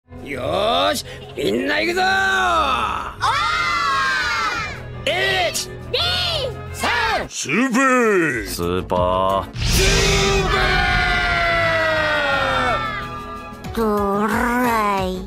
よーし、みんな行くぞー。1、2、3、 スーパースーパースーパー。 ドライ。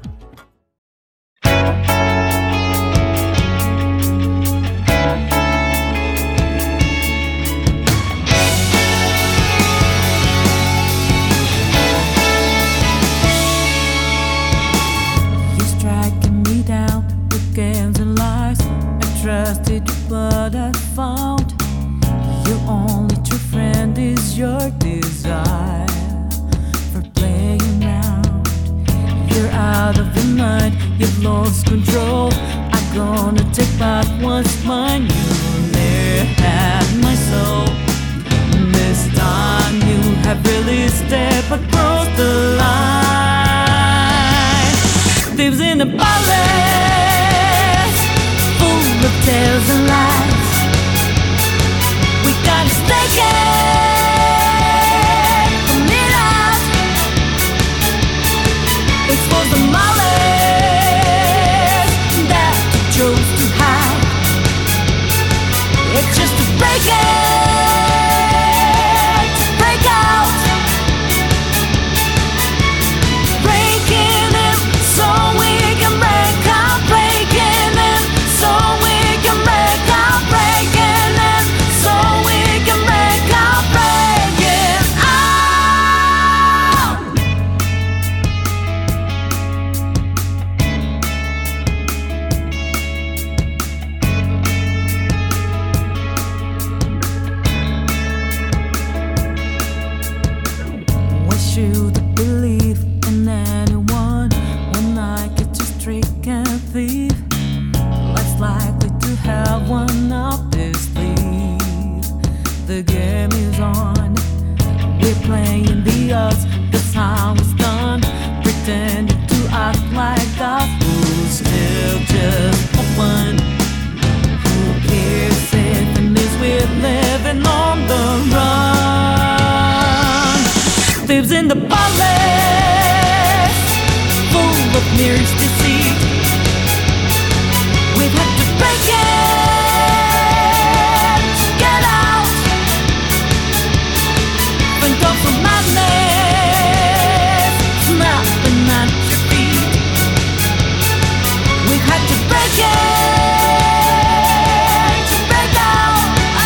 Trusted, but I found your only true friend is your desire for playing around. You're out of your mind, you've lost control. I'm gonna take back what's mine. You never had my soul. This time you have really stepped across the line. Thieves in the palace, full of tales and lies. We gotta stake it, commit out. Expose the malice that you chose to hide. It's just to break it, to break out. Breaking it so we can break out. Breaking it so we can break out. Breaking it so we can break out. Breaking out. Why should I believe in anyone when I get just trick and thief? Life's likely to have one up his sleeve. The game is on, we're playing the odds. That's how it's done. Pretending to act like us, who's still just open. Who cares if it means we're living on the run? Thieves in the palace, full of mirrors deceit. We've had to break it to get out. Think of the madness snapping at your feet. We've had to break it to break out.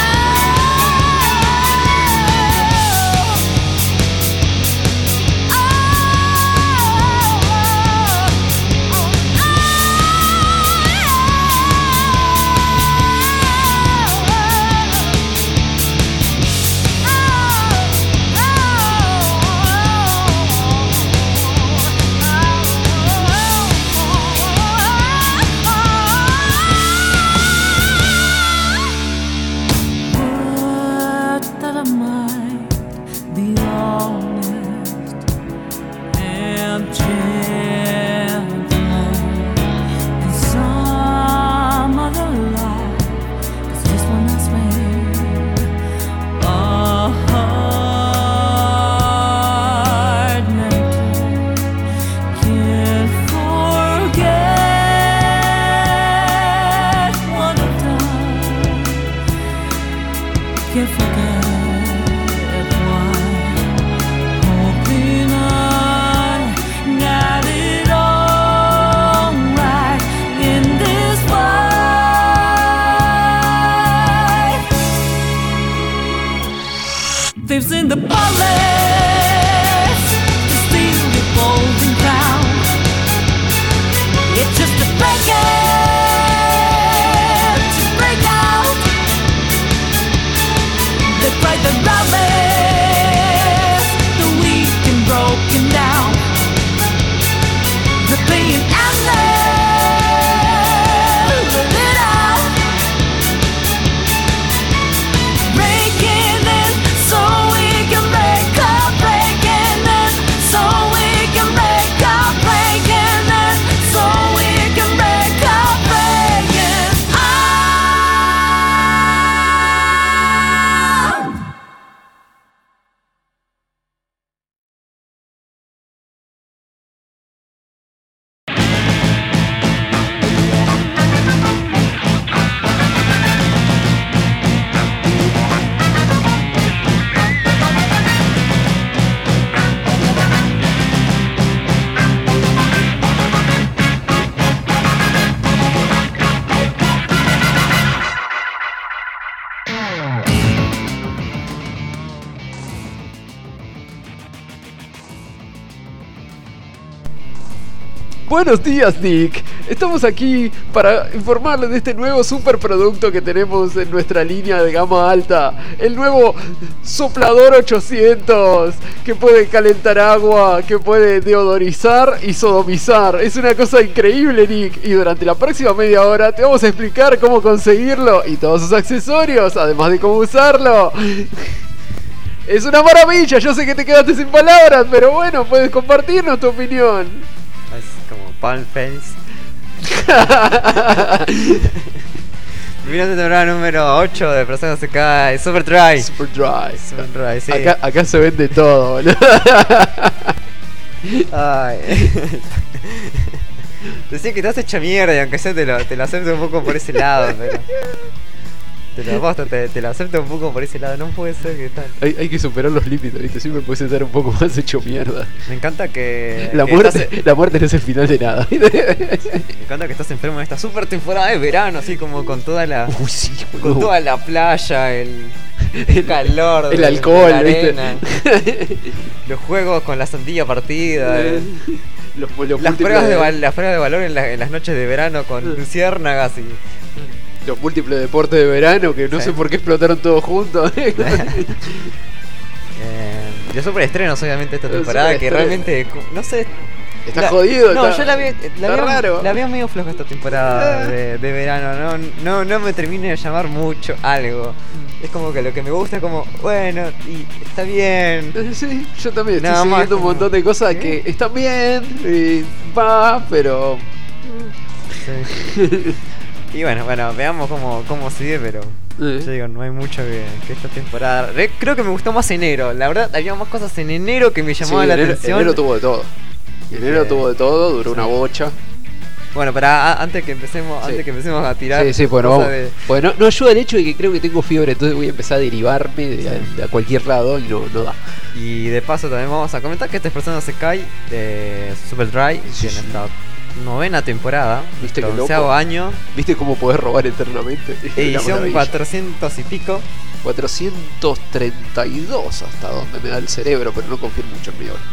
Would that I might be honest and gentle in some other life, 'cause this one I swear a hard nature can't forget what I've done. Can't forget why. Hoping I got it all right in this fight. Thieves in the palace to steal your golden crown. It's just a break it to break out. They cry the rallies, the weak and broken down. They're playing endless, let it out. Breaking it so we can break out. Buenos días, Nick. Estamos aquí para informarles de este nuevo superproducto que tenemos en nuestra línea de gama alta. El nuevo soplador 800, que puede calentar agua, que puede deodorizar y sodomizar. Es una cosa increíble, Nick. Y durante la próxima media hora te vamos a explicar cómo conseguirlo y todos sus accesorios, además de cómo usarlo. Es una maravilla, yo sé que te quedaste sin palabras, pero bueno, puedes compartirnos tu opinión. Es como Palm Face. Bienvenidos a temporada número 8 de Personas se cae. Super Dry. Super Dry. Super Dry, sí. Acá se vende todo, boludo. Ay. Decía que te has hecho mierda y aunque sea te lo acepto un poco por ese lado, pero... Te lo acepto un poco por ese lado, no puede ser que tal. Hay que superar los límites, ¿viste? Siempre puedes estar un poco más hecho mierda. Me encanta que... La muerte no es el final de nada. Me encanta que estás enfermo en esta super temporada de verano, así como con toda la... Uy, sí, con toda la playa, el calor, el alcohol, la arena, ¿viste? los juegos con la sandía partida, Los las pruebas de valor en las noches de verano con luciérnagas y... Los múltiples deportes de verano que no sé por qué explotaron todos juntos. Los super estrenos obviamente esta temporada que realmente no sé. Está jodido. No, está, yo la raro. La veo medio floja esta temporada de verano. No me termina de llamar mucho algo. Es como que lo que me gusta es como, bueno, y está bien. Sí, yo también estoy Nada más siguiendo un como- montón de cosas que están bien, y va, pero... Sí. Y bueno, veamos cómo sigue, pero yo digo, no hay mucho que esta temporada. Creo que me gustó más enero. La verdad, había más cosas en enero que me llamaban la atención. Enero tuvo de todo. Enero tuvo de todo, duró una bocha. Bueno, para antes que empecemos a tirar. Sí, bueno, cosas vamos. Bueno, no ayuda el hecho de que creo que tengo fiebre, entonces voy a empezar a derivarme de a cualquier lado y no da. Y de paso también vamos a comentar que esta persona se cae de Super Dry, Sí, en sí. esta 9ª temporada, ¿Viste qué nuestro loco? 11º año, ¿Viste cómo podés robar eternamente? Es una edición maravilla. 400 y pico. 432 hasta donde me da el cerebro, pero no confío mucho en mi hora.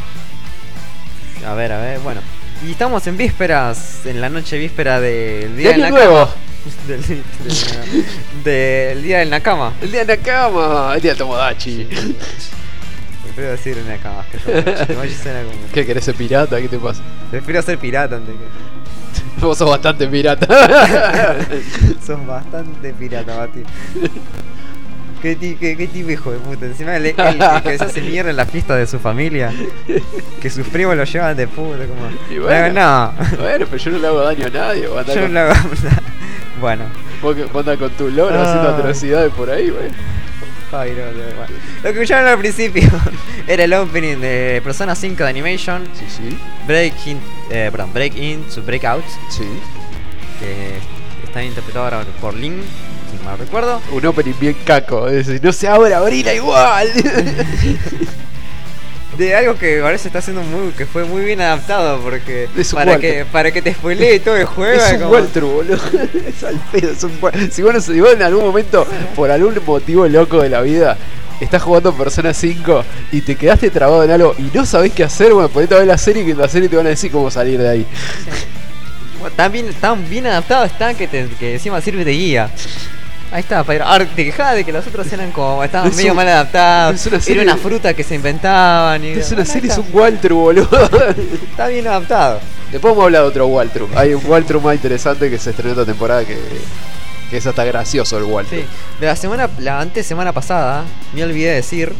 A ver, bueno. Y estamos en vísperas, en la noche víspera del ¡De día año del nuevo! Nakama. Del día del Nakama. El día de Nakama, el día de Tomodachi. Prefiero decir Nakama, que Tomodachi suena como... ¿Qué querés ser pirata? ¿Qué te pasa? Prefiero ser pirata antes que... Vos sos bastante pirata. Sos bastante pirata, Mati. ¿Qué tipo hijo de puta? Encima el que se hace mierda en la fiesta de su familia. Que sus primos lo llevan de puta, como... Y bueno. No, Bueno, pero yo no le hago daño a nadie. Vos andás yo con, no lo hago. Bueno. vos andás con tu loro haciendo atrocidades por ahí, güey. Ay, no, bueno. Lo que escucharon al principio era el opening de Persona 5 de Animation. Sí. Break In to Breakout. Sí. Que está interpretado ahora por Lin, si no mal recuerdo. Un opening bien caco. Es decir, no se abre, abrila igual. De algo que ahora se está haciendo que fue muy bien adaptado porque Es un para que te spoilee todo el juego. Es un Walter, boludo. Es al pedo, es un si vos en algún momento, por algún motivo loco de la vida, estás jugando Persona 5 y te quedaste trabado en algo y no sabés qué hacer, bueno, ponete a ver la serie, que en la serie te van a decir cómo salir de ahí. Tan bien adaptado está que encima sirve de guía. Ahí está, pero ahora te quejabas de que los otros eran como estaban Es medio un- mal adaptados. es una serie- Era una fruta que se inventaban. Y, Es una serie, es está, un Walter, boludo. está bien adaptado. Después vamos a hablar de otro Walter. Hay un Walter más interesante que se estrenó esta temporada que es hasta gracioso el Walter. Sí. De la antesemana pasada, me olvidé de decir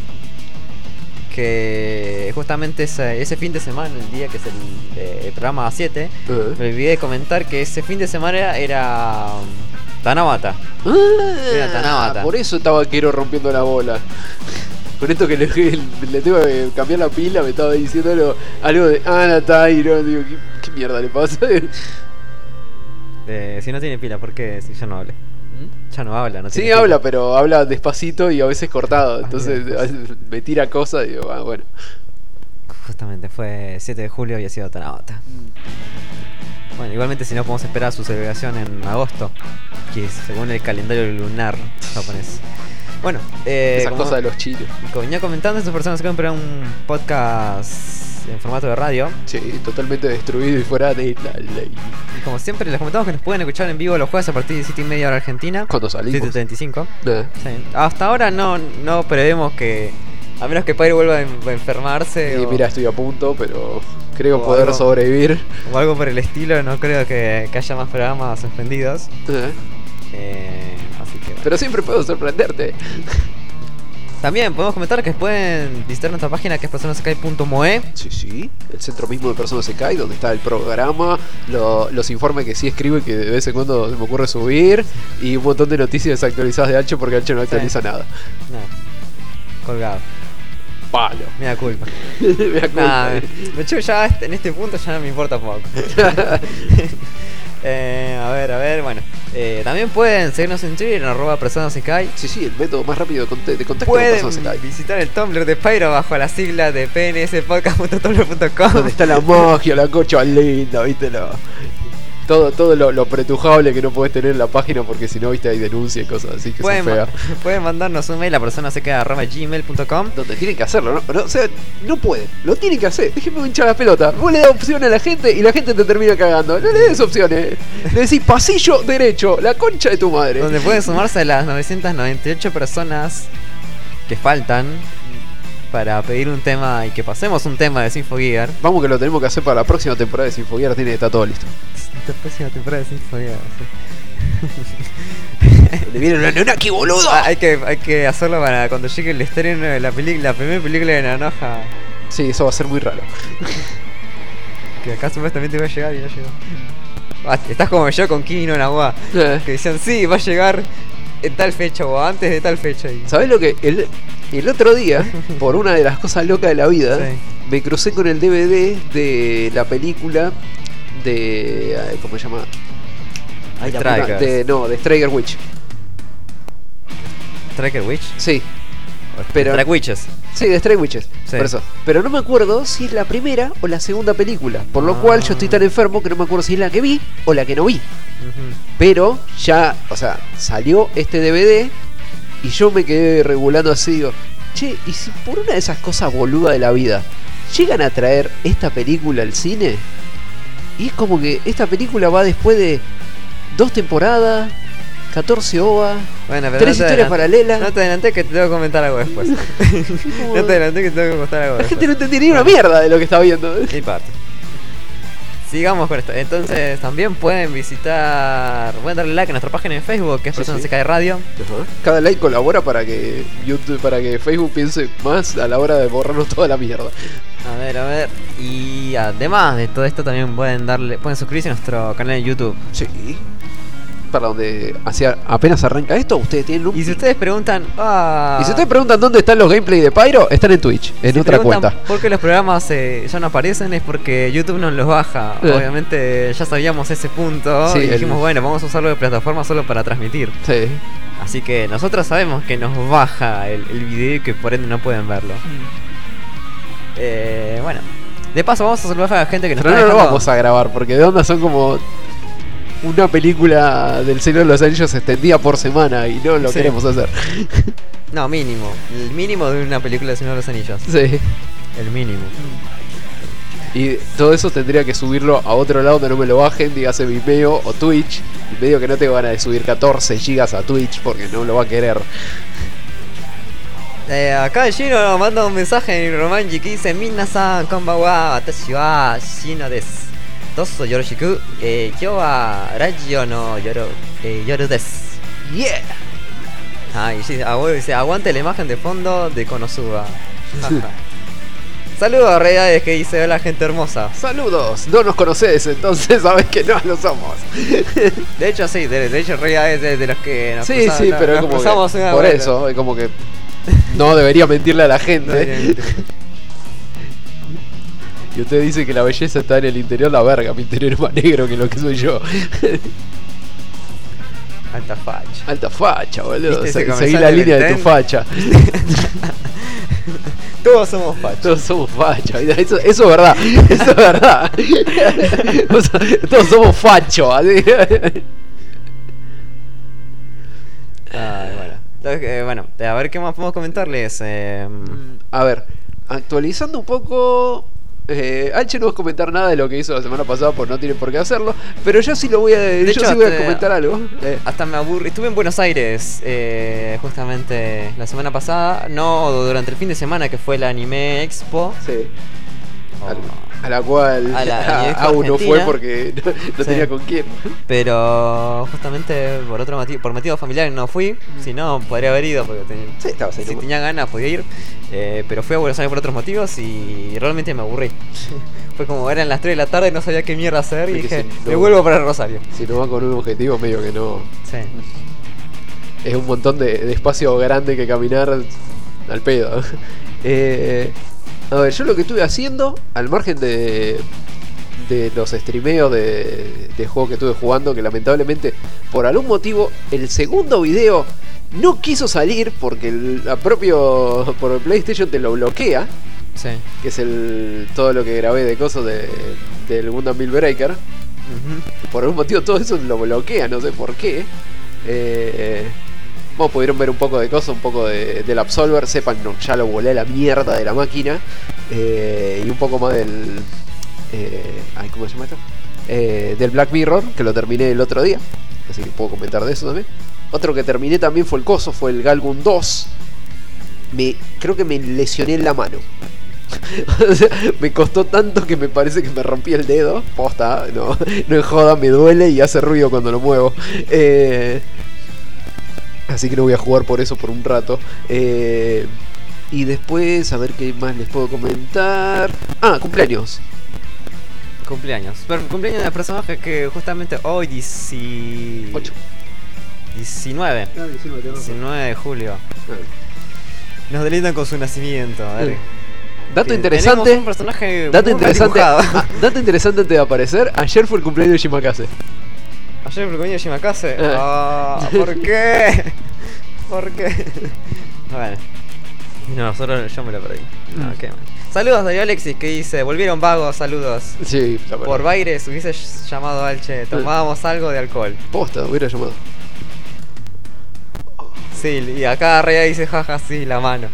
que justamente ese fin de semana, el día que es el programa 7, me olvidé de comentar que ese fin de semana era Tanabata. Era Tanabata. Por eso estaba Quero rompiendo la bola. Con esto que le tengo que cambiar la pila, me estaba diciendo algo de Anatai, ¿no? Digo, ¿qué mierda le pasa? Si no tiene pila, ¿por qué? Si ya no habla. Ya no habla, no Sí, tiene habla, pila. pero habla despacito y a veces cortado. Entonces bien, a veces me tira cosas y digo, bueno. Justamente fue 7 de julio y ha sido Tanabata. Bueno, igualmente si no podemos esperar su celebración en agosto, que es según el calendario lunar japonés. Bueno, Esas como cosas de los chiles. venía comentando, estas personas que para un podcast en formato de radio. Sí, totalmente destruido y fuera de la ley. Y como siempre, les comentamos que nos pueden escuchar en vivo los jueves a partir de 7:30 hora Argentina. Cuando salimos. 7:35. Eh. Sí. Hasta ahora no prevemos que, a menos que Pyro vuelva a enfermarse Y o, mira, estoy a punto, pero creo o poder algo. sobrevivir. o algo por el estilo, no creo que haya más programas suspendidos. Así que bueno. Pero siempre puedo sorprenderte. También podemos comentar que pueden visitar nuestra página que es personasacay.moe. Sí, el centro mismo de Personas se cae, donde está el programa, los informes que sí escribo y que de vez en cuando se me ocurre subir, y un montón de noticias desactualizadas de Ancho porque Ancho no actualiza nada. No. Colgado. Palo. Me da culpa. Me da culpa. Nah, de hecho ya en este punto ya no me importa poco. A ver, bueno. También pueden seguirnos en Twitter en @personasecai. Sí, el método más rápido de contacto con Pueden Personas se cae. visitar el Tumblr de Pyro bajo la sigla de pnspodcast.tumblr.com. Donde está la magia, la cocha linda, viste, todo lo pretujable que no podés tener en la página porque si no, viste, hay denuncias y cosas así que son feas. Pueden mandarnos un mail a personasecai@gmail.com. Donde tienen que hacerlo, ¿no? O sea, no pueden, lo tienen que hacer. Déjenme hinchar las pelotas. Vos le das opción a la gente y la gente te termina cagando. No le des opciones. Le decís pasillo derecho, la concha de tu madre. Donde pueden sumarse a las 998 personas que faltan para pedir un tema y que pasemos un tema de Sinfogear. Vamos que lo tenemos que hacer para la próxima temporada de Sinfogear, tiene que estar todo listo. Esta próxima temporada de Sinfogear. Le viene una neona aquí, boludo. Hay que hacerlo para cuando llegue el estreno de la primera película de Nanoja. Sí, eso va a ser muy raro. Que acá supuestamente iba a llegar y no llegó. Estás como yo con Kimi no Nawa. Que decían, sí, va a llegar en tal fecha o antes de tal fecha. Y... ¿Sabés lo que? El otro día, por una de las cosas locas de la vida, Sí. me crucé con el DVD de la película de... ¿Cómo se llama? Ay, la Strikers. puta- de Striker Witch. ¿Striker Witch? Sí, pero... Strike Witches. Sí, de Stray Witches, Sí. por eso. Pero no me acuerdo si es la primera o la segunda película. Por lo Ah. cual yo estoy tan enfermo que no me acuerdo si es la que vi o la que no vi. Ujú. Pero ya, o sea, salió este DVD y yo me quedé regulando así, digo, che, ¿y si por una de esas cosas boludas de la vida llegan a traer esta película al cine? Y es como que esta película va después de 2 temporadas, 14 OVA, Bueno, pero 3 no te historias paralelas. No te adelanté que te tengo que comentar algo después. Como- No te adelanté que te tengo que contar algo La gente no después. entendía ni una mierda de lo que está viendo. Y parte. Sigamos con esto. Entonces también pueden pueden darle like a nuestra página en Facebook, que es Sí, Personas sí. se cae Radio. Cada like colabora para que YouTube, para que Facebook piense más a la hora de borrarnos toda la mierda. A ver. Y además de todo esto también pueden suscribirse a nuestro canal de YouTube. Sí. Para donde apenas arranca esto, ustedes tienen un... Y si ustedes preguntan, Y si ustedes preguntan dónde están los gameplays de Pyro, están en Twitch, en si otra preguntan cuenta. ¿Por qué los programas ya no aparecen? Es porque YouTube nos los baja. Obviamente ya sabíamos ese punto Sí, y dijimos, bueno, vamos a usarlo de plataforma solo para transmitir. Sí. Así que nosotros sabemos que nos baja el video y que por ende no pueden verlo. Bueno, de paso vamos a saludar a la gente que nos Pero está no lo dejando- vamos a grabar, porque de onda son como una película del Señor de los Anillos extendida por semana y no lo Sí. queremos hacer. No, mínimo. El mínimo de una película de Señor de los Anillos. Sí. El mínimo. Y todo eso tendría que subirlo a otro lado donde no me lo bajen, dígase Vimeo o Twitch. Y medio que no tengo ganas de subir 14 gigas a Twitch porque no lo va a querer. Acá el Gino nos manda un mensaje en Romanji que dice: Minasan konbanwa, watashi wa Shino desu. Dozo yoroshiku. Kyou wa radio no yoru desu. Yeah. Ah, y dice: aguante la imagen de fondo de Konosuba. Saludos, realidades, que dice: hola, gente hermosa. Saludos, no nos conoces, entonces sabes que no lo somos. De hecho, sí, de hecho, realidades es de los que nos Sí, sí, pero es nos como cruzamos que, una por vuelta. eso, es como que no debería mentirle a la gente. No debería mentir. Y usted dice que la belleza está en el interior, la verga, mi interior es más negro que lo que soy yo. Alta facha. Alta facha, boludo. ¿Viste ese Seguí comercial la del línea de tu tren? facha. Todos somos fachos. Todos somos facha. Eso es verdad. Eso es verdad. O sea, todos somos fachos. Así. Bueno. Entonces, bueno, a ver qué más podemos comentarles. A ver, actualizando un poco. Alche no va a comentar nada de lo que hizo la semana pasada, porque no tiene por qué hacerlo. Pero yo sí lo voy a, hecho, yo sí voy a comentar algo. Hasta me aburrí. Estuve en Buenos Aires justamente la semana pasada. No durante el fin de semana que fue el Anime Expo. Sí. Oh. A la cual A la Anime Expo Au no fue Argentina. porque no Sí. tenía con quién. Pero justamente por otro motivo, por motivos familiares no fui. Si no, podría haber ido porque Sí, estabas ahí si nomás. tenía ganas podía ir. Pero fui a Buenos Aires por otros motivos y realmente me aburrí. Fue como eran las 3 de la tarde y no sabía qué mierda hacer y Es que dije, si no- me vuelvo para Rosario. Si no va con un objetivo, medio que no. Sí. Es un montón de espacio grande que caminar al pedo. A ver, yo lo que estuve haciendo, al margen de los streameos de juegos que estuve jugando, que lamentablemente por algún motivo el segundo video no quiso salir porque por el PlayStation te lo bloquea, Sí. que es todo lo que grabé de cosas del Gundam Build Breaker. Ujú. Por algún motivo todo eso lo bloquea, no sé por qué. Bueno, pudieron ver un poco de cosas, un poco del Absolver. Sepan, no, ya lo volé a la mierda de la máquina. Y un poco más del... ay, ¿cómo se llama esto? Del Black Mirror, que lo terminé el otro día. Así que puedo comentar de eso también. Otro que terminé también fue el Galgun 2. Creo que me lesioné en la mano. O sea, me costó tanto que me parece que me rompí el dedo. Posta, no es joda, me duele y hace ruido cuando lo muevo. Así que no voy a jugar por eso por un rato. Y después, a ver qué más les puedo comentar. Ah, cumpleaños. Cumpleaños. Pero cumpleaños del personaje que justamente hoy 8. 19 de julio nos deleitan con su nacimiento. A ver. Dato Que interesante. tenemos un personaje Dato muy mal interesante. dibujado. Dato interesante antes de aparecer. Ayer fue el cumpleaños de Shimakase. Ayer fue el cumpleaños de Shimakase. ¿Por qué? ¿Por qué? Bueno. No, solo yo me lo perdí. No, qué mal. Saludos de Alexis que dice, volvieron vagos, saludos. Sí, la verdad. Por Baires hubiese llamado Alche, tomábamos algo de alcohol. Posta, hubiera llamado. Sí, y acá Rea dice, jaja, sí, la mano.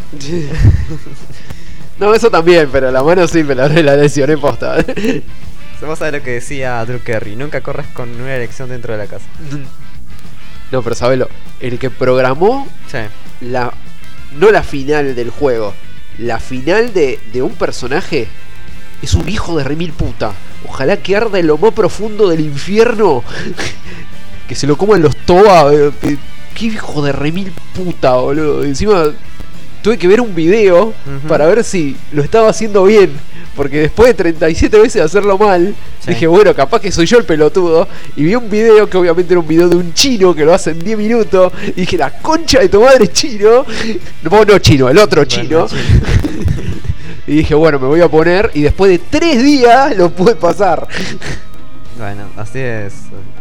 No, eso también, pero la mano sí me la lesioné posta. Vos sabés lo que decía Drew Carey, nunca corras con una erección dentro de la casa. No, pero sabelo, el que programó Sí. no la final del juego, la final de un personaje es un hijo de remil puta. Ojalá que arda en lo más profundo del infierno. Que se lo coman los Toba. Qué hijo de remil puta, boludo. Encima tuve que ver un video Ujú. para ver si lo estaba haciendo bien. Porque después de 37 veces de hacerlo mal, Sí. dije, bueno, capaz que soy yo el pelotudo. Y vi un video que obviamente era un video de un chino que lo hace en 10 minutos. Y dije, la concha de tu madre chino. No chino, el otro chino. Y dije, bueno, me voy a poner. Y después de 3 días lo pude pasar. Bueno, así es.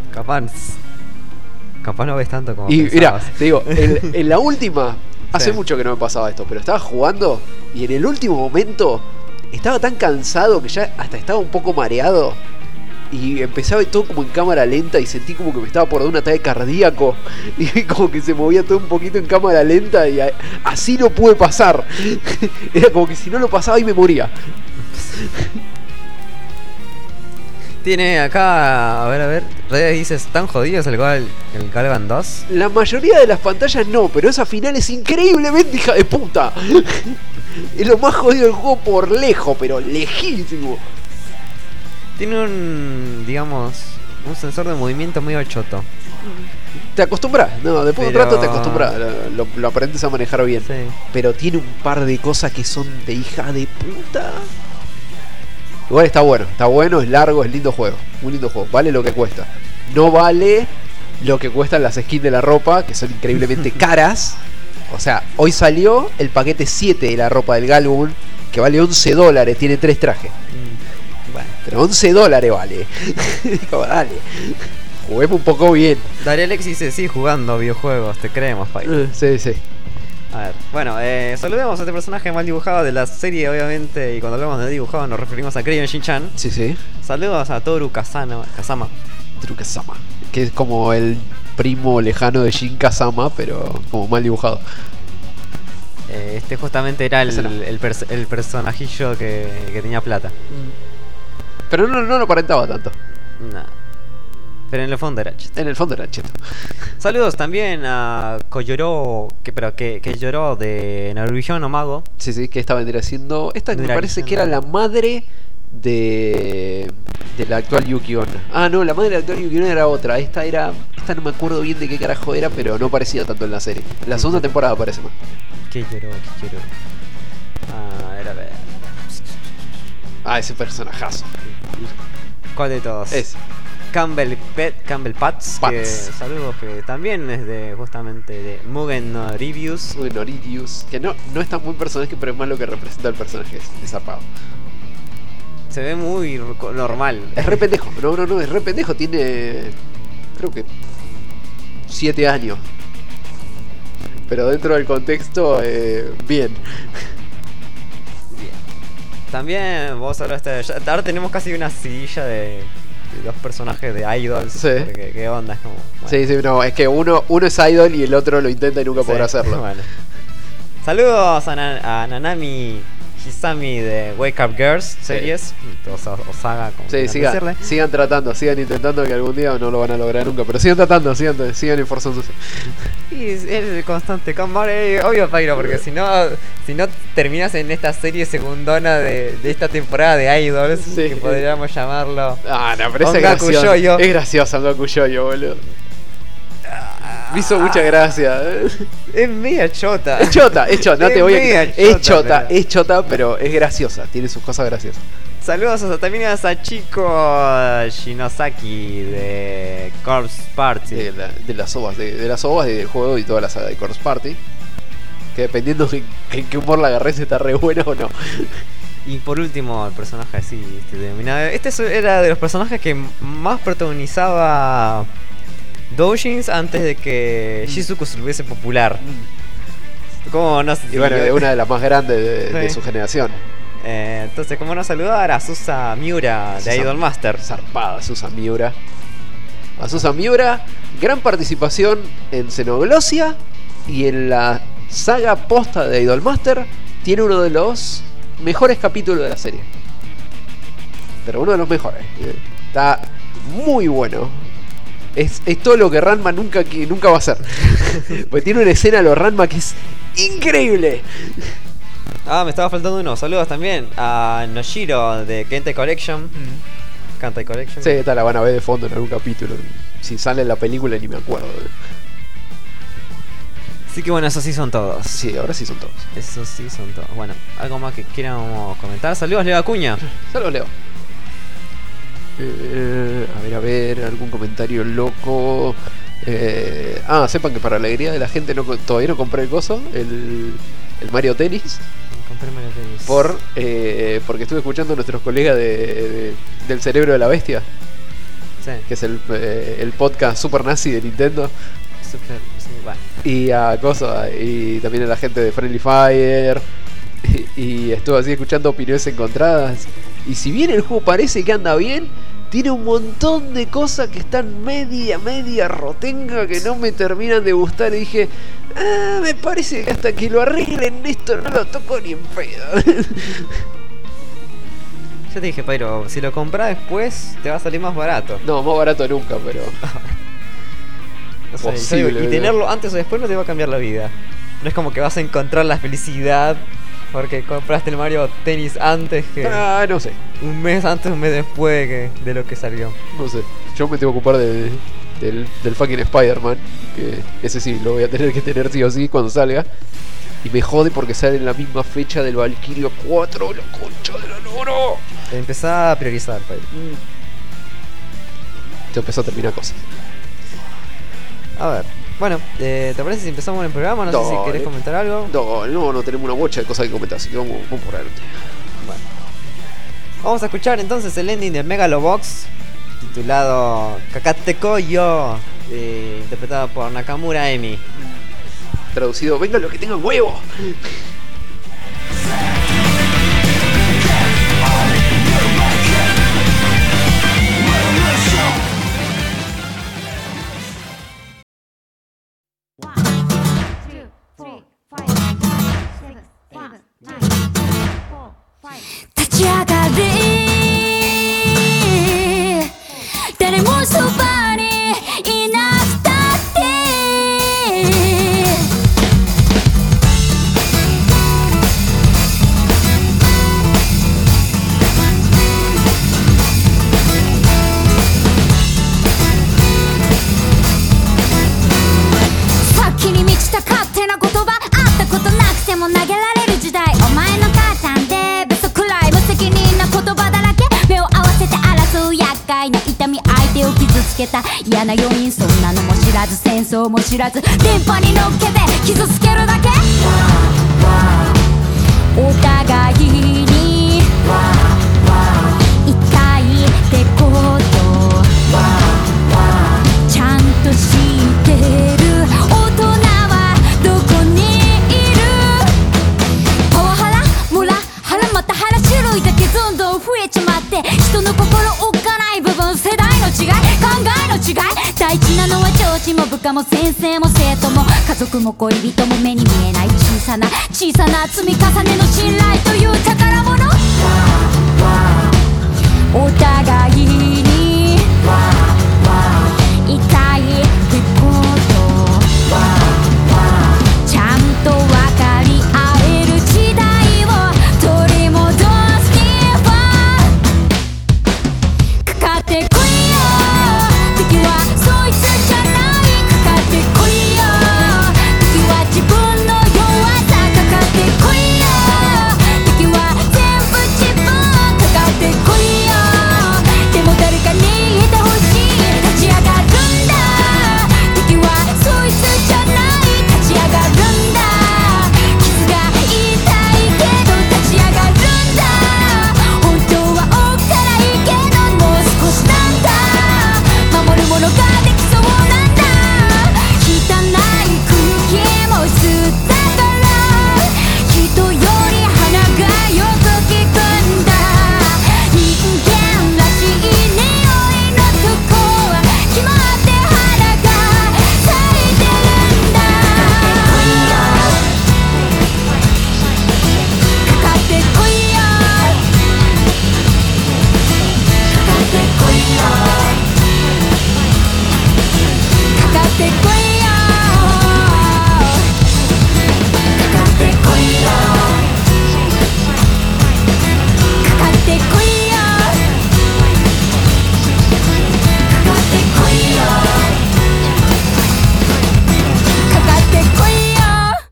Capaz no ves tanto como Y mira, pensabas. te digo, en la última, hace Sí. mucho que no me pasaba esto, pero estaba jugando y en el último momento estaba tan cansado que ya hasta estaba un poco mareado. Y empezaba todo como en cámara lenta y sentí como que me estaba por dar un ataque cardíaco. Y como que se movía todo un poquito en cámara lenta y así lo pude pasar. Era como que si no lo pasaba y me moría. Tiene acá, a ver, Rea dice, ¿están jodidos el Galvan 2? La mayoría de las pantallas no, pero esa final es increíblemente hija de puta. Es lo más jodido del juego por lejos, pero lejísimo. Tiene un sensor de movimiento medio choto. Te acostumbras, no, después de un Pero- rato te acostumbras, lo aprendes a manejar bien. Sí. Pero tiene un par de cosas que son de hija de puta. Igual está bueno, es largo, es lindo juego, un lindo juego, vale lo que cuesta. No vale lo que cuestan las skins de la ropa, que son increíblemente caras. O sea, hoy salió el paquete 7 de la ropa del Galgun, que vale $11, tiene 3 trajes. Bueno. Pero $11 vale. Como, dale, juguemos un poco bien. Daría Alexis dice, sí, jugando videojuegos, te creemos, Pai. Sí, sí. A ver, bueno, saludemos a este personaje mal dibujado de la serie, obviamente, y cuando hablamos de dibujado nos referimos a Crayon Shin-chan. Sí, sí. Saludos a Toru Kazama. Trucasama, que es como el primo lejano de Shin Kazama, pero como mal dibujado. Este justamente era Ese no. el personajillo que tenía plata. Pero no lo aparentaba tanto. No. Pero en el fondo era cheto. En el fondo era cheto. Saludos también a Koyoro, que lloró de Naruto no Mago. Sí, que esta vendría siendo. Esta me Mira, parece que era la madre de la actual Yuki-onna. Ah, no, la madre de la actual Yuki-onna era otra. Esta no me acuerdo bien de qué carajo era, pero no parecía tanto en la serie. En la segunda temporada aparece más. Que lloró. A ver. Ah, ese personajazo. ¿Cuál de todos? Ese. Campbell Pats. Pats. Saludos, que también es de justamente de Mugen no Reviews. Bueno, Oridius, que no es tan buen personaje, pero es más lo que representa el personaje, es zarpado. Se ve muy normal. Es re pendejo, no, es re pendejo, tiene creo que 7 años. Pero dentro del contexto, bien. También vos hablaste ahora tenemos casi una silla de dos personajes de idols. Sí. Porque, ¿qué onda? Es como, bueno. Sí, no, es que uno es idol y el otro lo intenta y nunca Sí, podrá hacerlo. bueno. Saludos a Nanami Hisami de Wake Up Girls series. O saga, como Sí, quieran decirle. sigan tratando, sigan intentando, que algún día no lo van a lograr nunca, pero sigan tratando, sigan esforzándose. Y es el constante combate, obvio, Pairo, porque si no terminas en esta serie segundona de esta temporada de Idols, Sí. que podríamos llamarlo. Ah, no, pero esa es Ongaku graciosa. Yoyo. Es graciosa Ongaku Yoyo, boludo. Me hizo mucha gracia. Es media chota. Es chota, no te voy a media Es chota, pero- es chota, pero es graciosa, tiene sus cosas graciosas. Saludos también a Sachiko Shinosaki de Corpse Party. De las ovas, de las ovas del juego y toda la saga de Corpse Party. Que dependiendo de en qué humor la agarré, si está re buena o no. Y por último, el personaje así, denominado. Era de los personajes que más protagonizaba doujins antes de que Shizuku se volviese popular. ¿Cómo no? Y bueno, es una de las más grandes de Sí. su generación. Entonces, ¿cómo no saludar a Susa Miura de Susa- Idol Master? Zarpada, Susan Miura. A Susan Miura, gran participación en Xenoglosia y en la saga posta de Idolmaster. Tiene uno de los mejores capítulos de la serie. Pero uno de los mejores. Está muy bueno. Es todo lo que Ranma nunca va a hacer. Porque tiene una escena a lo Ranma que es increíble. Ah, me estaba faltando uno. Saludos también a Noshiro de Kentai Collection. Kentai Collection. Sí, esta la van a ver de fondo en algún capítulo. Si sale en la película ni me acuerdo. Así que bueno, esos sí son todos. Sí, ahora sí son todos. Esos sí son todos. Bueno, algo más que quieramos comentar. Saludos, Leo Acuña. Saludos, Leo. A ver, algún comentario loco. Sepan que para alegría de la gente todavía no compré el coso, el Mario Tennis. Compré Mario Tennis. Porque estuve escuchando a nuestros colegas del Cerebro de la Bestia, Sí. que es el podcast super nazi de Nintendo. Super, sí, bueno. Y también a la gente de Friendly Fire. Y estuve así escuchando opiniones encontradas. Y si bien el juego parece que anda bien, tiene un montón de cosas que están media rotenga, que no me terminan de gustar. Y dije, me parece que hasta que lo arreglen esto no lo toco ni en pedo. Ya te dije, Pairo, si lo compras después te va a salir más barato. No, más barato nunca, pero O sea, Posible, yo digo, y ¿verdad? tenerlo antes o después no te va a cambiar la vida. No es como que vas a encontrar la felicidad porque compraste el Mario Tennis antes que no sé, un mes antes, un mes después de lo que salió. no sé. Yo me tengo que ocupar del fucking Spider-Man, que ese sí lo voy a tener que tener sí o sí cuando salga. Y me jode porque sale en la misma fecha del Valkyria 4, la concha de la loro. Empezá a priorizar, Pairo. Te empezó a terminar cosas. A ver, bueno, ¿te parece si empezamos el programa? No sé si Dale. querés comentar algo. No tenemos una bocha de cosas que comentar, así que vamos por adelante. Bueno. Vamos a escuchar entonces el ending de Megalobox, titulado Kakateko Yo, interpretado por Nakamura Emi. Traducido, venga lo que tengan huevo. One, two, three, 4. つけた嫌な要因そんなのも知らず戦争も知らず電波に乗っけて傷つけるだけお互いに痛いってことちゃんと知ってる大人はどこにいるパワハラモラハラまたハラ種類だけどんどん増えちまって人の心おっかない部分世代の違い考えの違い大事なのは上司も部下も先生も生徒も家族も恋人も目に見えない小さな小さな積み重ねの信頼という宝物お互いに痛いってことちゃんと分かり合える時代を取り戻すにはかかってこいよ敵はそいつじゃないかかってこいよ敵は自分の弱さかかってこいよ敵は全部自分かかってこいよでも誰かにいてほしい立ち上がるんだ敵はそいつじゃない立ち上がるんだ傷が痛いけど立ち上がるんだ本当はおっかないけどもう少しなんだ守るものができそうなんだ汚い空気も吸ったから人より鼻がよく効くんだ人間らしい匂いのとこは決まって花が咲いてるんだかかってこいよかかってこいよかかってこいよかかってこいよかかってこいよかかってこいよかかってこいよ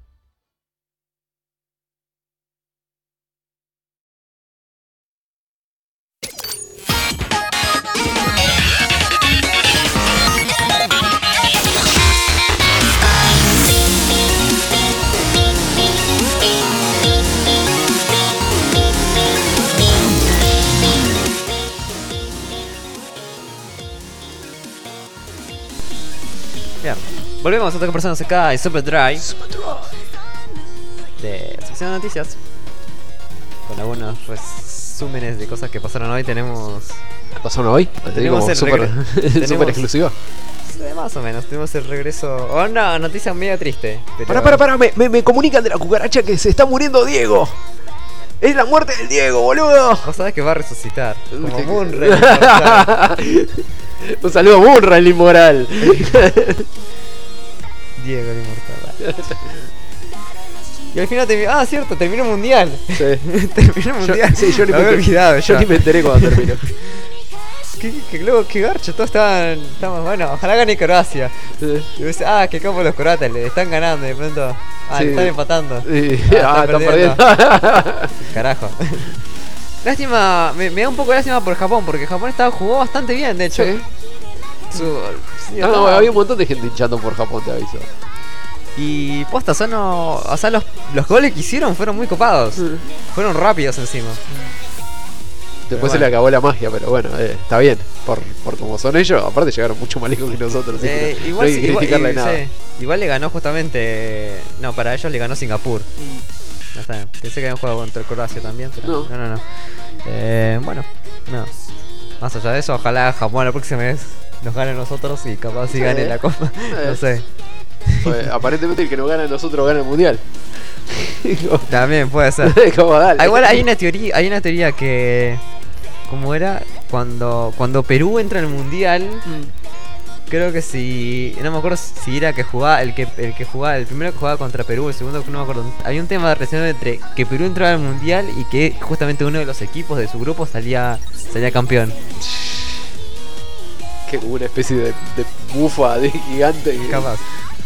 Bien, volvemos a otra personas acá en Super Dry de sección de noticias con algunos resúmenes de cosas que pasaron hoy. Tenemos ¿Pasaron hoy? Tenemos Como el súper tenemos- súper exclusiva. más o menos, tenemos el regreso o una noticia medio triste, pero Pará, me comunican de la cucaracha que se está muriendo Diego. Es la muerte del Diego, boludo. vos sabés que va a resucitar como Qué- Munra. Un saludo a Munra, el inmoral. Diego el inmortal. Y al final terminó, cierto, terminó el mundial. Sí. Terminó el mundial. Sí, yo ni me había olvidado yo ya. ni me enteré cuando terminó. Qué garcho, todos estaban bueno, ojalá gane Croacia. Sí. Y vos decís, qué capo los croatas, le están ganando y de pronto, Sí. le están empatando. Sí. Están Están perdiendo. Carajo. Lástima, me da un poco de lástima por Japón, porque Japón jugó bastante bien, de hecho. Sí. Sí, No, estaba- había un montón de gente hinchando por Japón, te aviso. Y posta, o sea, los goles que hicieron fueron muy copados. Fueron rápidos encima. Después se bueno. le acabó la magia, pero bueno, está bien. Por como son ellos, aparte llegaron mucho más lejos que nosotros. Así que no Igual, hay que criticarle nada. sí, igual le ganó justamente. No, para ellos le ganó Singapur. No está bien. Pensé que habían jugado contra Croacia también, pero no. Bueno, no. Más allá de eso, ojalá Japón la próxima vez nos gane a nosotros y capaz si gane la copa. No sé. Pues, aparentemente el que nos gana a nosotros gana el mundial. También puede ser. Como, dale. Igual hay una teoría que. ¿Cómo era? Cuando Perú entra en el mundial. Creo que si. No me acuerdo si era que jugaba. El primero que jugaba contra Perú, el segundo no me acuerdo. Había un tema de relación entre que Perú entraba al mundial y que justamente uno de los equipos de su grupo salía campeón. Que como una especie de bufa de gigante. Capaz.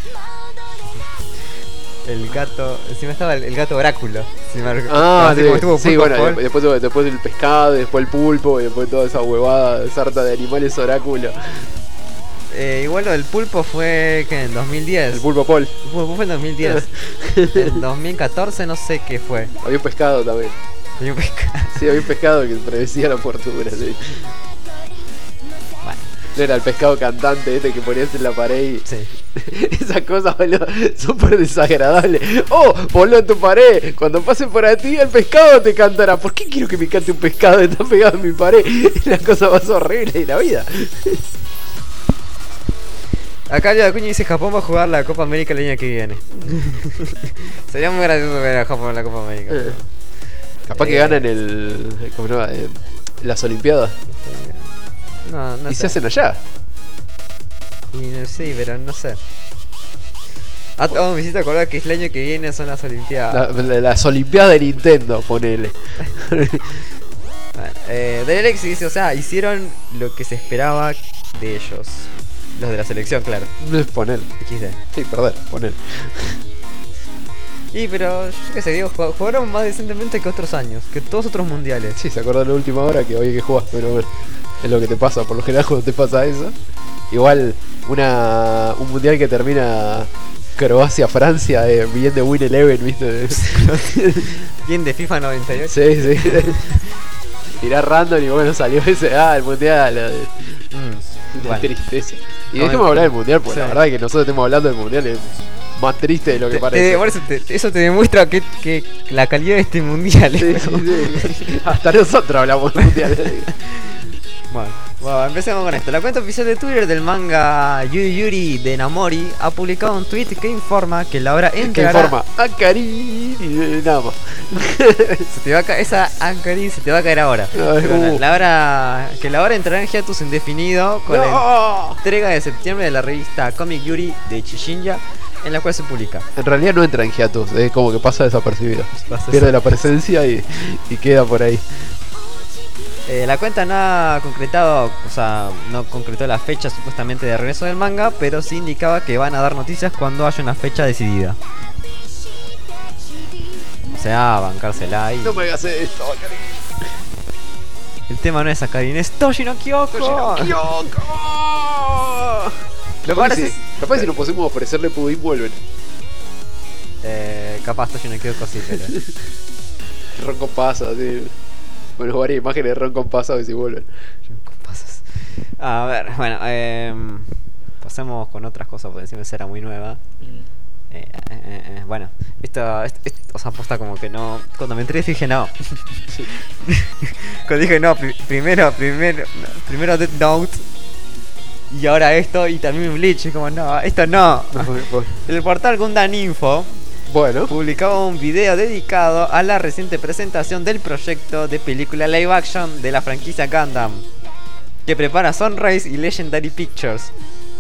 El gato. Encima estaba el gato oráculo. Así como estuvo sí, Pulpo bueno, Paul. después el pescado, después el pulpo, y después toda esa huevada, sarta de animales oráculo. igual lo del pulpo fue que en 2010. El pulpo Paul. El pulpo fue en 2010. En 2014 no sé qué fue. Había un pescado también. Había un pescado. Sí, había un pescado que predecía la fortuna, sí. Bueno, No era el pescado cantante este que ponías en la pared y... sí. Esas cosas, boludo, súper desagradables. Oh, voló en tu pared. Cuando pase por ti, el pescado te cantará. ¿Por qué quiero que me cante un pescado que está pegado en mi pared? Es la cosa más horrible de la vida. Acá Leo Acuña dice Japón va a jugar la Copa América el año que viene. Sería muy gracioso ver a Japón en la Copa América. Capaz que ganan ¿cómo se llama? Las Olimpiadas. No Y sé. se hacen allá. Sí, pero no sé. Me hiciste acordar que el año que viene son las Olimpiadas. Las Olimpiadas de Nintendo, ponele. Bueno, Delelex dice, o sea, hicieron lo que se esperaba de ellos. Los de la selección, claro. Poner. XD. Sí, perder, poner. Y pero, yo qué sé, digo, jugaron más decentemente que otros años, que todos otros mundiales. Sí, se acordó de la última hora que hoy hay que jugar, pero bueno, es lo que te pasa, por lo general cuando te pasa eso. Igual, un mundial que termina Croacia-Francia, bien de Win Eleven, ¿viste? Bien de FIFA 98. Sí, sí. Tirá random y bueno, salió ese, el mundial. Una Bueno. tristeza. Y No, dejemos hablar del mundial, porque sí. la verdad es que nosotros estemos hablando del mundial es más triste de lo que parece. Por eso te demuestra que la calidad de este mundial Sí, es sí, como- sí. Hasta nosotros hablamos del mundial. Bueno, empecemos con esto. La cuenta oficial de Twitter del manga Yuri Yuri de Namori ha publicado un tweet que informa que la obra Que entrará... informa a Karin y nada más. Se te va a esa Ankarin se te va a caer ahora. Ay, Bueno, la obra entrará en hiatus indefinido con la ¡No! entrega de septiembre de la revista Comic Yuri de Chishinja, en la cual se publica. En realidad no entra en hiatus, es como que pasa desapercibido. Pasa Pierde la presencia y queda por ahí. La cuenta no ha concretado, o sea, no concretó la fecha supuestamente de regreso del manga, pero sí indicaba que van a dar noticias cuando haya una fecha decidida. O sea, bancársela y... No me hagas esto, Karin. El tema no es Akarin, es Toshi no Kyoko. Lo que Capaz, ahora si, es- capaz si nos pusimos a ofrecerle pudín vuelven. Capaz Toshi no Kyoko sí, pero... Ron con pasas, sí. Bueno, varias imágenes de Ron con pasas y si vuelven. Pasas. A ver, bueno, pasemos con otras cosas, porque encima esa era muy nueva. Bueno, esto, o sea, aposta como que no. Cuando me entré dije no. Cuando dije no, primero Death Note. Y ahora esto, y también Bleach. Y como no, esto no. El portal Gundam Info Bueno, publicaba un video dedicado a la reciente presentación del proyecto de película live action de la franquicia Gundam, que prepara Sunrise y Legendary Pictures.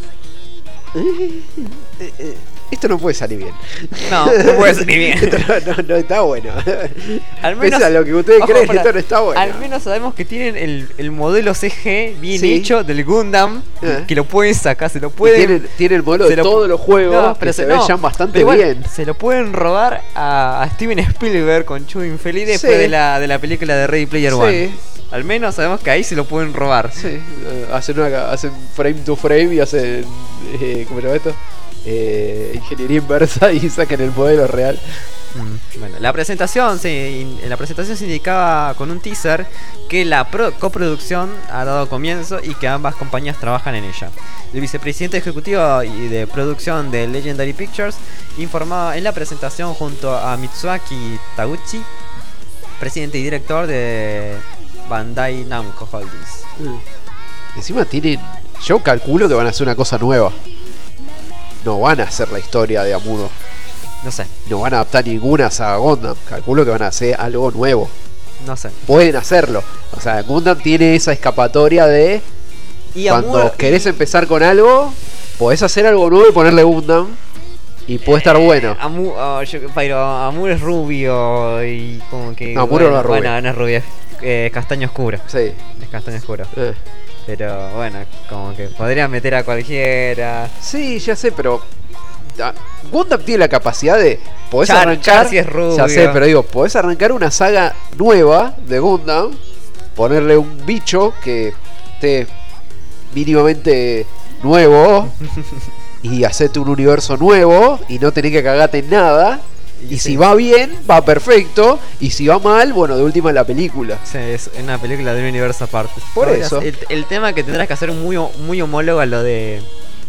esto no puede salir bien. No, no puede salir bien. Esto no está bueno. Al menos, Pese a lo que ustedes ojo, creen, pará, esto no está bueno. al menos sabemos que tienen el modelo CG bien Sí. hecho del Gundam, Eh. que lo pueden sacar, se lo Y pueden... tiene el modelo se de lo- todos los juegos, No, que se no, ven bastante pero igual, bien. se lo pueden robar a Steven Spielberg con Chu Infeliz después Sí. de la película de Ready Player Sí. One. Al menos sabemos que ahí se lo pueden robar. Sí, hacen frame to frame y hacen. ¿Cómo se llama esto? Ingeniería inversa y sacan el modelo real. Bueno, en la presentación se indicaba con un teaser que la coproducción ha dado comienzo y que ambas compañías trabajan en ella. El vicepresidente ejecutivo y de producción de Legendary Pictures informaba en la presentación junto a Mitsuaki Taguchi, presidente y director de Bandai Namco Holdings. Encima tienen. Yo calculo que van a hacer una cosa nueva. No van a hacer la historia de Amuro. No sé, No van a adaptar ninguna saga Gundam. Calculo que van a hacer algo nuevo. no sé. Pueden hacerlo. O sea, Gundam tiene esa escapatoria de. Y Cuando Amuro- querés empezar con algo, podés hacer algo nuevo y ponerle Gundam. Y puede estar bueno. Pero Amuro es rubio y como que... No, Amuro no es rubio. Bueno, no es rubio, es castaño oscuro. Sí. Es castaño oscuro. Eh. Pero bueno, como que podrían meter a cualquiera. Sí, ya sé, pero. Gundam tiene la capacidad de. Podés Char arrancar. sí es rubio. Ya sé, pero digo, podés arrancar una saga nueva de Gundam. Ponerle un bicho que esté mínimamente nuevo y hacete un universo nuevo y no tenés que cagarte en nada. Y sí. si va bien, va perfecto. Y si va mal, bueno, de última la película. Sí, es una película de un universo aparte. Por Podrías- eso. El tema que tendrás que hacer muy homólogo a lo de.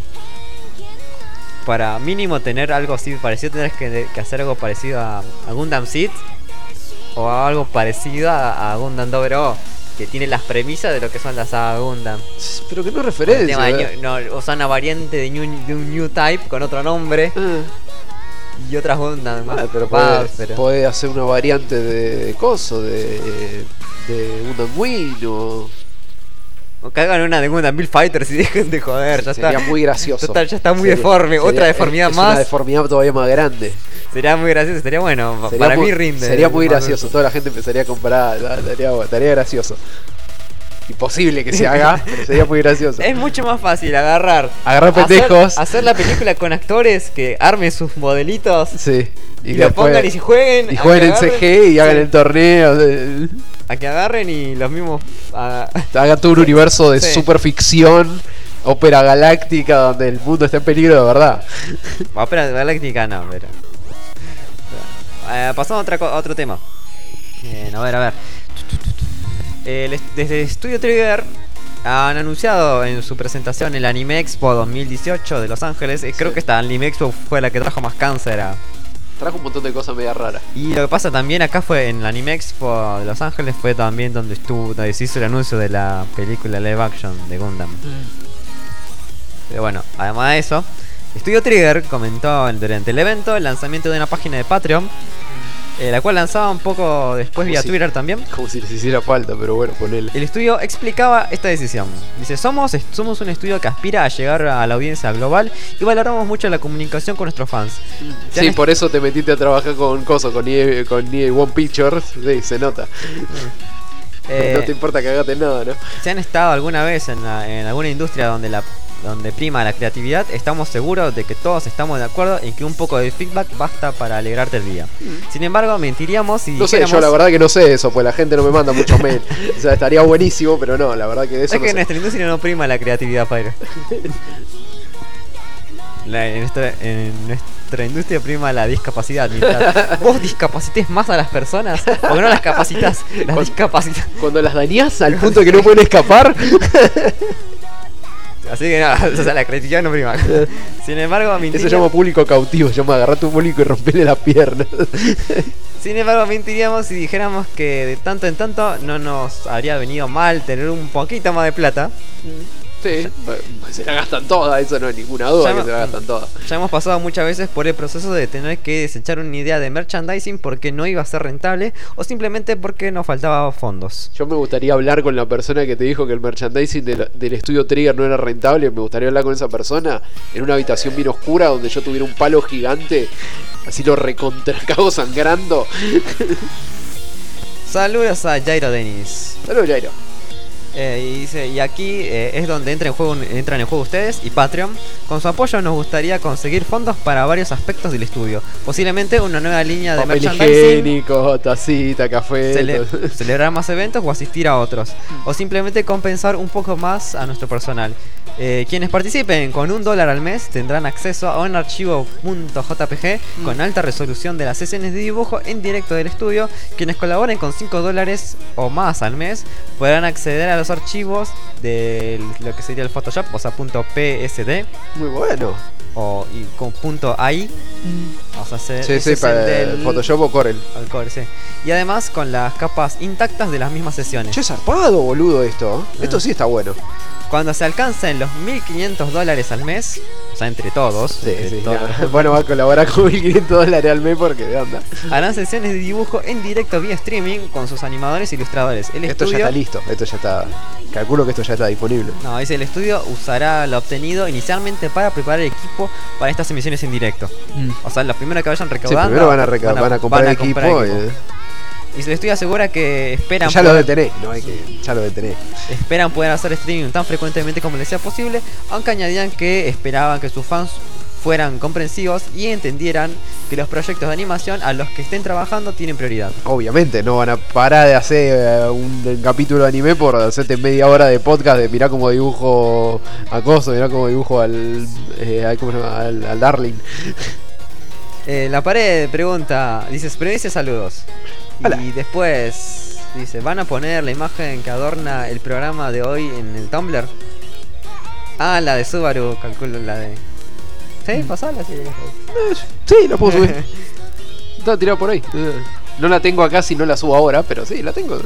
Para mínimo tener algo así parecido, tendrás que hacer algo parecido a Gundam Seed. O a algo parecido a Gundam Dobro, que tiene las premisas de lo que son las saga Gundam. Pero que no El referencia. tema de no, o sea, una variante de un New Type con otro nombre y otras Gundam más Pero copadas, puede hacer una variante de coso, de Gundam Wing o que hagan una de Gundam Build Fighters y dejen de joder, ya sería está. muy gracioso. Total, ya está muy Sería- deforme, otra deformidad es más. Una deformidad todavía más grande. Sería muy gracioso, sería bueno. Sería Para muy- mí rinde. Sería muy Más gracioso. Toda la gente empezaría a comparar. Estaría gracioso. Imposible que se haga, pero sería muy gracioso. Es mucho más fácil agarrar Pendejos. hacer la película con actores que armen sus modelitos Sí. y que lo después- pongan y se jueguen. Y a jueguen que en agarren- CG y hagan sí, el torneo. a que agarren y los mismos. Hagan todo un universo de Sí. superficción, ópera galáctica, donde el mundo está en peligro de verdad. Ópera Galáctica no, pero. Pasamos a otro tema. A ver. Desde Studio Trigger han anunciado en su presentación el Anime Expo 2018 de Los Ángeles. Creo Sí. que esta Anime Expo fue la que trajo más cáncer a. Trajo un montón de cosas media raras. Y lo que pasa también acá fue en la Anime Expo de Los Ángeles, fue también donde se hizo el anuncio de la película live action de Gundam. Pero bueno, además de eso, Studio Trigger comentó durante el evento el lanzamiento de una página de Patreon, la cual lanzaba un poco después vía si- Twitter también. Como si les hiciera falta, pero bueno, ponele. El estudio explicaba esta decisión. Dice, somos un estudio que aspira a llegar a la audiencia global y valoramos mucho la comunicación con nuestros fans. Ya Sí, han por eso te metiste a trabajar con EA One Pictures. Sí, se nota. No te importa cagarte en nada, ¿no? Si han estado alguna vez en alguna industria donde prima la creatividad, estamos seguros de que todos estamos de acuerdo en que un poco de feedback basta para alegrarte el día. Sin embargo, mentiríamos si No sé, dijéramos... yo la verdad que no sé eso, pues la gente no me manda muchos mails. O sea, estaría buenísimo, pero no, la verdad que de eso Es no que sé. nuestra industria no prima la creatividad, Pyro. En nuestra industria prima la discapacidad. Mientras vos discapacites más a las personas, porque no las capacitas, las discapacitas. Cuando las dañás al punto que no pueden escapar. Así que no, o sea, la creatividad no prima. Sin embargo, Eso mentiríamos... se llama público cautivo, se llama agarrar tu público y romperle las piernas. Sin embargo, mentiríamos si dijéramos que de tanto en tanto no nos habría venido mal tener un poquito más de plata. Sí, se la gastan todas, eso no hay ninguna duda que se la gastan todas. Ya hemos pasado muchas veces por el proceso de tener que desechar una idea de merchandising porque no iba a ser rentable o simplemente porque nos faltaba fondos. Yo me gustaría hablar con la persona que te dijo que el merchandising del estudio Trigger no era rentable. Me gustaría hablar con esa persona en una habitación bien oscura donde yo tuviera un palo gigante, así lo recontracago sangrando. Saludos a Jairo Dennis. Saludos, Jairo. Y dice, y aquí es donde entran en juego ustedes y Patreon. Con su apoyo nos gustaría conseguir fondos para varios aspectos del estudio. Posiblemente una nueva línea de Papel merchandising, higiénico, tacita, café. todo. celebrar más eventos o asistir a otros. O simplemente compensar un poco más a nuestro personal. Quienes participen con $1 al mes tendrán acceso a un archivo .jpg con alta resolución de las sesiones de dibujo en directo del estudio. Quienes colaboren con $5 o más al mes podrán acceder a los archivos de lo que sería el Photoshop, o sea, .psd Muy bueno. y con .ai. O sea, Sí, ese sí, es para el del Photoshop o Corel. al Core, sí. Y además con las capas intactas de las mismas sesiones. Che, zarpado, boludo, esto. Esto sí está bueno. Cuando se alcancen los $1.500 al mes, o sea, entre todos, Sí, entre sí. todos, Bueno, va a colaborar con $1.500 al mes porque de onda. harán sesiones de dibujo en directo vía streaming con sus animadores e ilustradores. El Esto ya estudio, está listo, esto ya está. Calculo que esto ya está disponible. no, dice el estudio usará lo obtenido inicialmente para preparar el equipo para estas emisiones en directo. O sea, lo primero que vayan Sí, recaudando, primero van a comprar van a equipo. comprar equipo. Y el estudio asegura que esperan Ya lo poder- detené, no hay que. Ya lo detené. Esperan poder hacer streaming tan frecuentemente como les sea posible, aunque añadían que esperaban que sus fans fueran comprensivos y entendieran que los proyectos de animación a los que estén trabajando tienen prioridad. Obviamente, no van a parar de hacer un capítulo de anime por hacerte media hora de podcast de mirá cómo dibujo a Coso, mirá cómo dibujo ¿cómo se llama? Al Darling. La pared pregunta, dice, primero dice saludos. Hola. Y después dice, ¿van a poner la imagen que adorna el programa de hoy en el Tumblr? Ah, la de Subaru, calculo la de... ¿Sí? ¿Pasala? Sí, Sí, la puedo subir. Está tirada por ahí. No la tengo acá si no la subo ahora, pero sí, la tengo.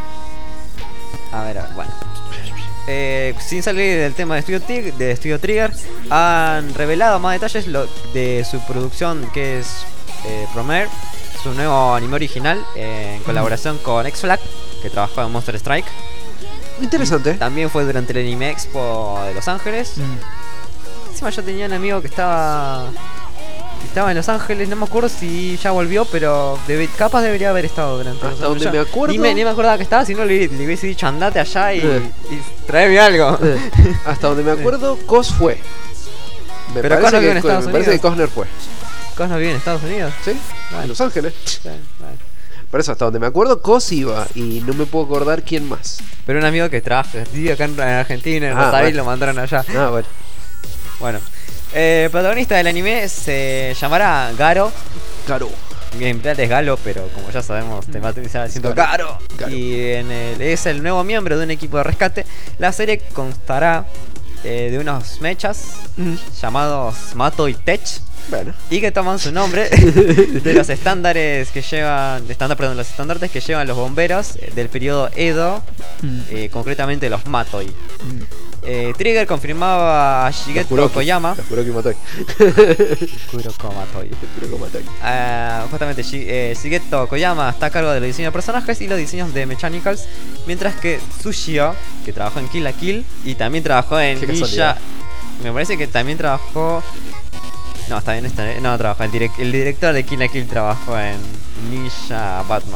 A ver, bueno. Sin salir del tema de Studio Trigger, han revelado más detalles de su producción, que es Promare, su nuevo anime original, en colaboración con X-Flag, que trabajó en Monster Strike. Interesante. También fue durante el Anime Expo de Los Ángeles. Encima yo tenía un amigo que estaba en Los Ángeles, no me acuerdo si ya volvió, pero capaz debería haber estado durante Hasta los donde Ángeles. me acuerdo. Ni me acordaba que estaba, si no le hubiese dicho andate allá y traeme algo. Hasta donde me acuerdo, Cos fue. Pero Cos no vive en Estados Me parece que Unidos. Cosner fue. ¿Cos no vive en Estados Unidos? ¿Sí? Bueno. En Los Ángeles. Bueno. Por eso, hasta donde me acuerdo, Cos iba. Y no me puedo acordar quién más. Pero un amigo que trabaja, vive acá en Argentina, en Ah, Rosario, y bueno. lo mandaron allá. Ah, bueno. Bueno. El protagonista del anime se llamará Garo. Caro. En realidad es Galo, pero como ya sabemos, te matizaba diciendo Garo. Garo. Y es el nuevo miembro de un equipo de rescate. La serie constará de unos mechas llamados Mato y Tech, Bueno. y que toman su nombre de los estándares que llevan, los estandartes que llevan los bomberos del periodo Edo, concretamente los Matoi. Trigger confirmaba a Shigeru Koyama. Los Kuroki Matoi. Kuroko Matoi. Kuroki Matoi. Justamente Shigeru Koyama está a cargo de los diseños de personajes y los diseños de Mechanicals, mientras que Tsushio, que trabajó en Kill la Kill y también trabajó en Qué Ninja, casualidad. me parece que también trabajó, no, está bien, no trabajó, el director de Kill la Kill trabajó en Ninja Batman.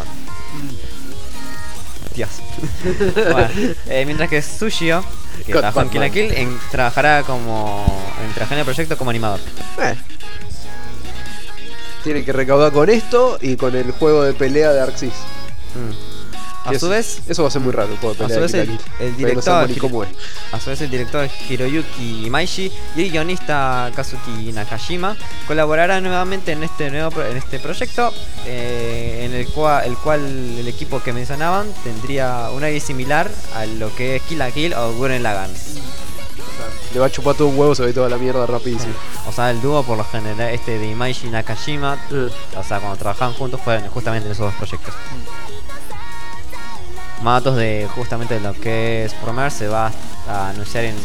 Dios. Bueno, mientras que Tsushio, que God trabajó en Kill la Batman. Kill, trabajará en el proyecto como animador. Tiene que recaudar con esto y con el juego de pelea de Arxis. A su vez, Eso va a ser muy raro, el juego de a pelea su vez de el Kill la Kill. director- Pero no sabemos ni cómo es. A su vez, el director Hiroyuki Imaishi y el guionista Kazuki Nakajima colaborarán nuevamente en este proyecto, en el cual el equipo que mencionaban tendría un aire similar a lo que es Kill la Kill o Gurren Lagann. Le va a chupar todo un huevo, se ve toda la mierda rapidísimo. O sea, el dúo por lo general de Imaishi y Nakajima, o sea, cuando trabajaban juntos fueron justamente en esos dos proyectos. Más datos de justamente lo que es Promare se va a anunciar en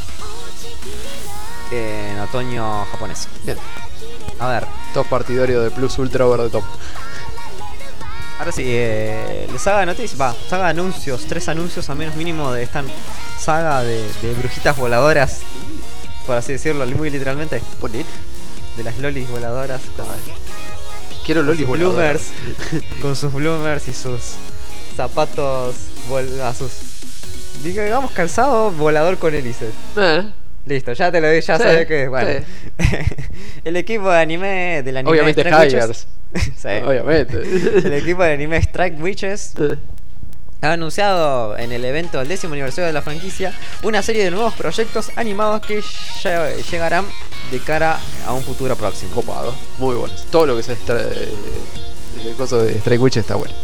otoño japonés. Bien. A ver, Todos partidarios de Plus Ultra over the top. ahora sí, saga de noticias, saga de anuncios, 3 anuncios al menos mínimo de esta saga de brujitas voladoras, por así decirlo, muy literalmente, Poner. de las lolis voladoras Quiero con lolis sus voladoras. bloomers, con sus bloomers y sus zapatos digamos calzado volador con hélices. Listo, ya te lo dije, ya Sí, sabes que es. Bueno. El equipo de anime del anime Obviamente Strike Witches. Hires. Sí. Obviamente. El equipo de anime Strike Witches ha anunciado en el evento del 10º aniversario de la franquicia una serie de nuevos proyectos animados que llegarán de cara a un futuro próximo. Copado. Muy bueno. Todo lo que sea el coso de Strike Witch está bueno.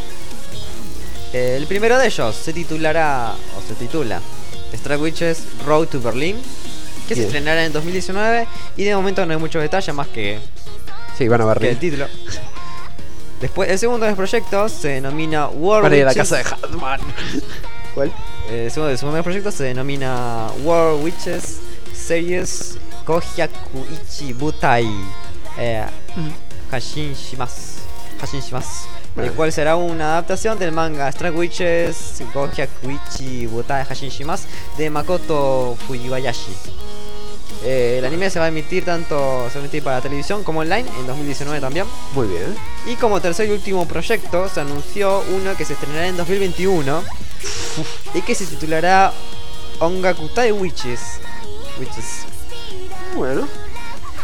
El primero de ellos se titula Strike Witches Road to Berlin, que se Bien. estrenará en 2019 y de momento no hay muchos detalles más que Sí, van a el ver. título. Después, el segundo de los proyectos se denomina War Van a ir a la Witches. casa de Hatman. ¿Cuál? El segundo de los proyectos se denomina War Witches Series Kohyaku Ichi Butai Hashin Shimasu, el cual será una adaptación del manga Strike Witches Kohyaku Ichi Butai Hashin Shimasu de Makoto Fujibayashi. El anime se va a emitir para televisión como online en 2019 también. Muy bien. Y como tercer y último proyecto se anunció uno que se estrenará en 2021 y que se titulará Ongakutai Witches. Bueno.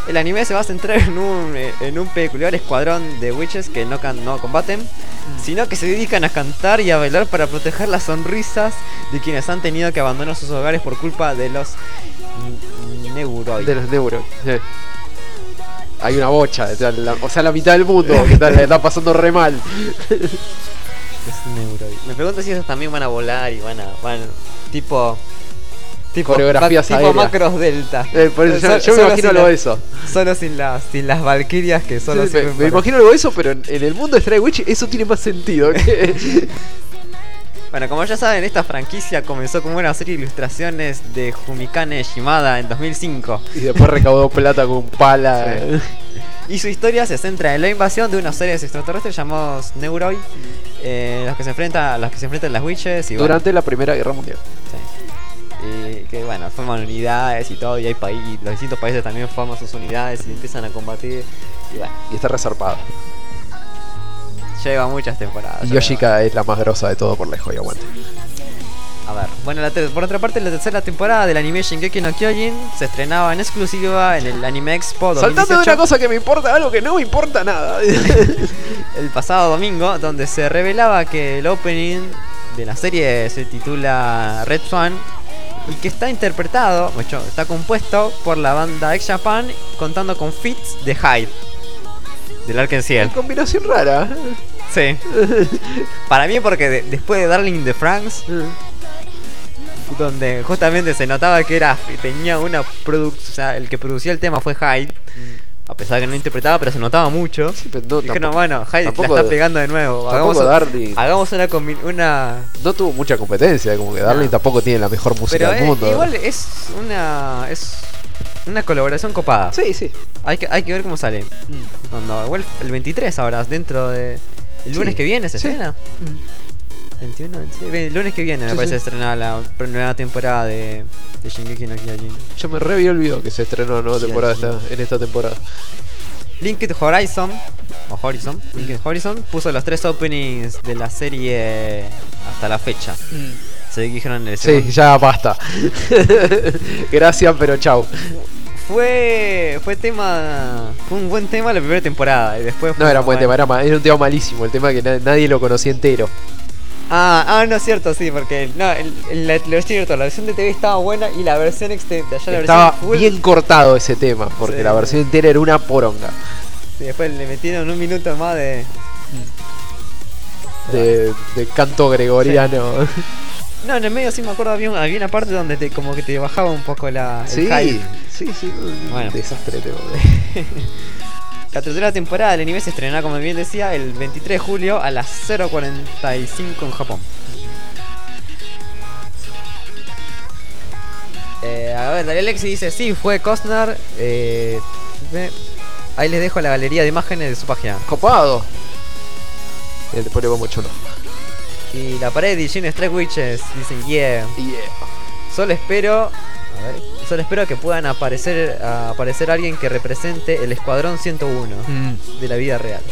el anime se va a centrar en un peculiar escuadrón de witches que no combaten, sino que se dedican a cantar y a bailar para proteger las sonrisas de quienes han tenido que abandonar sus hogares por culpa de los Neuroi. De los Neuro. Hay una bocha, o sea, la mitad del mundo que le está pasando re mal. Los Neuroi. Me pregunto si esos también van a volar y van tipo coreografías tipo aéreas. Macros Delta. Por eso yo me Solo imagino sin algo la- de eso. Solo sin las valquirias que solo Sí, sirven me para- imagino algo de eso, pero en el mundo de Stray Witch eso tiene más sentido. Bueno, como ya saben, esta franquicia comenzó como una serie de ilustraciones de Jumikane Shimada en 2005. Y después recaudó plata con pala. Y su historia se centra en la invasión de unos seres extraterrestres llamados Neuroi, los que se enfrentan las witches y Durante la Primera Guerra Mundial. bueno, sí. Y que bueno, forman unidades y todo, y hay los distintos países también forman sus unidades y empiezan a combatir. Y bueno, Y está resarpada. lleva muchas temporadas. Y Yoshika es la más grosa de todo por lejos y aguante. A ver, bueno, por otra parte, la tercera temporada del anime Shingeki no Kyojin se estrenaba en exclusiva en el Anime Expo 2018. Saltando de una cosa que me importa a algo que no me importa nada. El pasado domingo, donde se revelaba que el opening de la serie se titula Red Swan y que está interpretado, está compuesto por la banda X Japan contando con feats de Hyde del Arken Ciel. Combinación rara. Sí. Para mí porque después de Darling in the Franxx, donde justamente se notaba que tenía una o sea, el que producía el tema fue Hyde. A pesar de que no interpretaba, pero se notaba mucho. Sí, pero no, Dijeron, tampoco- bueno, Hyde la tampoco- está pegando de nuevo. tampoco Darling. Hagamos una. No tuvo mucha competencia, como que Darling tampoco tiene la mejor música Pero del mundo. igual es una colaboración copada. Sí, sí. Hay que ver cómo sale. Cuando igual el 23 ahora, dentro de el lunes Sí. que viene se Sí. estrena. 21, 26, el lunes que viene me Sí, parece sí. estrenar la nueva temporada de Shingeki no Kyojin. Yo me re había olvidado que se estrenó una nueva Sí, temporada sí. en esta temporada. Linked Horizon Linked Horizon puso los 3 openings de la serie hasta la fecha. Se ve que dijeron en el Sí, segundo. ya basta. Gracias, pero chau. Fue un buen tema la primera temporada y después No fue era un buen como, tema, era un tema malísimo. El tema que nadie lo conocía entero. no es cierto, sí, porque lo cierto, la versión de TV estaba buena y la versión extendida, ya la Estaba versión full, bien cortado ese tema, porque Sí. la versión entera era una poronga. y después le metieron un minuto más de De canto gregoriano. no, en el medio sí me acuerdo había una parte donde como que te bajaba un poco el Sí, hype. sí. Bueno. Desastre tema. La tercera temporada del anime se estrenará, como bien decía, el 23 de julio a las 0:45 en Japón. A ver, Darío Alexi dice, sí, fue Costner. Ahí les dejo la galería de imágenes de su página. Copado. Después le vamos chulo. Y la pared de Jin Stray Witches dicen, yeah. Solo espero que puedan aparecer alguien que represente el Escuadrón 101 de la vida real.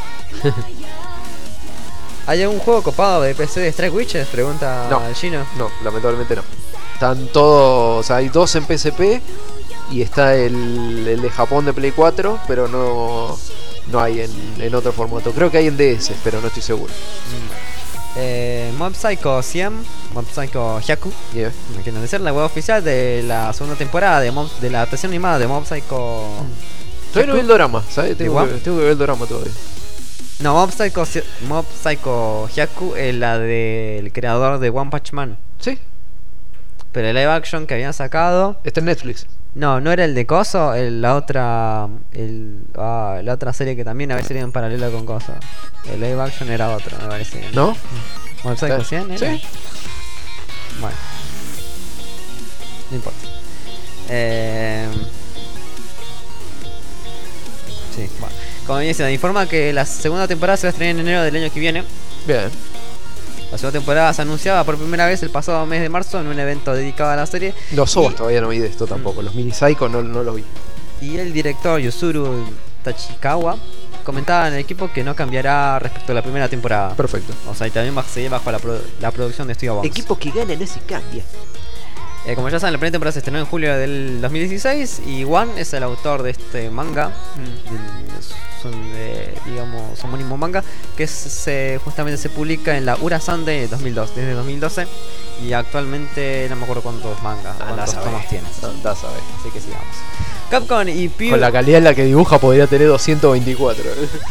¿Hay algún juego copado de PC de Strike Witches? Pregunta No. el Gino. No, lamentablemente no. Están todos, o sea, hay dos en PSP y está el de Japón de Play 4, pero no hay en otro formato. Creo que hay en DS, pero no estoy seguro. Mob Psycho 100, Mob Psycho Hyaku, Yeah. me quieren decir, la web oficial de la segunda temporada de la adaptación animada de Mob Psycho. Todavía no vi el dorama, ¿sabes? Tengo Igual. que ver el dorama todavía. No, Mob Psycho Hyaku es la del creador de One Punch Man. Sí, Pero el live action que habían sacado. está en Netflix. No era el de Coso, la otra serie que también había salido en paralelo con Coso. El live action era otro, me parece. ¿No? Mob Psycho 100 era. Sí. Bueno. No importa. Sí, bueno. Como bien se informa que la segunda temporada se va a estrenar en enero del año que viene. Bien. La segunda temporada se anunciaba por primera vez el pasado mes de marzo en un evento dedicado a la serie. Los OVAs todavía no vi de esto tampoco. Los mini Psycho no los vi. Y el director Yusuru Tachikawa comentaba en el equipo que no cambiará respecto a la primera temporada. Perfecto. O sea, y también va a seguir bajo la producción de Studio Box. que gana no se cambia. Como ya saben, la primera temporada se estrenó en julio del 2016 y One es el autor de este manga, digamos, homónimo manga, que justamente se publica en la Urasan de 2002, desde 2012 y actualmente no me acuerdo cuántos mangas, cuántos tomos tiene. Da sabe. Así que sigamos. Capcom y Pure... Con la calidad en la que dibuja podría tener 224.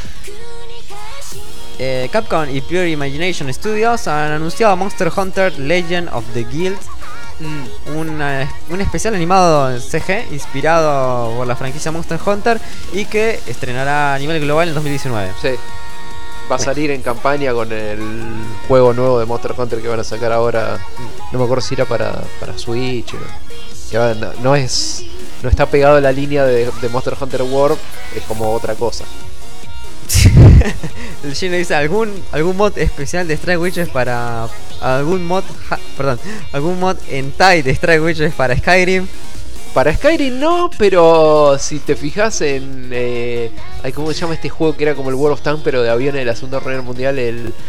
Capcom y Pure Imagination Studios han anunciado Monster Hunter Legend of the Guild, un especial animado en CG inspirado por la franquicia Monster Hunter y que estrenará a nivel global en 2019. Sí. Va a salir en campaña con el juego nuevo de Monster Hunter que van a sacar ahora. No me acuerdo si era para Switch. Que no está pegado a la línea de Monster Hunter World, es como otra cosa. El Gino dice algún mod especial de Strike Witches para algún mod hentai de Strike Witches para Skyrim. Para Skyrim no, pero si te fijas en ¿cómo se llama este juego que era como el World of Tanks pero de aviones de la Segunda Guerra Mundial?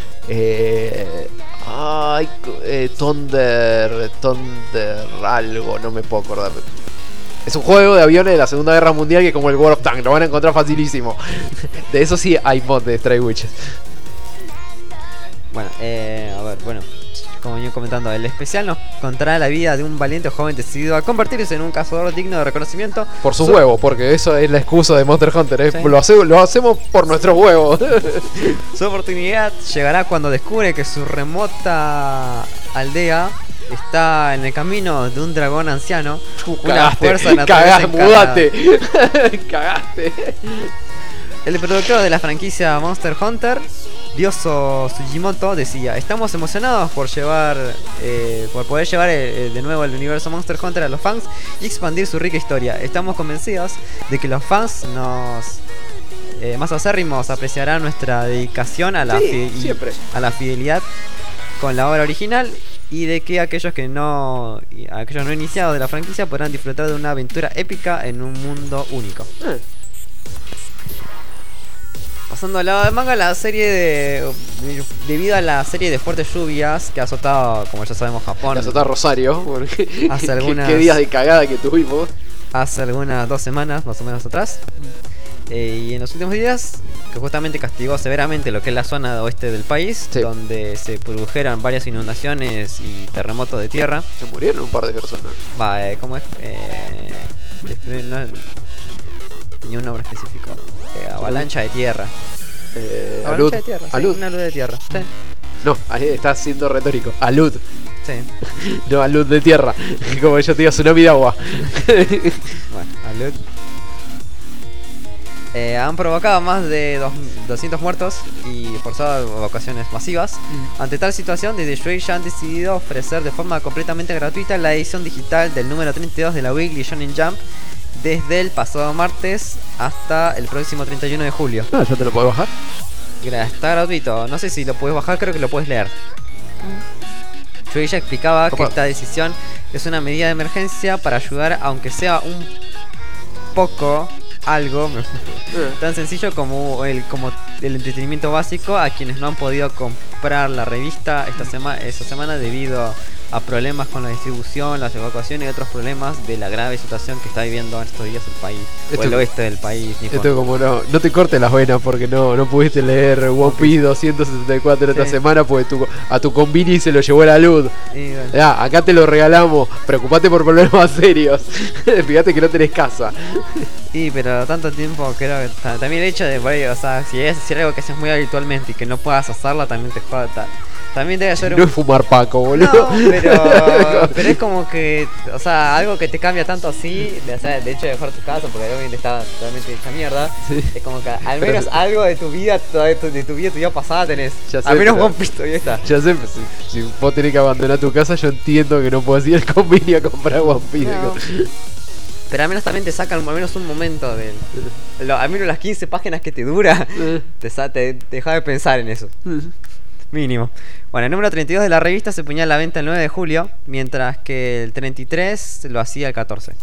Thunder algo, no me puedo acordar. Es un juego de aviones de la Segunda Guerra Mundial que es como el World of Tanks, lo van a encontrar facilísimo. De eso sí hay mod de Strike Witches. Bueno, como venía comentando, el especial nos contará la vida de un valiente joven decidido a convertirse en un cazador digno de reconocimiento por sus huevos, porque eso es la excusa de Monster Hunter, ¿eh? Sí. Lo hacemos por nuestros huevos. Su oportunidad llegará cuando descubre que su remota aldea está en el camino de un dragón anciano. Una fuerza natural. Mudate. Cagaste. El productor de la franquicia Monster Hunter, Ryoso Sugimoto, decía: estamos emocionados por poder llevar de nuevo el universo Monster Hunter a los fans y expandir su rica historia. Estamos convencidos de que los fans más acérrimos apreciarán nuestra dedicación a la fidelidad con la obra original y de que aquellos no iniciados de la franquicia podrán disfrutar de una aventura épica en un mundo único. Pasando al lado del manga, debido a la serie de fuertes lluvias que ha azotado, como ya sabemos, Japón. Que ha azotado Rosario, porque hace qué días de cagada que tuvimos. Hace algunas 2 semanas, más o menos atrás. Y en los últimos días, que justamente castigó severamente lo que es la zona oeste del país, sí, donde se produjeron varias inundaciones y terremotos de tierra. Se murieron un par de personas. ¿Cómo es? Tenía un nombre específico. Avalancha de tierra. Avalancha de tierra, sí, una luz de tierra. Sí. No, ahí está siendo retórico. Alud. Sí. No, alud de tierra. Como yo te digo, tsunami de agua. Bueno, alud. Han provocado más de 200 muertos y forzado evacuaciones masivas. Ante tal situación, desde Shueisha han decidido ofrecer de forma completamente gratuita la edición digital del número 32 de la Weekly Shonen Jump desde el pasado martes hasta el próximo 31 de julio. ¿Ya te lo puedes bajar? Está gratuito. No sé si lo puedes bajar, creo que lo puedes leer. Shueisha explicaba que esta decisión es una medida de emergencia para ayudar, aunque sea un poco, algo tan sencillo como el entretenimiento básico a quienes no han podido comprar la revista esta semana debido a problemas con la distribución, las evacuaciones y otros problemas de la grave situación que está viviendo en estos días el país, o el oeste del país. Esto como no te cortes las venas porque no pudiste leer One Piece 274 esta semana porque a tu convini se lo llevó la luz. Bueno. Acá te lo regalamos, preocupate por problemas serios. Fíjate que no tenés casa. Sí, pero tanto tiempo creo que también el hecho de, o sea, si es algo que haces muy habitualmente y que no puedas hacerla, también te joda. También debe ser no es fumar Paco, boludo. No, pero es como que, o sea, algo que te cambia tanto así, de hecho de dejar tu casa porque obviamente está totalmente hecha mierda. Sí. Es como que al menos algo de tu vida, de tu vida pasada tenés. Ya sé, al menos One Piece todavía está. Ya sé, si vos tenés que abandonar tu casa, yo entiendo que no puedes ir al convenio a comprar One Piece. No. Pero al menos también te sacan al menos un momento al menos las 15 páginas que te dura, te deja de pensar en eso. Mínimo. Bueno, el número 32 de la revista se ponía a la venta el 9 de julio, mientras que el 33 lo hacía el 14.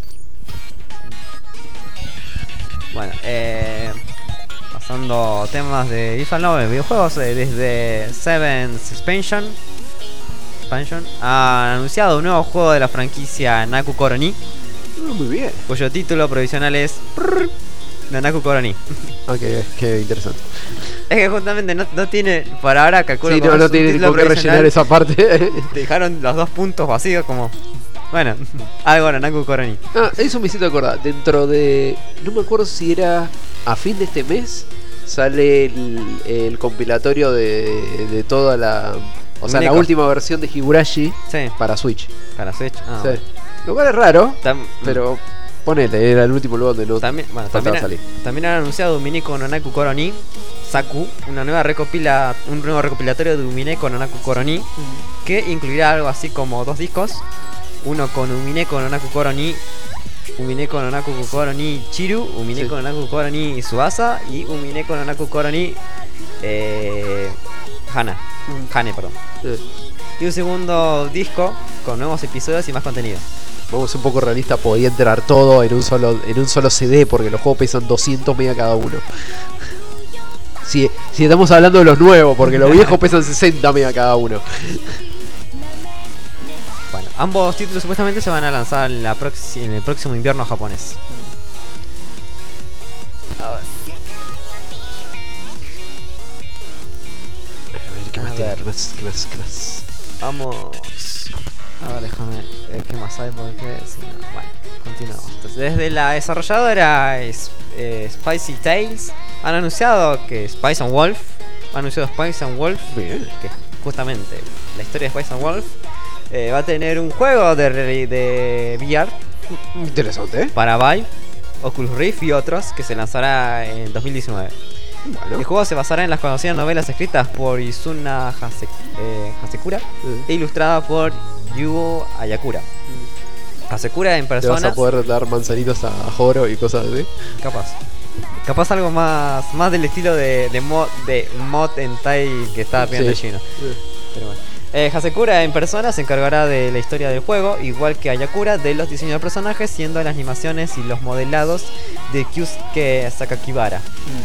Bueno, pasando temas de visual novel, videojuegos, desde Seven's Expansion Expansion, han anunciado un nuevo juego de la franquicia Naku Koroni, Muy bien. cuyo título provisional es Nanaku Koroni. Ok, qué interesante. Es que justamente no tiene, por ahora calculo Sí, como no su tiene título por qué rellenar provisional, esa parte. dejaron los 2 puntos vacíos como... Bueno, algo Nanaku Koroni. Ah, eso me hiciste acordar. Dentro de. No me acuerdo si era a fin de este mes. Sale el compilatorio de toda la. O sea, la Muñecos. última versión de Higurashi Sí, para Switch. para Switch. Ah, Sí. Lo cual es raro, Tam- pero ponele, era el último lugar donde no También, bueno, faltaba salir. también han anunciado Umineko no Naku Koroni Saku, un nuevo recopilatorio de Umineko no Naku Koroni, que incluirá algo así como 2 discos, uno con Umineko no Naku Koroni, Umineko no Naku Koroni Chiru, Umineko no Naku Koroni Suasa y Umineko no Naku Koroni Hane, perdón. Y un segundo disco con nuevos episodios y más contenido. Vamos a ser un poco realistas, podía entrar todo en un solo CD porque los juegos pesan 200 megas cada uno. Si estamos hablando de los nuevos, porque los viejos pesan 60 megas cada uno. Bueno, ambos títulos supuestamente se van a lanzar en el próximo invierno japonés. ¿Qué más A tiene? ver. ¿Qué más? Vamos. A ver, déjame ver qué más hay porque si no, bueno, continuamos. Entonces, desde la desarrolladora Spicy Tales han anunciado que Spice and Wolf Bien. que justamente la historia de Spice and Wolf va a tener un juego de VR Interesante, ¿eh? para Vive, Oculus Rift y otros que se lanzará en 2019. El Bueno. juego se basará en las conocidas novelas escritas por Izuna Hasekura e ilustrada por Yugo Ayakura. Hasekura en Te vas persona, a poder dar manzanitos a Joro y cosas así. capaz algo más del estilo de mod hentai que estaba pidiendo Sí. el chino. Pero bueno. Hasekura en persona se encargará de la historia del juego, igual que Ayakura de los diseños de personajes, siendo las animaciones y los modelados de Kyusuke Sakakibara.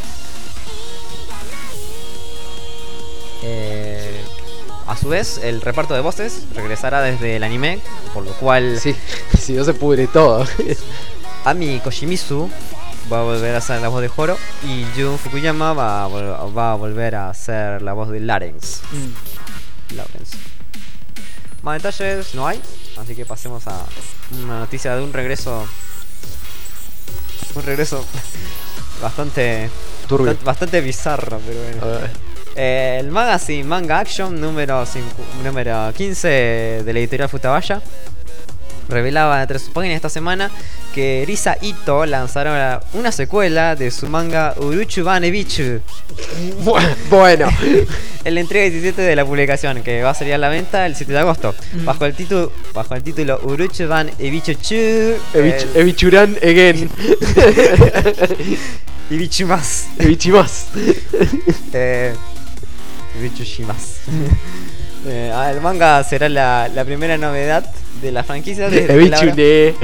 A su vez, el reparto de voces regresará desde el anime, por lo cual Sí, si no se pudre todo. Ami Koshimizu va a volver a hacer la voz de Joro y Jun Fukuyama va a volver a hacer la voz de Lawrence. Más detalles no hay, así que pasemos a una noticia de un regreso bastante Turbio. bastante bizarro, pero bueno. A ver. El magazine Manga Action número 15 de la editorial Futabaya revelaba entre sus páginas esta semana que Risa Ito lanzará una secuela de su manga Uruchu Bane Bichu Bueno. en la entrega 17 de la publicación, que va a salir a la venta el 7 de agosto bajo el título Uruchu Ban Ebichu Chu Ebichuran again. Ebichumas Ebichimas. Ebichushimas. El manga será la primera novedad de la franquicia desde que la obra- Ebichune.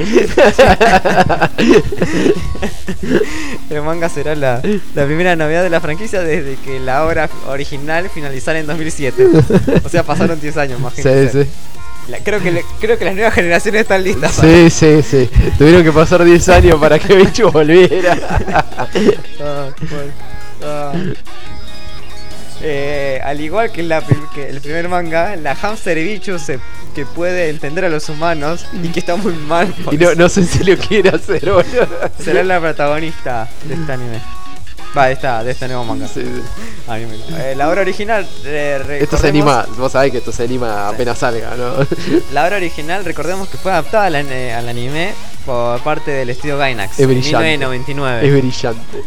El manga será la primera novedad de la franquicia desde que la obra original finalizara en 2007. O sea, pasaron 10 años, Sí, imagínense. sí. Creo que las nuevas generaciones están listas. Sí. Tuvieron que pasar 10 años para que Bichu volviera. Al igual que que el primer manga, la hamster Bichu que puede entender a los humanos y que está muy mal. Y no sé si lo quiere hacer, boludo. Será la protagonista de este anime. De este nuevo manga. Sí. Anime, no. La obra original. Esto se anima, vos sabés que esto se anima apenas salga, ¿no? La obra original, recordemos que fue adaptada al anime por parte del estudio Gainax Es en brillante. 1999. Es brillante.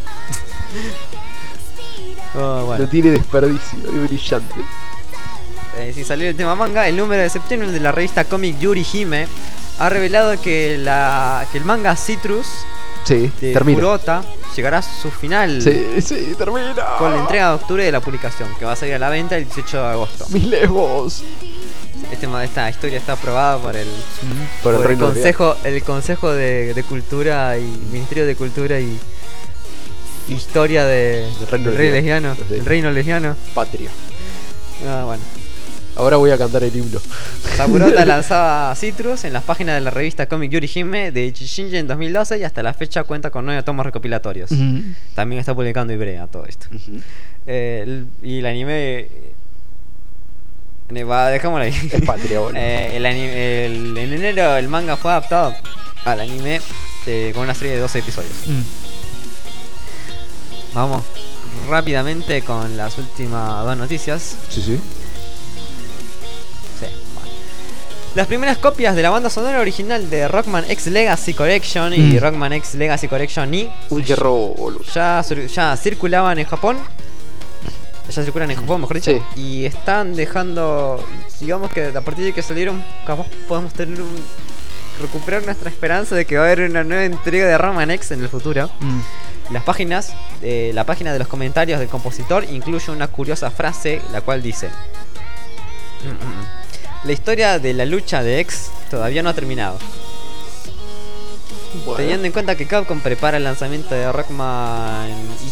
Oh, bueno. No tiene desperdicio, es brillante. Sin salir el tema manga, el número de septiembre de la revista Comic Yuri Hime ha revelado que el manga Citrus Sí, de termina. Kurota llegará a su final Sí, termina. con la entrega de octubre de la publicación, que va a salir a la venta el 18 de agosto. Mis lejos. Esta historia está aprobada por el Reino Consejo de Cultura y Ministerio de Cultura y Historia del Reino Rey Lesbiano. Lesbiano, Sí. el Reino Lesbiano. Patria. Bueno. Ahora voy a cantar el himno. Sakurota lanzaba Citrus en las páginas de la revista Comic Yuri Hime de Ichijinji en 2012 y hasta la fecha cuenta con 9 tomos recopilatorios. También está publicando Ibrea todo esto. Y el anime... dejámoslo ahí. Es patria, boludo. En enero el manga fue adaptado al anime con una serie de 12 episodios. Vamos rápidamente con las últimas 2 noticias. Sí, sí. Sí, bueno. Las primeras copias de la banda sonora original de Rockman X Legacy Collection y Rockman X Legacy Collection Y Uy, qué robo, boludo. ya circulaban en Japón. Ya circulan en Japón, mejor dicho. Sí. Y están dejando. Digamos que a partir de que salieron, capaz podemos recuperar nuestra esperanza de que va a haber una nueva entrega de Rockman X en el futuro. Las páginas, la página de los comentarios del compositor incluye una curiosa frase, la cual dice: la historia de la lucha de X todavía no ha terminado. Bueno. Teniendo en cuenta que Capcom prepara el lanzamiento de Rockman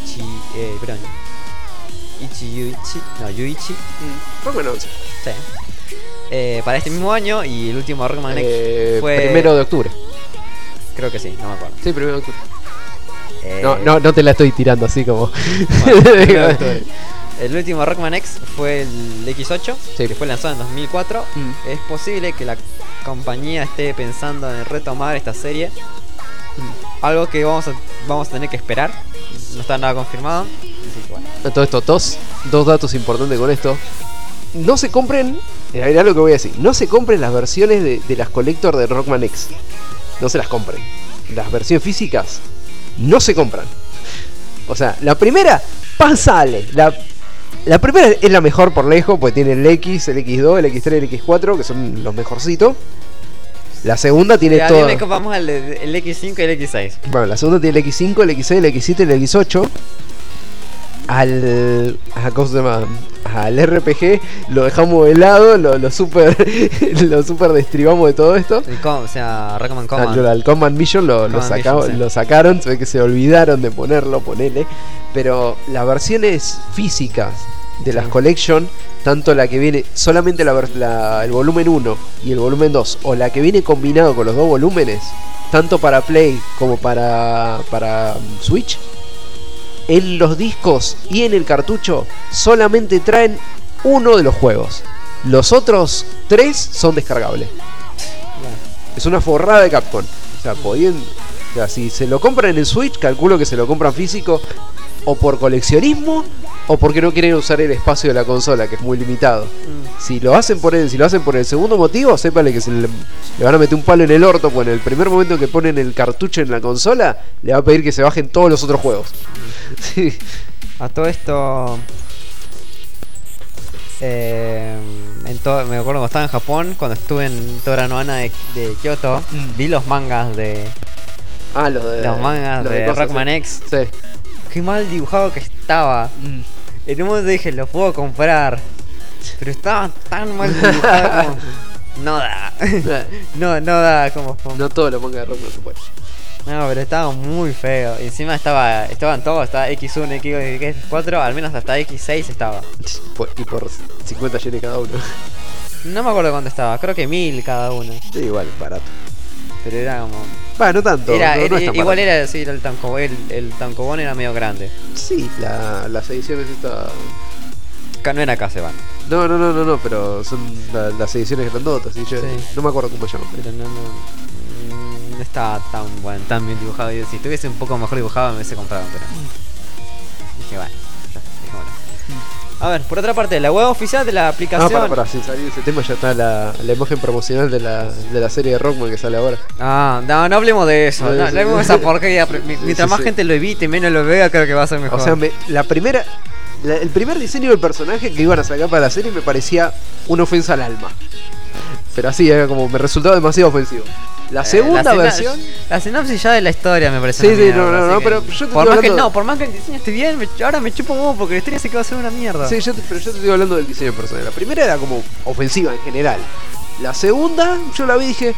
Yuichi Rockman 11. sí. Para este mismo año, y el último Rockman X fue 1 de octubre. creo que sí, no me acuerdo. Sí, 1 de octubre. No te la estoy tirando así como. Bueno, 1 de octubre. El último Rockman X fue el X8, Sí. que fue lanzado en 2004. Es posible que la compañía esté pensando en retomar esta serie. Algo que vamos a tener que esperar. No está nada confirmado. Así que bueno. Todo esto, dos datos importantes con esto. No se compren, mirá lo que voy a decir. No se compren las versiones de las Collector de Rockman X. No se las compren. Las versiones físicas no se compran. O sea, la primera, pasale. La primera es la mejor por lejos, porque tiene el X, el X2, el X3 y el X4, que son los mejorcitos. La segunda tiene Ya, todo. vamos al el X5 y el X6. Bueno, la segunda tiene el X5, el X6, el X7 y el X8. ¿Cómo se llama? Al RPG lo dejamos de lado, lo super destribamos de todo esto. O sea, Rockman Command. Al Command Mission Mission, sí. lo sacaron, se ve que se olvidaron de ponerlo, ponele. Pero las versiones físicas de las Collection, tanto la que viene solamente el volumen 1 y el volumen 2, o la que viene combinado con los dos volúmenes, tanto para Play como para Switch, en los discos y en el cartucho solamente traen uno de los juegos. Los otros 3 son descargables. Es una forrada de Capcom. O sea, si se lo compran en Switch, calculo que se lo compran físico o por coleccionismo o porque no quieren usar el espacio de la consola, que es muy limitado. Si lo hacen por el segundo motivo, sépale que le van a meter un palo en el orto, pues en el primer momento que ponen el cartucho en la consola, le va a pedir que se bajen todos los otros juegos. Sí. A todo esto, me acuerdo cuando estaba en Japón, cuando estuve en Tora Noana de Kyoto, vi los mangas de Los mangas de cosas, Rockman X. Sí. Qué mal dibujado que estaba. En un momento dije, lo puedo comprar, pero estaba tan mal dibujado como... No da. no da como... No todo lo ponga de Rockman se puede. No, pero estaba muy feo. Y encima estaban todos, estaba X1, X4, al menos hasta X6 estaba. Y por 50 yenes cada uno. No me acuerdo cuánto estaba, creo que 1000 cada uno. Sí, igual, barato. Pero era como... Bueno, no tanto. No es tan igual barato. era, sí, el tankobon era medio grande. Sí, las ediciones estas... No era Caseban. No, pero son las ediciones grandotas. ¿Sí? Sí. No me acuerdo cómo se llaman. Pero no estaba tan bien dibujado. Y si estuviese un poco mejor dibujado me hubiese comprado, pero... Dije, bueno, dejémoslo. A ver, por otra parte, la web oficial de la aplicación... Para, sin salir de ese tema ya está la imagen promocional de la serie de Rockman que sale ahora. No hablemos de eso. No hablemos de esa porquería. Mientras más sí. gente lo evite, menos lo vea, creo que va a ser mejor. O sea, el primer diseño del personaje que iban a sacar para la serie me parecía una ofensa al alma. Pero así, era como me resultaba demasiado ofensivo. La segunda versión... La sinopsis ya de la historia me parece. Sí, una mierda, no, así pero que- yo te por estoy más que hablando- por más que el diseño esté bien, ahora me chupo un huevo porque la historia sé que va a ser una mierda. Sí, pero yo te estoy hablando del diseño personal. La primera era como ofensiva en general. La segunda, yo la vi y dije,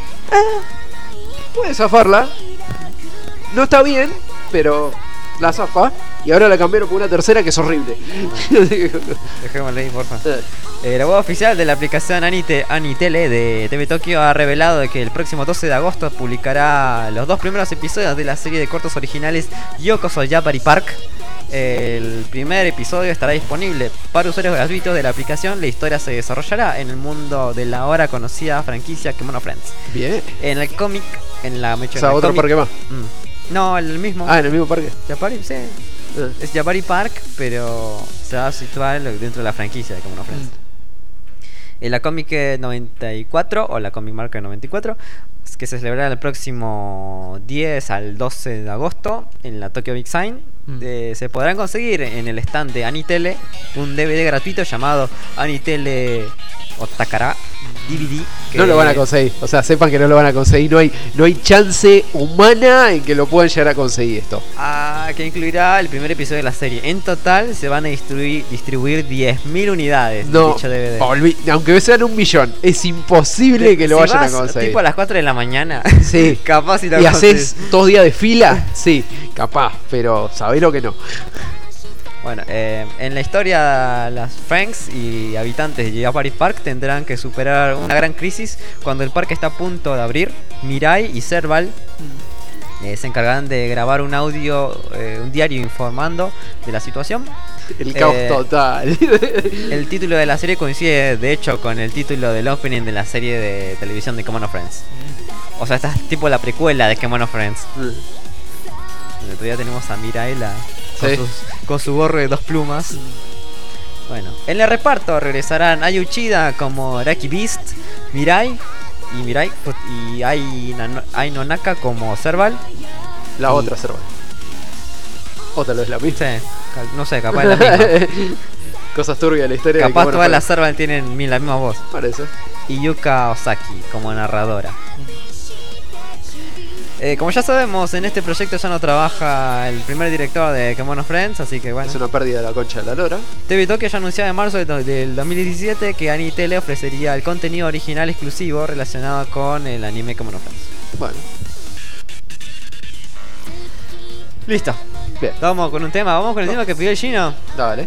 puede zafarla. No está bien, pero la zafa. Y ahora la cambiaron por una tercera que es horrible. Dejémosle ahí, porfa. La web oficial de la aplicación Anitele de TV Tokio ha revelado que el próximo 12 de agosto publicará los 2 primeros episodios de la serie de cortos originales Yokoso Yabari Park. El primer episodio estará disponible para usuarios gratuitos de la aplicación. La historia se desarrollará en el mundo de la ahora conocida franquicia Kemono Friends. Bien. En el cómic, en la O sea, otro parque más. No, el mismo. Ah, en el mismo parque. Yabari, sí. Es Yabari Park, pero se va a situar dentro de la franquicia de Kemono Friends. En la Comic 94 o la Comic Market 94, que se celebrará el próximo 10 al 12 de agosto en la Tokyo Big Sign. Se podrán conseguir en el stand de Anitele un DVD gratuito llamado Anitele Otakara DVD. No lo van a conseguir, o sea, sepan que no lo van a conseguir. No hay chance humana en que lo puedan llegar a conseguir esto. Que incluirá el primer episodio de la serie. En total se van a distribuir 10.000 unidades de No, dicho DVD. aunque sean 1 millón, es imposible que lo Si vayan vas a conseguir. tipo a las 4 de la mañana, Sí. capaz si lo Y conseguís. haces 2 días de fila, sí, capaz, pero sabés lo que no. Bueno, en la historia, las Franks y habitantes de Yabari Park tendrán que superar una gran crisis cuando el parque está a punto de abrir. Mirai y Serval se encargarán de grabar un diario informando de la situación. El caos total. El título de la serie coincide, de hecho, con el título del opening de la serie de televisión de Kemono Friends. O sea, esta es tipo la precuela de Kemono Friends. Todavía tenemos a Mirai Sí. con su gorro de 2 plumas. Bueno, en el reparto regresarán Ai Uchida como Raki Beast, Mirai y Ai Nonaka como Serval. La Y- otra serva. O tal vez la misma. Sí, no sé, capaz es la misma. Cosas turbias de la historia. de Capaz Kemono todas las Friends. Serval tienen la misma voz. Parece. Y Yuka Osaki como narradora. Como ya sabemos, en este proyecto ya no trabaja el primer director de Kemono Friends, así que bueno. Es una pérdida de la concha de la lora. TV Tokyo ya anunció en marzo del 2017 que Anitele ofrecería el contenido original exclusivo relacionado con el anime Kemono Friends. Bueno, Listo. bien, Vamos con un tema, vamos con el tema que pidió el Gino. dale.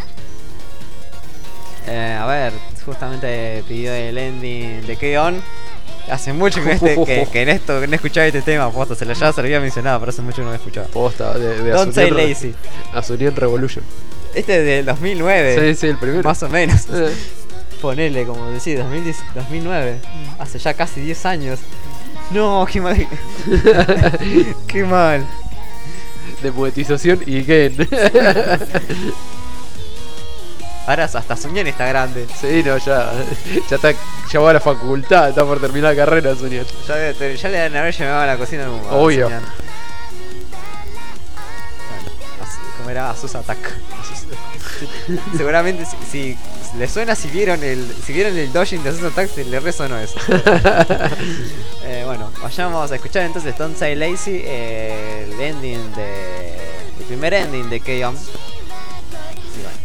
A ver, justamente pidió el ending de K-On! Hace mucho que en esto no escuchaba este tema, posta, ya se lo había mencionado, pero hace mucho que no lo escuchaba. Posta de Don't Say Asunion Lazy. Asunion Revolution. Este es del 2009. Sí, el primero. Más o menos. Eh, Ponele, como decís, 2009. Hace ya casi 10 años. No, qué mal. Qué mal. de poetización y Gen. Ahora hasta Soñan está grande. Sí, no, ya está, ya va a la facultad, está por terminar la carrera, Soñan. Ya le deben haber llevado a la cocina a Obvio. Soñan. Bueno, como era Asus Attack. Seguramente si le suena, si vieron el dojin de Asus Attack, le resonó eso. Bueno, vayamos a escuchar entonces Don't Say Lazy, el primer ending de K-On! Sí, bueno.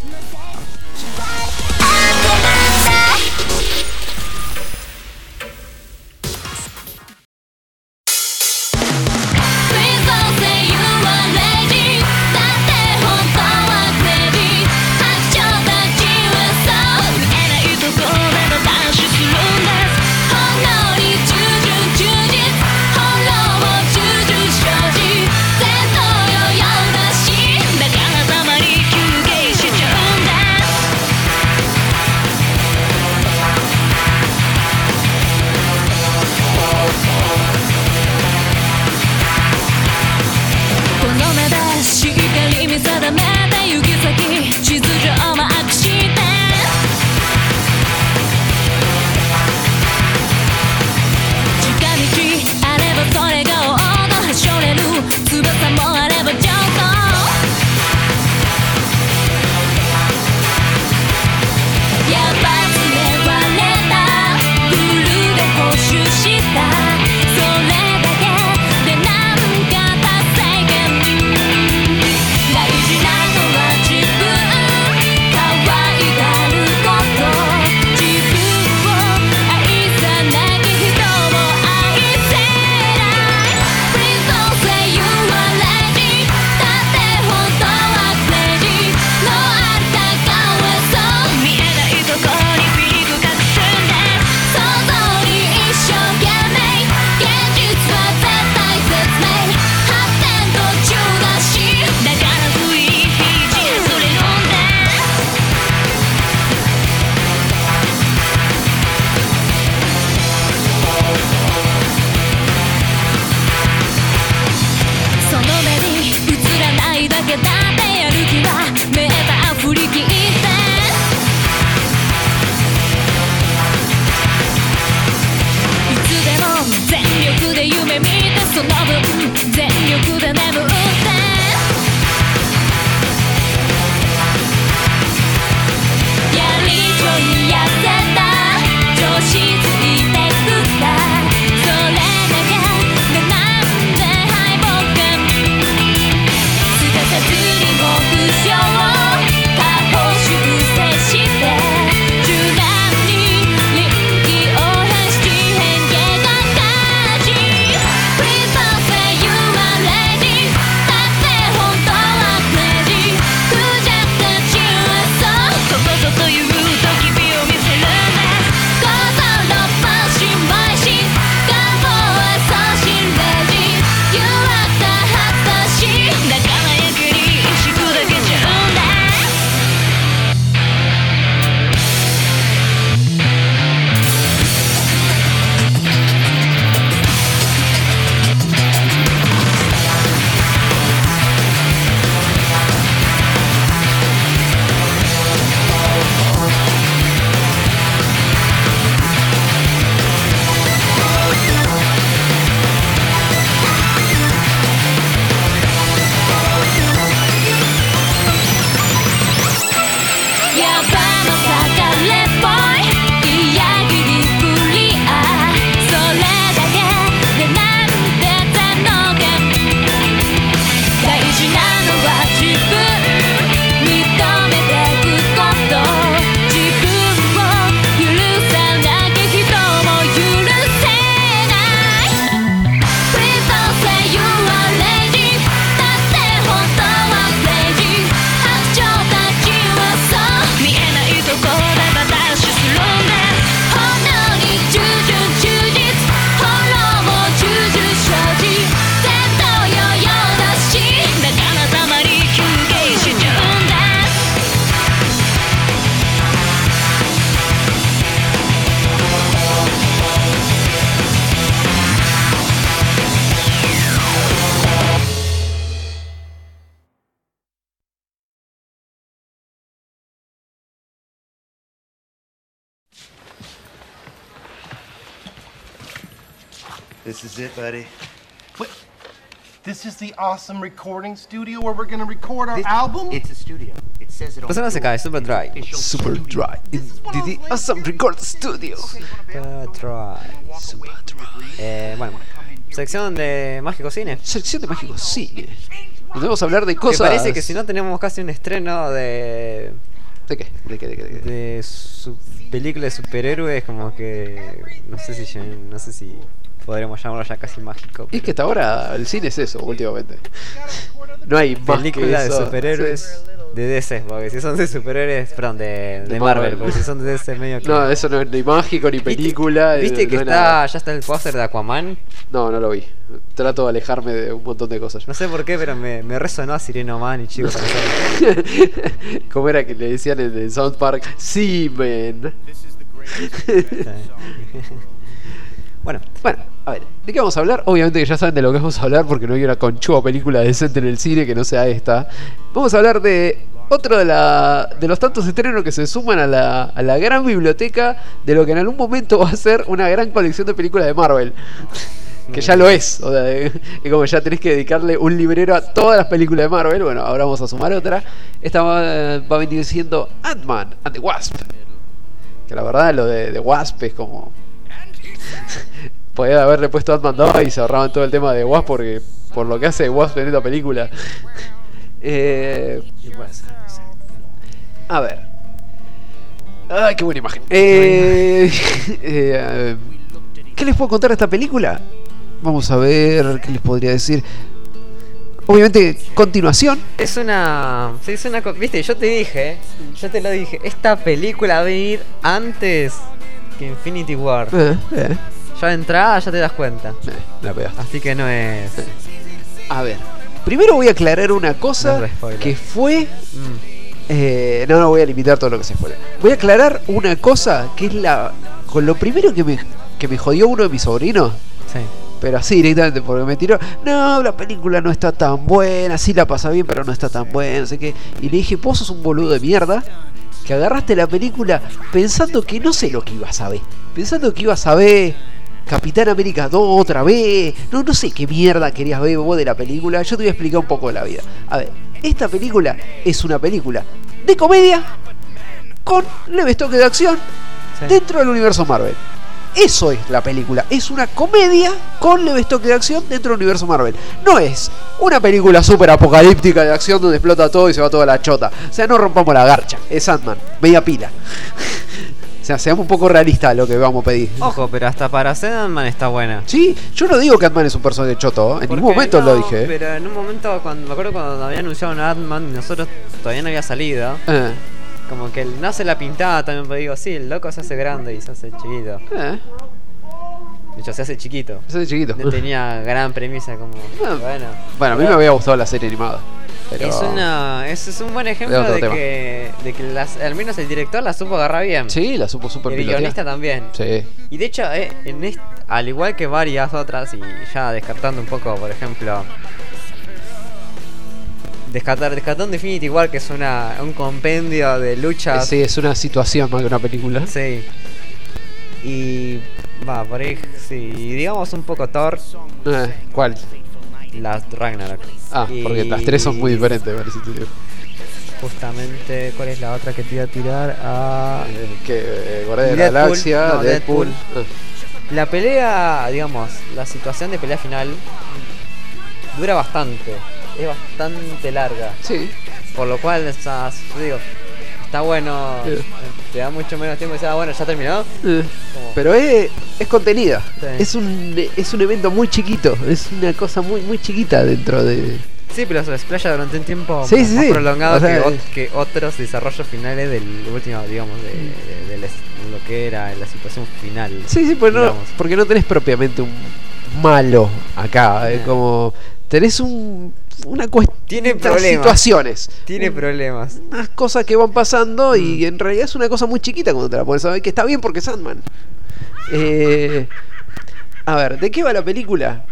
Please don't say you are lazy だって本当はクレビ白鳥たちはそう見えないところでのダッシュするんです本能に従順忠実本能を従順生じ戦闘よやうなしだからたまに This is it, buddy. What? This is the awesome recording studio where we're gonna record our album? It's a studio. It says it on Persona the se door. cae, Super Dry. Official Super studio. Dry. The Awesome Record Studio. Super Dry. Bueno, sección de Mágico Cine. Sección de Mágico Cine. Donde vamos a hablar de Que cosas. parece que si no tenemos casi un estreno de ¿De qué? ¿De qué? ¿De qué? ¿De qué? de su película de superhéroes, como que no sé si podremos llamarlo ya casi mágico. Y es que hasta ahora el cine es eso, últimamente. No hay más Película que de eso. superhéroes Sí. de DC, porque si son de superhéroes, perdón, de De Marvel, Marvel. porque si son de DC medio que... No, eso no es ni mágico ni película. ¿Viste que no es nada. ya está el póster de Aquaman? No, no lo vi. Trato de alejarme de un montón de cosas. No sé por qué, pero me resonó a Sireno Man y chico. ¿Cómo era que le decían en el South Park? Sí, man. Bueno, A ver, ¿de qué vamos a hablar? Obviamente que ya saben de lo que vamos a hablar porque no hay una conchuda película decente en el cine que no sea esta. Vamos a hablar de otro de los tantos estrenos que se suman a la gran biblioteca de lo que en algún momento va a ser una gran colección de películas de Marvel. Que ya lo es, o sea, es como ya tenés que dedicarle un librero a todas las películas de Marvel. Bueno, ahora vamos a sumar otra. Esta va a venir siendo Ant-Man and the Wasp. Que la verdad lo de Wasp es como... Podía haberle puesto Ant-Man 2 y se ahorraban todo el tema de Wasp porque por lo que hace Wasp en esta película. A ver. Ay, qué buena imagen. ¿Qué les puedo contar de esta película? Vamos a ver qué les podría decir. Obviamente, continuación. es una... Viste, yo te lo dije, esta película va a venir antes que Infinity War. Ya de entrada ya te das cuenta. La pegaste. Así que no es... A ver. Primero voy a aclarar una cosa No es spoiler. que fue... no voy a limitar todo lo que se spoiler. Voy a aclarar una cosa que es con lo primero que me jodió uno de mis sobrinos. Sí. Pero así directamente, porque me tiró, no, la película no está tan buena, sí la pasa bien, pero no está tan buena, no sé qué. Y le dije, vos sos un boludo de mierda, que agarraste la película pensando que no sé lo que ibas a ver. Pensando que ibas a ver Capitán América 2 otra vez. No sé qué mierda querías ver vos de la película. Yo te voy a explicar un poco de la vida. A ver, esta película es una película de comedia con leves toques de acción dentro del universo Marvel. Eso es la película, es una comedia con leves toques de acción dentro del universo Marvel. No es una película súper apocalíptica de acción donde explota todo y se va toda la chota. O sea, no rompamos la garcha, es Ant-Man, media pila. O sea, seamos un poco realistas a lo que vamos a pedir. Ojo, pero hasta para Sandman está buena. Sí, yo no digo que Ant-Man es un personaje choto, en ningún Porque momento no, lo dije. Pero en un momento, me acuerdo cuando había anunciado a Ant-Man, nosotros todavía no había salido. Como que él no se la pintaba también, pero digo, sí, el loco se hace grande y se hace chiquito. De hecho, se hace chiquito. Se hace chiquito. No tenía gran premisa como... Bueno, a mí me había gustado la serie animada. Pero... Es un buen ejemplo otro de tema. que al menos el director la supo agarrar bien. Sí, la supo súper Y el pilotear. guionista también. Sí. Y de hecho, al igual que varias otras, y ya descartando un poco, por ejemplo... Descartando Infinity War, que es un compendio de luchas. Sí, es una situación más que una película. Sí. Y... por ahí, sí. Y digamos un poco Thor. ¿Cuál? Las Ragnarok. Porque las tres son muy diferentes, parece. Justamente, ¿cuál es la otra que te iba a tirar? Guardianes de la Galaxia, no, Deadpool. La pelea, digamos, la situación de pelea final dura bastante. Es bastante larga. Sí. Por lo cual, está bueno. Te da mucho menos tiempo y dices, bueno, ya terminó. Pero es contenida. Sí. Es un evento muy chiquito. Es una cosa muy, muy chiquita dentro de... Sí, pero se explaya durante un tiempo más sí. prolongado O sea, que otros desarrollos finales del último, digamos, de lo que era la situación final. Sí, pues no, porque no tenés propiamente un malo acá. Es como... Tenés una cuestión... Tiene problemas. Situaciones. Tiene problemas. Unas cosas que van pasando y en realidad es una cosa muy chiquita cuando te la pones a ver, que está bien porque es Sandman. A ver, ¿de qué va la película?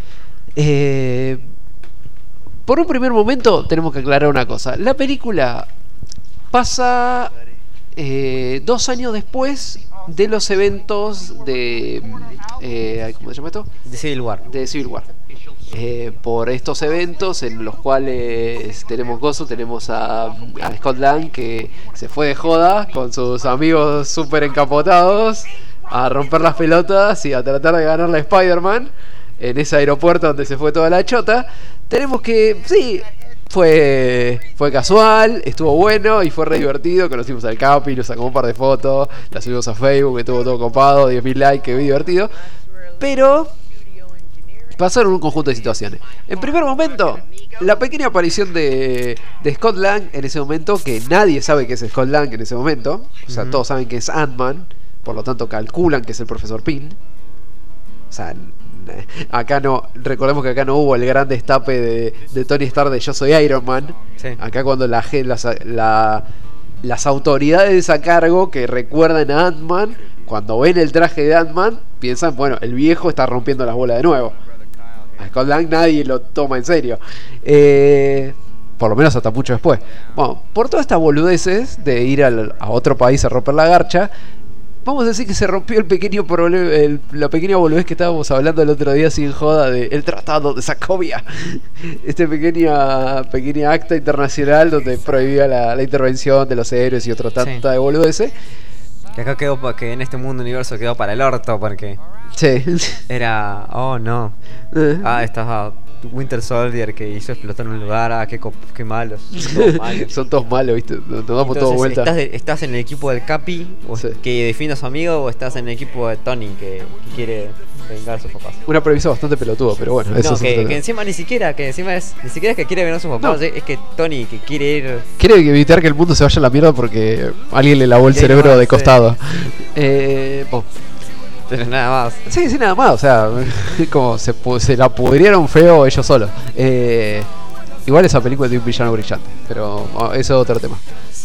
Por un primer momento tenemos que aclarar una cosa. La película pasa 2 años después de los eventos de... ¿cómo se llama esto? De Civil War. De Civil War. Por estos eventos en los cuales tenemos tenemos a Scott Lang, que se fue de joda con sus amigos súper encapotados a romper las pelotas y a tratar de ganarle a Spider-Man en ese aeropuerto donde se fue toda la chota. Tenemos que, sí, fue casual, estuvo bueno y fue re divertido. Conocimos al Capi, nos sacamos un par de fotos, las subimos a Facebook, que estuvo todo copado, 10.000 likes, que muy divertido. Pero pasaron un conjunto de situaciones. En primer momento, la pequeña aparición de Scott Lang en ese momento, que nadie sabe que es Scott Lang en ese momento. O sea, todos saben que es Ant-Man, por lo tanto calculan que es el profesor Pym. O sea, acá no, recordemos que acá no hubo el gran destape de Tony Stark de yo soy Iron Man. Sí. Acá cuando las autoridades a cargo que recuerdan a Ant-Man, cuando ven el traje de Ant-Man, piensan, bueno, el viejo está rompiendo las bolas de nuevo. A Scott Lang nadie lo toma en serio. Por lo menos hasta mucho después. Bueno, por todas estas boludeces de ir a otro país a romper la garcha, vamos a decir que se rompió el pequeño problema, la pequeña boludez que estábamos hablando el otro día sin joda del Tratado de Sokovia. Pequeña acta internacional donde prohibía la intervención de los héroes y otra tanta de boludeces. Que acá quedó, que en este mundo universo quedó para el orto, porque sí. Era, oh no, estaba Winter Soldier que hizo explotar un lugar, qué malos, son todos malos. Son todos malos, viste, nos damos todo vuelta. ¿Estás en el equipo del Capi, sí, que defiende a su amigo, o estás en el equipo de Tony que quiere vengar a sus papás? Una premisa bastante pelotuda, pero bueno, eso es que encima ni siquiera es que quiere vengar a sus papás, es que Tony que quiere evitar que el mundo se vaya a la mierda porque alguien le lavó el cerebro de costado. Bueno. Pero nada más. Sí, nada más, o sea, como se la pudrieron feo ellos solos. Igual esa película es de un villano brillante, pero eso es otro tema.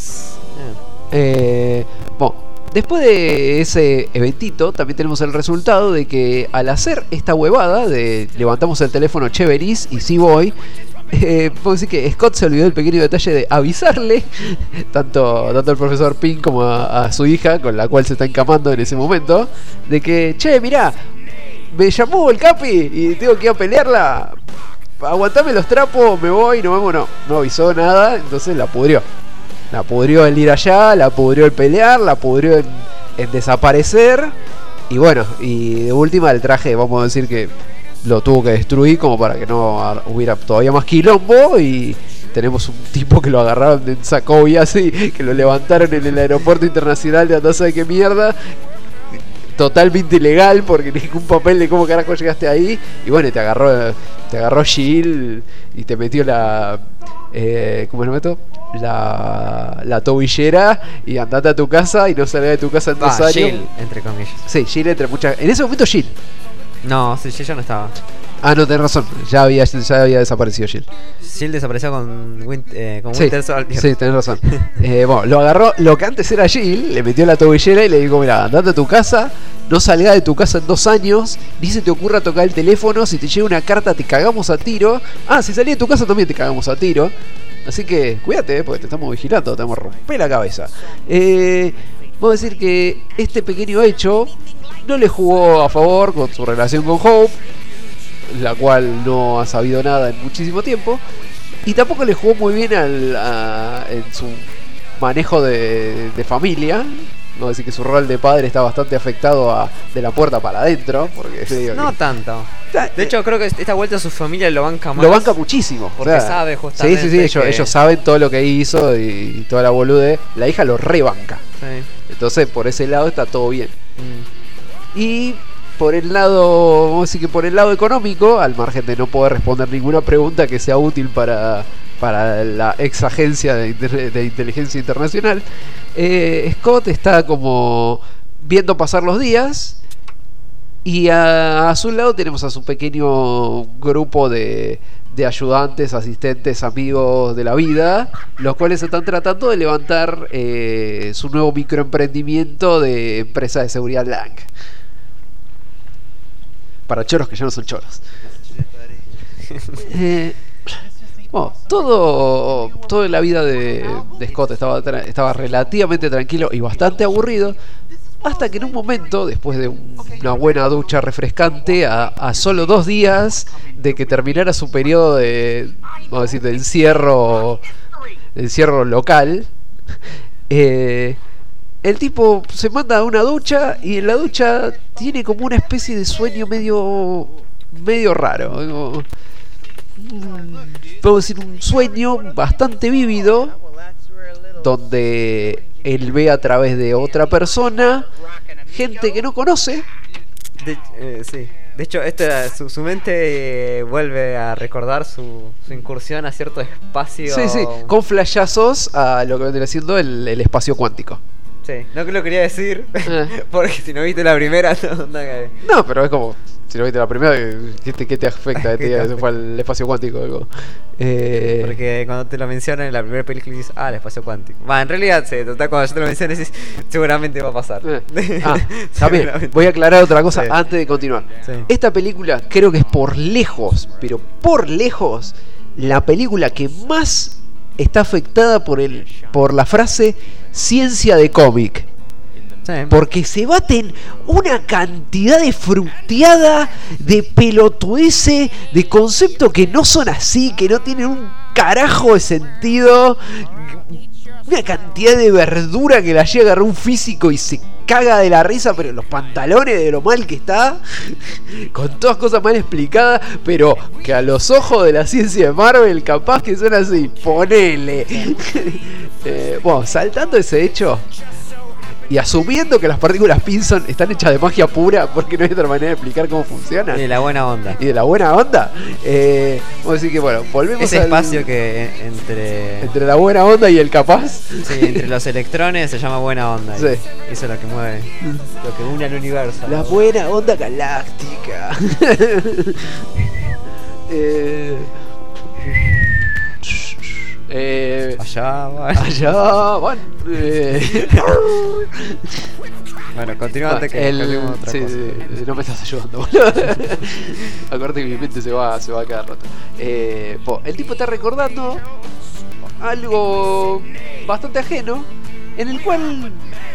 Bueno, después de ese eventito, también tenemos el resultado de que al hacer esta huevada de levantamos el teléfono Cheveris y sí voy, puedo decir que Scott se olvidó del pequeño detalle de avisarle tanto al profesor Pym como a su hija, con la cual se está encamando en ese momento, de que, che, mirá, me llamó el Capi y tengo que ir a pelearla, aguantame los trapos, me voy, nos vemos. No avisó nada, entonces la pudrió el ir allá, la pudrió el pelear, la pudrió en desaparecer. Y bueno, y de última el traje, vamos a decir que lo tuvo que destruir como para que no hubiera todavía más quilombo. Y tenemos un tipo que lo agarraron en Sokovia así, que lo levantaron en el aeropuerto internacional de no sé qué mierda, totalmente ilegal porque ningún papel de cómo carajo llegaste ahí. Y bueno, te agarró Jill y te metió ¿cómo lo meto? La tobillera y andate a tu casa y no salgas de tu casa en 2 años. Jill, entre comillas. Sí, Jill entre muchas. En ese momento Jill. No, sí, Jill ya no estaba. Ah, no, tenés razón. Ya había desaparecido Jill. Jill desapareció con Sí, Winter Soldier. sí, tenés razón. Bueno, lo agarró, lo que antes era Jill, le metió la tobillera y le dijo, mira, andate a tu casa, no salgas de tu casa en 2 años, ni se te ocurra tocar el teléfono, si te llega una carta te cagamos a tiro. Ah, si salís de tu casa también te cagamos a tiro. Así que cuídate, porque te estamos vigilando, te vamos a romper la cabeza. Vamos a decir que este pequeño hecho no le jugó a favor con su relación con Hope, la cual no ha sabido nada en muchísimo tiempo, y tampoco le jugó muy bien en su manejo de familia. Vamos a decir que su rol de padre está bastante afectado de la puerta para adentro, porque no tanto. De hecho, creo que esta vuelta a su familia lo banca más. Lo banca muchísimo. Porque sabe justamente. Sí, ellos saben todo lo que hizo y toda la bolude. La hija lo rebanca. Sí. Entonces, por ese lado está todo bien. Y por el lado, vamos a decir que por el lado económico, al margen de no poder responder ninguna pregunta que sea útil para la ex agencia de inteligencia internacional, Scott está como viendo pasar los días. Y a su lado tenemos a su pequeño grupo de ayudantes, asistentes, amigos de la vida, los cuales están tratando de levantar su nuevo microemprendimiento de empresa de seguridad Lang. Para choros que ya no son choros. Bueno, todo en la vida de Scott estaba relativamente tranquilo y bastante aburrido. Hasta que en un momento, después de una buena ducha refrescante, a solo 2 días de que terminara su periodo de, vamos a decir, de encierro local, el tipo se manda a una ducha y en la ducha tiene como una especie de sueño medio raro. Puedo decir, un sueño bastante vívido, donde él ve a través de otra persona gente que no conoce. Sí. De hecho, su mente vuelve a recordar su incursión a cierto espacio. Sí, con flashazos a lo que vendría siendo el espacio cuántico. Sí, no que lo quería decir, porque si no viste la primera, no, pero es como, si no viste la primera, ¿qué te afecta? Eso fue el espacio cuántico. Porque cuando te lo mencionan en la primera película dices, el espacio cuántico. En realidad, cuando yo te lo menciono dices, seguramente va a pasar. También, voy a aclarar otra cosa antes de continuar. Sí. Esta película creo que es por lejos, pero por lejos, la película que más está afectada por la frase ciencia de cómic. Sí. Porque se baten una cantidad de fruteada, de pelotudeces, de conceptos que no son así, que no tienen un carajo de sentido. Una cantidad de verdura que la llega a agarrar un físico y se caga de la risa, pero los pantalones de lo mal que está, con todas cosas mal explicadas, pero que a los ojos de la ciencia de Marvel capaz que son así, ponele. Bueno, saltando ese hecho y asumiendo que las partículas Pinson están hechas de magia pura, porque no hay otra manera de explicar cómo funcionan. Y de la buena onda. Vamos a decir que bueno, volvemos ese espacio que entre la buena onda y el capaz. Sí, entre los electrones se llama buena onda. Sí. Eso es lo que mueve, lo que une al universo. La buena onda galáctica. Allá van. Bueno, continúa antes que hablemos otra cosa. Sí, no me estás ayudando, boludo. Acuérdate que mi mente se va a quedar rota. El tipo está recordando algo bastante ajeno, en el cual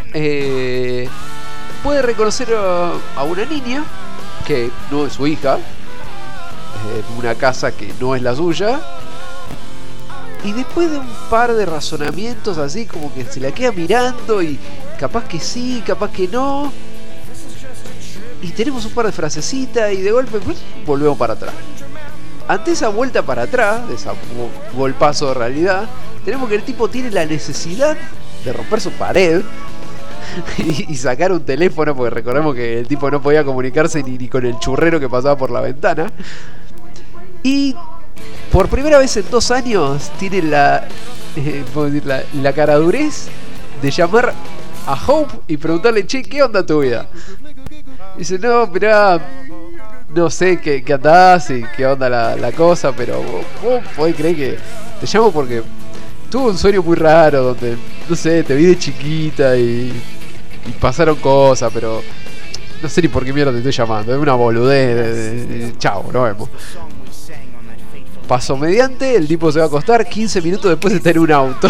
puede reconocer a una niña que no es su hija, en una casa que no es la suya. Y después de un par de razonamientos así, como que se la queda mirando y capaz que sí, capaz que no. Y tenemos un par de frasecitas y de golpe volvemos para atrás. Ante esa vuelta para atrás, de ese golpazo de realidad, tenemos que el tipo tiene la necesidad de romper su pared y sacar un teléfono, porque recordemos que el tipo no podía comunicarse ni con el churrero que pasaba por la ventana. Y por primera vez en 2 años tiene la caradurez de llamar a Hope y preguntarle, che, ¿qué onda tu vida? Y dice, no, mirá, no sé qué andás y qué onda la cosa, pero vos podés creer que te llamo porque tuve un sueño muy raro donde, no sé, te vi de chiquita y pasaron cosas, pero no sé ni por qué mierda te estoy llamando, es una boludez, chao, nos vemos. Paso mediante, el tipo se va a acostar, 15 minutos después está en un auto.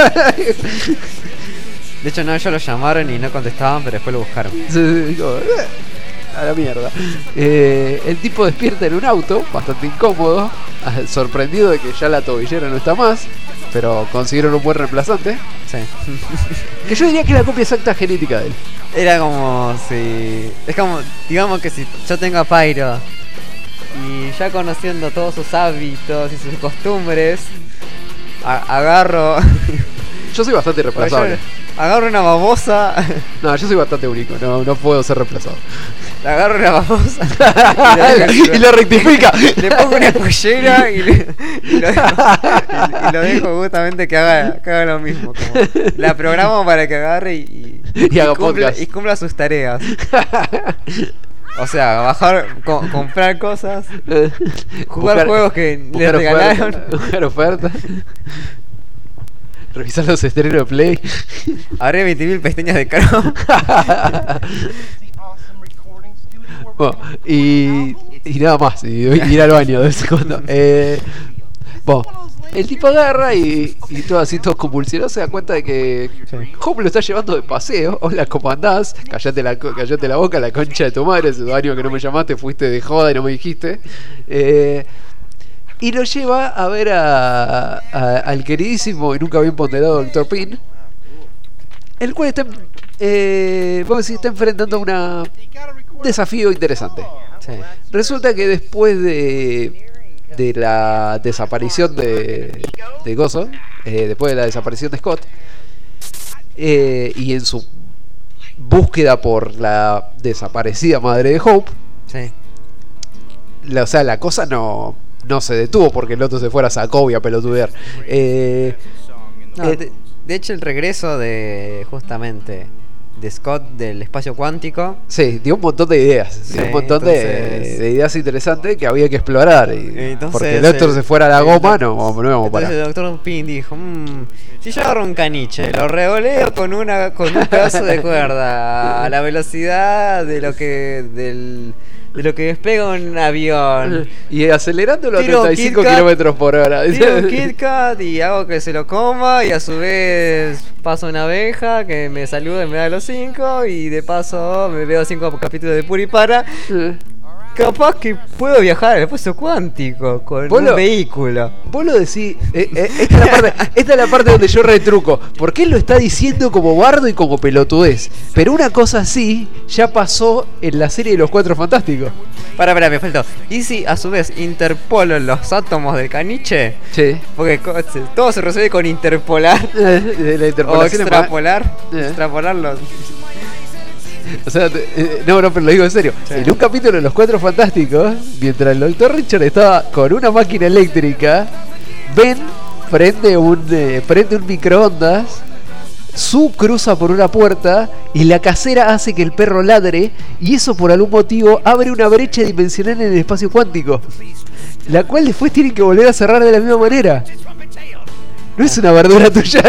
De hecho, no, ellos lo llamaron y no contestaban, pero después lo buscaron. A la mierda. El tipo despierta en un auto, bastante incómodo, sorprendido de que ya la tobillera no está más, pero consiguieron un buen reemplazante. Sí. Que yo diría que es la copia exacta genética de él. Era como si... Es como, digamos que si yo tengo a Pyro y ya conociendo todos sus hábitos y sus costumbres, agarro... Yo soy bastante reemplazable. Agarro una babosa. No, yo soy bastante único, no puedo ser reemplazado. Agarro una babosa y lo rectifica. Le pongo una pollera y lo dejo justamente que haga lo mismo. Como la programo para que agarre y cumpla sus tareas. O sea, bajar, comprar cosas, jugar juegos que le regalaron, buscar ofertas, revisar los estrenos de Play, abrir 20.000 pestañas de Chrome. Bueno, y nada más, y ir al baño de vez en cuando. Bueno, el tipo agarra y todo así, todo convulsionado, se da cuenta de que Hope lo está llevando de paseo. Hola, ¿cómo andás? Callate la boca, la concha de tu madre. Hace 2 años que no me llamaste, fuiste de joda y no me dijiste. Y lo lleva a ver al queridísimo y nunca bien ponderado Dr. Pin, el cual está, vamos a decir, está enfrentando un desafío interesante. Sí. Resulta que después de la desaparición de Gozo, después de la desaparición de Scott, y en su búsqueda por la desaparecida madre de Hope, Sí. o sea, la cosa no se detuvo porque el otro se fuera a Sokovia a pelotudear. No, de hecho, el regreso de justamente de Scott del espacio cuántico. Sí, dio un montón de ideas. Sí, dio un montón entonces, de ideas interesantes que había que explorar. Entonces, porque el otro se fuera a la goma, no íbamos a Entonces parar. el doctor Pin dijo, si yo agarro un caniche, lo revoleo con un pedazo de cuerda a la velocidad de lo que despega un avión. Y acelerándolo a Tiro un 35 Kit Kat, kilómetros por hora. Tiro un Kit Kat y hago que se lo coma y a su vez paso una abeja que me saluda y me da los 5 y de paso me veo 5 capítulos de Puripara. Capaz que puedo viajar al espacio cuántico con un vehículo. Vos lo decís, esta es la parte donde yo retruco, porque él lo está diciendo como bardo y como pelotudez. Pero una cosa así ya pasó en la serie de los Cuatro Fantásticos. Pará, me faltó. ¿Y si a su vez interpolo los átomos del caniche? Sí. Porque todo se resuelve con interpolar. De la O interpolación extrapolar. Extrapolarlos. O sea, no, pero lo digo en serio. Sí. En un capítulo de Los Cuatro Fantásticos, mientras el Dr. Richard estaba con una máquina eléctrica, Ben prende un microondas, Sue cruza por una puerta y la casera hace que el perro ladre, y eso por algún motivo abre una brecha dimensional en el espacio cuántico, la cual después tienen que volver a cerrar de la misma manera. No es una verdura tuya.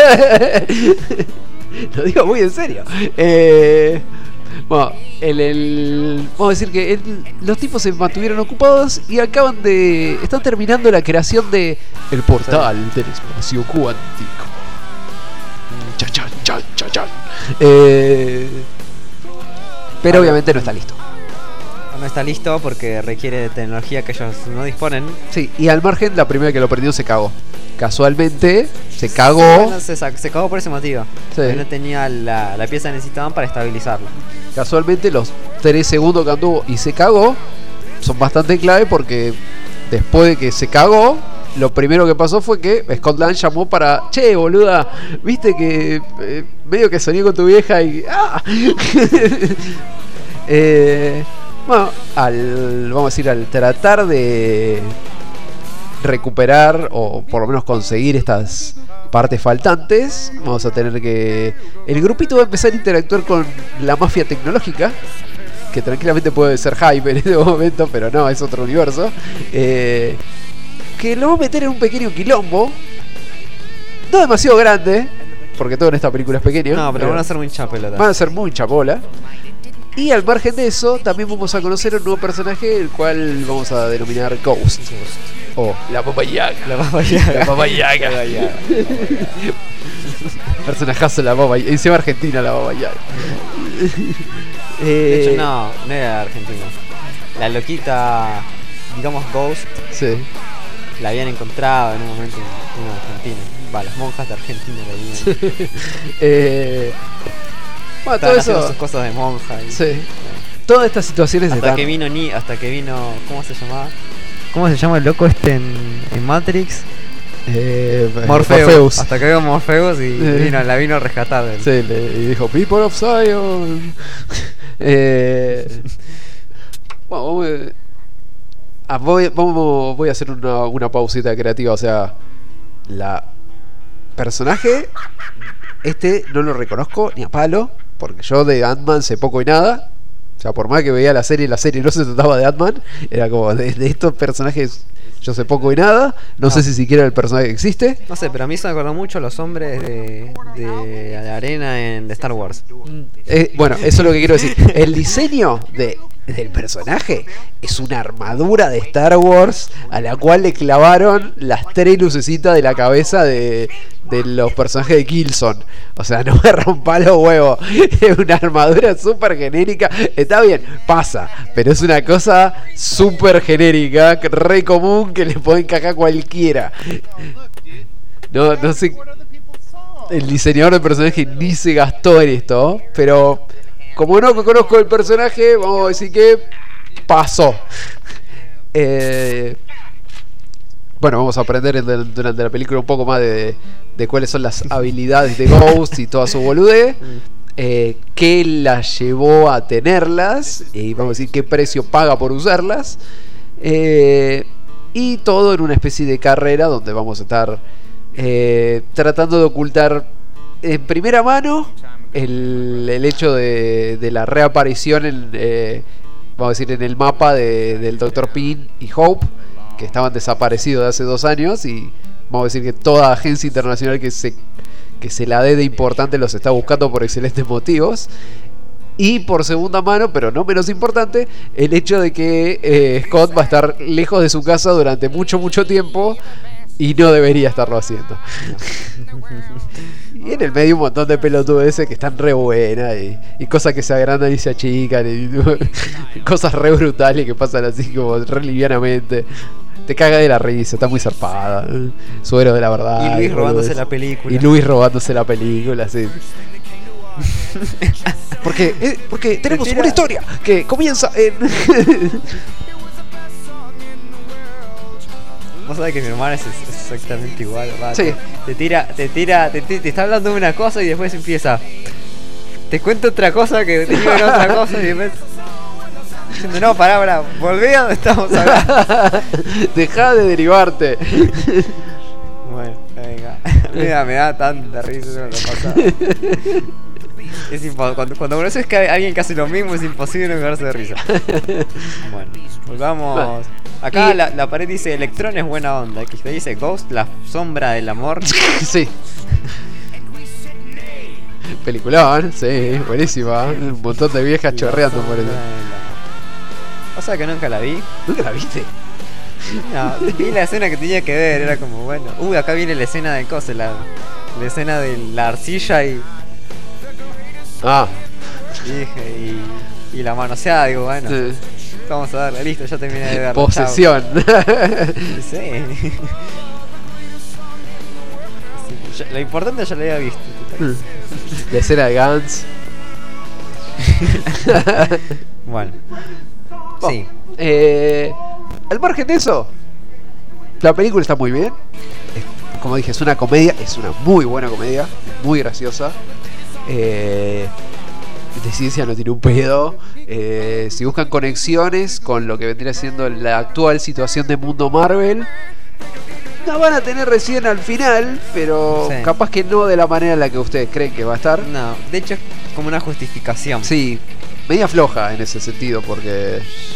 Lo digo muy en serio. Bueno, vamos a decir que los tipos se mantuvieron ocupados y están terminando la creación de el portal del espacio cuántico. Chan, chan, chan, chan. Pero obviamente no está listo. No está listo porque requiere de tecnología que ellos no disponen. Sí, y al margen, la primera que lo prendió se cagó. Casualmente, se cagó. Sí, bueno, se cagó por ese motivo. Sí. Porque no tenía la pieza que necesitaban para estabilizarlo. Casualmente, los 3 segundos que anduvo y se cagó son bastante clave porque después de que se cagó, lo primero que pasó fue que Scott Lang llamó para: che, boluda, viste que medio que soñé con tu vieja y... ¡ah! Bueno, vamos a decir, al tratar de recuperar o por lo menos conseguir estas partes faltantes, vamos a tener que... El grupito va a empezar a interactuar con la mafia tecnológica, que tranquilamente puede ser Hype en este momento, pero no, es otro universo. Que lo va a meter en un pequeño quilombo, no demasiado grande, porque todo en esta película es pequeño. No, pero van a ser muy chapelota. Van a ser muy chapola. Y al margen de eso, también vamos a conocer un nuevo personaje, el cual vamos a denominar Ghost. O la Baba Yaga. La Baba Yaga. La Baba Yaga. Personajazo la Baba Yaga. Encima Argentina la Baba Yaga. De hecho, no era argentina. La loquita, digamos Ghost, Sí. la habían encontrado en un momento en Argentina. Va, las monjas de Argentina la habían. Bueno, todo Estaban haciendo eso. sus cosas de monja. Sí. Todas estas situaciones Hasta que vino ¿cómo se llamaba? ¿Cómo se llama el loco en Matrix? Morpheus. Hasta que vino Morpheus y la vino a rescatar. Sí, y dijo People of Zion. Bueno, voy a hacer una pausita creativa. O sea, la personaje no lo reconozco ni a palo, porque yo de Ant-Man sé poco y nada. O sea, por más que veía la serie no se trataba de Ant-Man. Era como de estos personajes yo sé poco y nada. No sé si siquiera el personaje existe. No sé, pero a mí se me acordó mucho los hombres de la arena de Star Wars. Bueno, eso es lo que quiero decir. El diseño de del personaje es una armadura de Star Wars a la cual le clavaron las 3 lucecitas de la cabeza de los personajes de Killzone. O sea, no me rompa los huevos. Es una armadura súper genérica. Está bien, pasa, pero es una cosa súper genérica, re común, que le puede encajar cualquiera. No sé, el diseñador del personaje ni se gastó en esto, pero como no conozco el personaje, vamos a decir que pasó. Bueno, vamos a aprender durante la película un poco más de cuáles son las habilidades de Ghost y toda su boludez, qué la llevó a tenerlas, y vamos a decir qué precio paga por usarlas, y todo en una especie de carrera donde vamos a estar tratando de ocultar en primera mano el hecho de la reaparición vamos a decir en el mapa del Dr. Pym y Hope, que estaban desaparecidos de hace 2 años, y vamos a decir que toda agencia internacional que se la dé de importante los está buscando por excelentes motivos. Y por segunda mano, pero no menos importante, el hecho de que Scott va a estar lejos de su casa durante mucho tiempo y no debería estarlo haciendo. Y en el medio un montón de pelotudeces que están re buenas y cosas que se agrandan y se achican y cosas re brutales que pasan así como re livianamente. Te caga de la risa, está muy zarpada. Suero de la verdad. Y Luis robándose la película. Y Luis robándose la película, sí. Porque tenemos una historia que comienza en... Vos sabés que mi hermana es exactamente igual, va, sí. Te está hablando de una cosa y después empieza. Te cuento otra cosa que te digo en otra cosa y después. Diciendo, no, pará, volví a donde estamos hablando. Dejá de derivarte. Bueno, venga. Mira, me da tanta risa eso que pasa. Cuando conoces que hay alguien que hace lo mismo es imposible no quedarse de risa. Bueno, volvamos. Acá la pared dice Electron es buena onda. Que te dice Ghost, la sombra del amor. Sí. Peliculón, sí, buenísima. Un montón de viejas chorreando por eso. O sea que nunca la vi. ¿Nunca la viste? No, vi la escena que tenía que ver, era como bueno. Acá viene la escena de cosas, la escena de la arcilla y. Dije, y la manoseada, digo, bueno. Sí. Vamos a darle, listo, ya terminé de verla. Posesión. Sí. Lo importante ya lo había visto. La escena de Gantz. Bueno. Sí. Al margen de eso, la película está muy bien. Como dije, es una comedia, es una muy buena comedia, muy graciosa. De ciencia no tiene un pedo. Si buscan conexiones con lo que vendría siendo la actual situación de mundo Marvel, la van a tener recién al final, pero sí. Capaz que no de la manera en la que ustedes creen que va a estar. No, de hecho es como una justificación. Sí, media floja en ese sentido, porque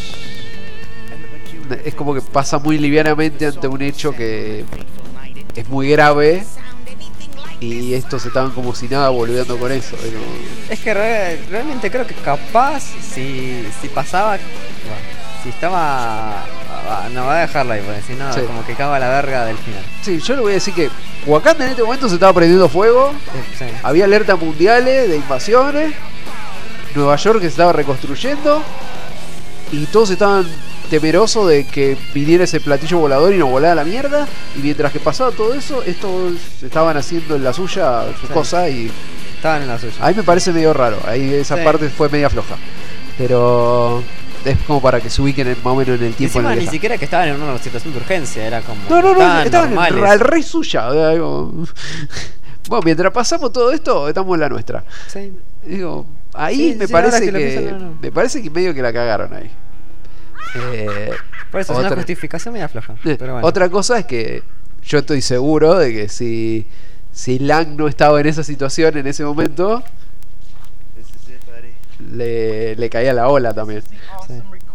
es como que pasa muy livianamente ante un hecho que es muy grave. Y estos estaban como si nada volviendo con eso. Pero... Es que realmente creo que capaz si pasaba, bueno, si estaba, no va a dejarla ahí, porque si no, sí. Como que caga la verga del final. Sí, yo le voy a decir que Wakanda en este momento se estaba prendiendo fuego. Sí. Había alertas mundiales de invasiones. Nueva York se estaba reconstruyendo. Y todos estaban temerosos de que viniera ese platillo volador y nos volara la mierda. Y mientras que pasaba todo eso, estos estaban haciendo en la suya sus cosas y estaban en la suya. A mí me parece medio raro. Ahí esa parte fue media floja. Pero es como para que se ubiquen más o menos en el tiempo. Encima en el ni siquiera que estaban en una situación de urgencia, era como no, estaban al rey suya. Bueno, mientras pasamos todo esto, estamos en la nuestra. Sí. Digo, ahí sí, me parece me parece que medio que la cagaron ahí. Por eso es una justificación media floja. Pero bueno. Otra cosa es que yo estoy seguro de que si Lang no estaba en esa situación en ese momento, le caía la ola también. Sí.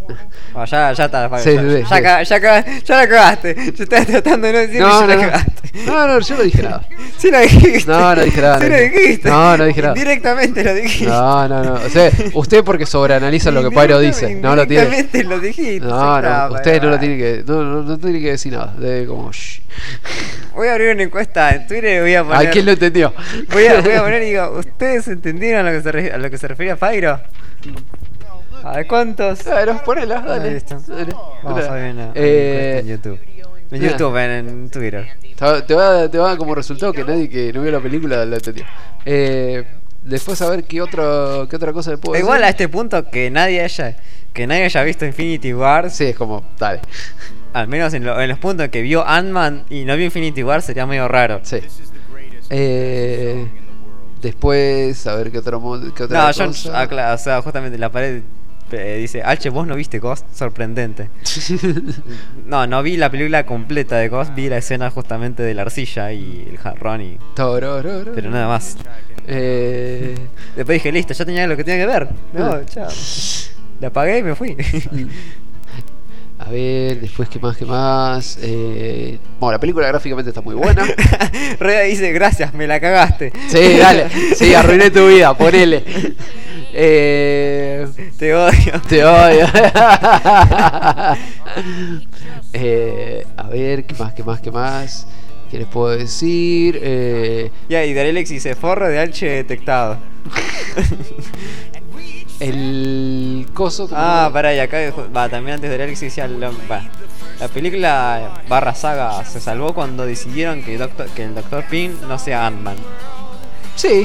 Oh, ya está, Fabio. Sí, ya, sí, sí. ya la cagaste. Yo estaba tratando de no decir que No, ya la no, cagaste. no, yo no dije nada. Sí lo dijiste. No, no dije nada. Sí lo dijiste. No, no dije nada. Directamente lo dijiste. No. O sea, usted porque sobreanaliza lo que Pairo dice. No lo tiene. Directamente lo dijiste. No, usted no lo tiene que. No tiene que decir nada. Debe como. Shh. Voy a abrir una encuesta en Twitter y voy a poner. ¿A quién lo entendió? Voy a poner y digo, ¿ustedes entendieron a lo que se refería Pairo? A ver, ¿cuántos? Bueno, ponela, Ah, dale. listo. Dale, Vamos ponela. a ver una encuesta en YouTube. En mira. YouTube, en Twitter. Te va a dar como resultado que nadie que no vio la película lo entendió. Después a ver qué otra cosa le puedo decir. Igual a este punto que nadie haya visto Infinity War, Sí, es como, dale. al menos en los puntos que vio Ant-Man y no vio Infinity War sería medio raro. Sí. Después, a ver qué otra No, cosa. o sea, justamente la pared dice, Alche, vos no viste Ghost, sorprendente. No vi la película completa de Ghost, vi la escena justamente de la arcilla y el jarrón y... Torororo. Pero nada más. Después dije, listo, ya tenía lo que tenía que ver. No, chao. La apagué y me fui. A ver, después qué más. Bueno, la película gráficamente está muy buena. Reda dice, gracias, me la cagaste. Sí, dale. Sí, arruiné tu vida, ponele. Te odio. Te odio. A ver, qué más. ¿Qué les puedo decir? Ya, y Darelex dice, forro de Alche detectado. El coso. Pará, y acá también antes de Darelex decía, la película barra saga se salvó cuando decidieron que el Dr. Pym no sea Ant-Man. Sí.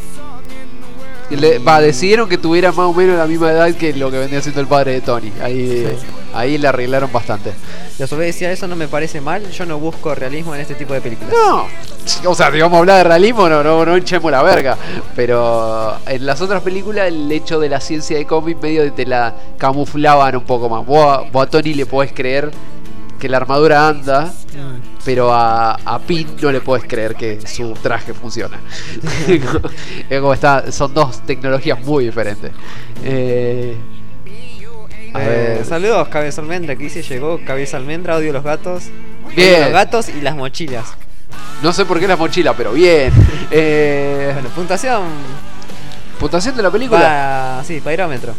Decidieron que tuviera más o menos la misma edad que lo que venía siendo el padre de Tony. Ahí le arreglaron bastante. Y a su vez decía, eso no me parece mal, yo no busco realismo en este tipo de películas. No, o sea, si vamos a hablar de realismo, no hinchemos la verga. Pero en las otras películas, el hecho de la ciencia de cómic medio te la camuflaban un poco más. Vos a Tony le podés creer que la armadura anda, pero a Pym no le podés creer que su traje funciona. Es como son dos tecnologías muy diferentes. A ver. Saludos, Cabeza Almendra, que dice, llegó Cabeza Almendra, odio los gatos. Bien. Odio los gatos y las mochilas. No sé por qué la mochila, pero bien. Bueno, puntuación. ¿Puntuación de la película? Sí, pairómetro.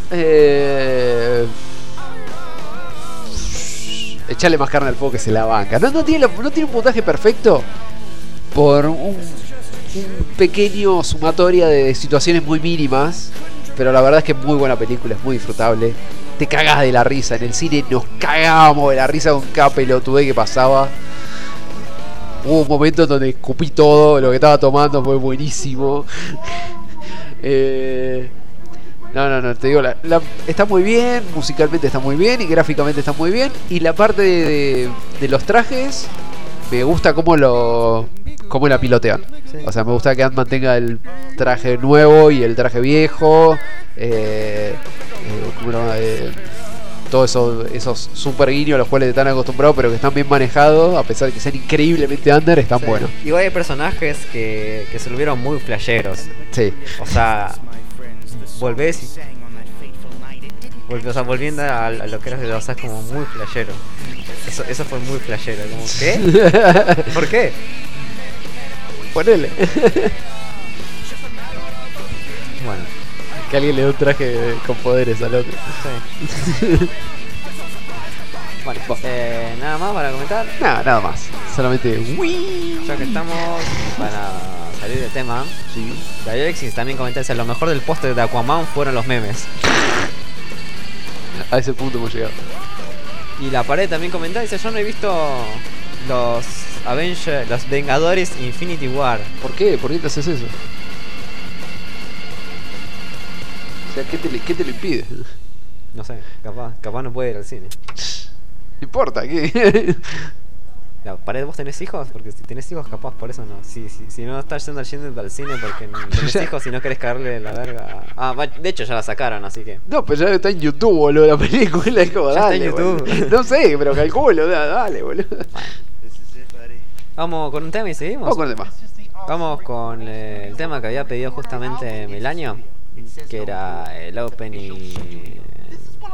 Echarle más carne al fuego que se la banca. No tiene un puntaje perfecto por un pequeño sumatoria de situaciones muy mínimas. Pero la verdad es que es muy buena película, es muy disfrutable. Te cagás de la risa. En el cine nos cagábamos de la risa con cada pelotudez que pasaba. Hubo un momento donde escupí todo lo que estaba tomando, fue buenísimo. No, te digo, está muy bien, musicalmente está muy bien y gráficamente está muy bien. Y la parte de los trajes, me gusta cómo la pilotean. Sí. O sea, me gusta que Ant-Man tenga el traje nuevo y el traje viejo. Todos esos super guiños a los cuales están acostumbrados, pero que están bien manejados, a pesar de que sean increíblemente under, están buenos. Igual hay personajes que se volvieron muy flasheros. Sí. O sea, volviendo a lo que era de los como muy flashero. Eso fue muy flashero. Como, ¿qué? ¿Por qué? Ponele. Bueno. Que alguien le dé un traje con poderes al otro. Sí. Bueno, nada más para comentar. Nada más. Solamente ya que estamos para salir del tema. Sí. De Alexis también comentarse, lo mejor del póster de Aquaman fueron los memes. A ese punto hemos llegado. Y la pared también comentaba, dice, yo no he visto los Vengadores Infinity War. ¿Por qué? ¿Por qué te haces eso? O sea, ¿qué te lo impide? No sé, capaz no puede ir al cine. No importa, ¿qué? La pared, ¿vos tenés hijos? Porque si tenés hijos, capaz por eso no. Si no estás yendo al cine porque no tenés hijos y no querés caerle la verga. De hecho ya la sacaron, así que. No, pero ya está en YouTube, boludo, la película. Es como, ya dale, está en YouTube. Boludo. No sé, pero calculo, dale, boludo. Vamos con un tema y seguimos. Vamos con el tema. Vamos con el tema que había pedido justamente Melanio, que era el opening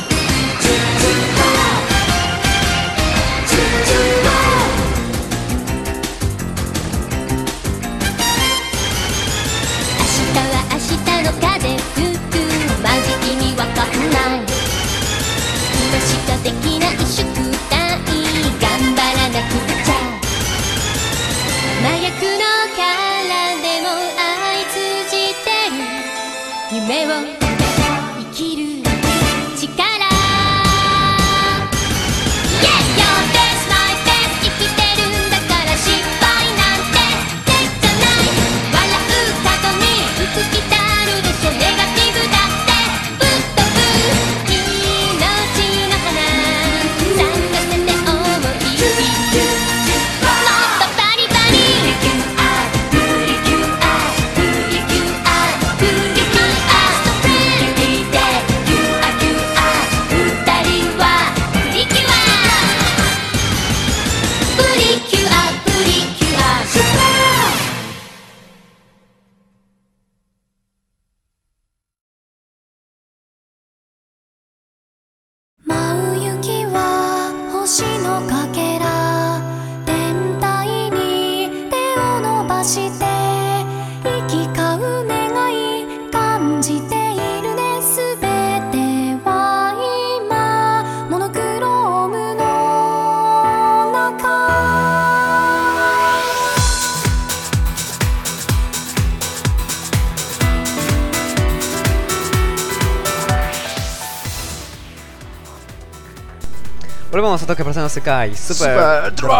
Volvemos a Tokyo Persona Sekai Super Drive.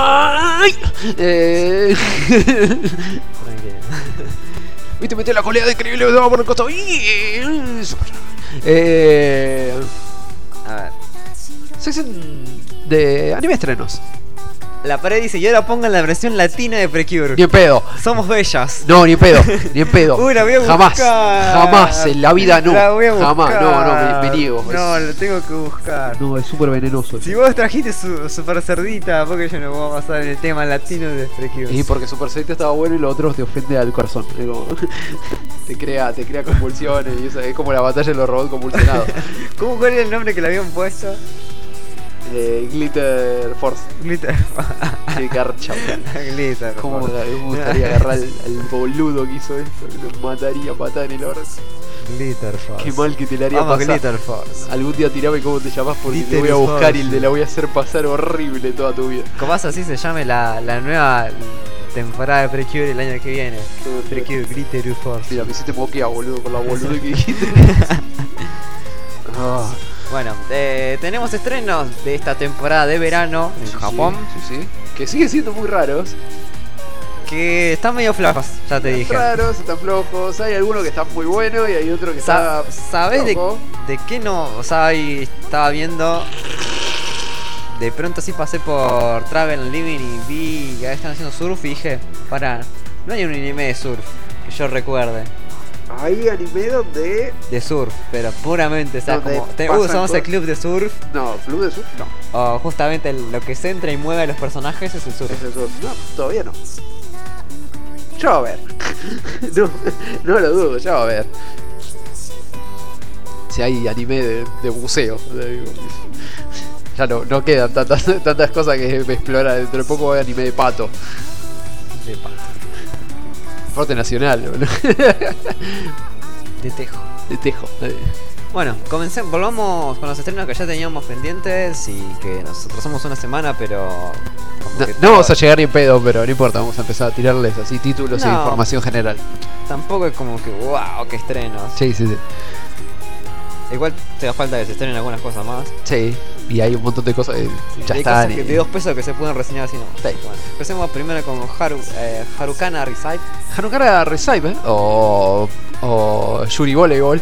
Viste, metí la coleada increíble, me vamos por el costado. A ver. Sección de anime estrenos. La pared dice, y ahora pongan la versión latina de Precure. Ni en pedo. Somos bellas. No, ni en pedo. Ni en pedo. Uy, la voy a Jamás. buscar. Jamás. En la vida no. La voy a Jamás. buscar. No, me niego. No, lo tengo que buscar. No, es súper venenoso. Si vos trajiste su super cerdita, porque yo no voy a pasar en el tema latino de Precure. Y porque Super Saiyan estaba bueno y lo otro te ofende al corazón. Es como- te crea convulsiones y eso, es como la batalla de los robots convulsionados. ¿Cuál era el nombre que le habían puesto? Glitter Force. Glitter. Qué garcha. Glitter. Cómo me gustaría agarrar al boludo que hizo esto. Lo mataría a patada en el orto. Glitter Force. Qué mal que te la haría Vamos, pasar. Glitter Force. Algún día tirame cómo te llamás porque te Glitter voy a buscar Force. y te la voy a hacer pasar horrible toda tu vida. Capaz así se llame la nueva temporada de Precure el año que viene. Precure Glitter Force. Mira, me hiciste moquear, boludo, por la boludo que dijiste. Ah. Bueno, tenemos estrenos de esta temporada de verano en Sí, Japón. Sí, sí. Que siguen siendo muy raros. Que están medio flojos, ya te dije. Raros, están flojos. Hay algunos que están muy buenos y hay otro que está. ¿Sabes de flojo. qué no? O sea, ahí estaba viendo. De pronto sí pasé por Travel Living y vi que están haciendo surf y dije, para, no hay un anime de surf que yo recuerde. Hay anime donde. De surf, pero puramente, o sea, Donde como pasan somos el cosas. club de surf, No, Club de Surf no. o justamente lo que centra y mueve a los personajes es el surf. Es el surf. No, todavía no. Ya va a ver. no lo dudo, ya va a ver. Si hay anime de buceo. Ya no quedan tantas cosas que explorar. Dentro de poco hay anime de pato. De pato. Deporte nacional, boludo. De tejo. De tejo. Bueno, volvamos con los estrenos que ya teníamos pendientes y que nos atrasamos una semana, pero... como No, que no todo- vamos a llegar ni en pedo, pero no importa, vamos a empezar a tirarles así títulos e No. información general. Tampoco es como que, wow, qué estrenos. Sí. Igual te da falta que se estrenen algunas cosas más. Sí, y hay un montón de cosas que ya Hay están. cosas de 2 pesos que se pueden reseñar así no. Sí. Bueno, empecemos primero con Harukana Recite. Hanukara Receive o Yuri Volleyball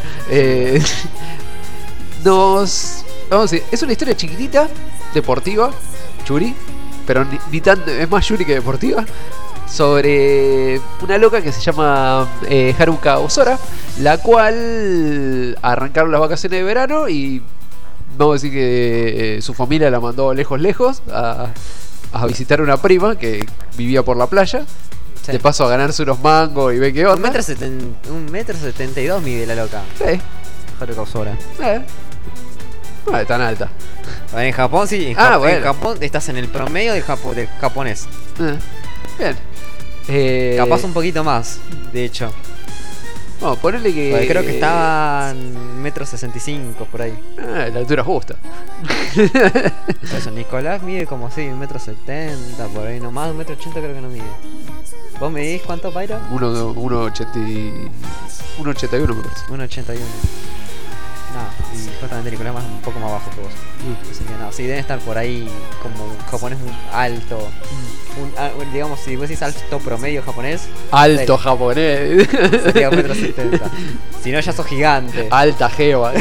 vamos a decir, es una historia chiquitita, deportiva, Yuri, pero ni tan, es más Yuri que deportiva, sobre una loca que se llama Haruka Osora, la cual arrancaron las vacaciones de verano y vamos a decir que su familia la mandó lejos a visitar una prima que vivía por la playa. Sí. De paso a ganarse unos mangos y ve qué onda. 1,72 m mide la loca. Sí. Haruka Osora. No es tan alta. Bueno, en Japón sí, en Bueno. Japón estás en el promedio del japonés. Bien. Capaz un poquito más, de hecho. Vamos, ponele que. Porque creo que estaban 1,65 m por ahí. La altura justa. Por eso, Nicolás mide como así, 1,70 m por ahí nomás, 1,80 m creo que no mide. ¿Vos medís cuánto, Pyro? 1,81 me parece. 1,81. No, y justamente Nicolás más un poco más bajo que vos. Así que no, sí, deben estar por ahí como un japonés muy alto. Digamos, si vos decís alto promedio japonés, Alto japonés. sería 1,70 m. Si no, ya sos gigante. Alta jeva.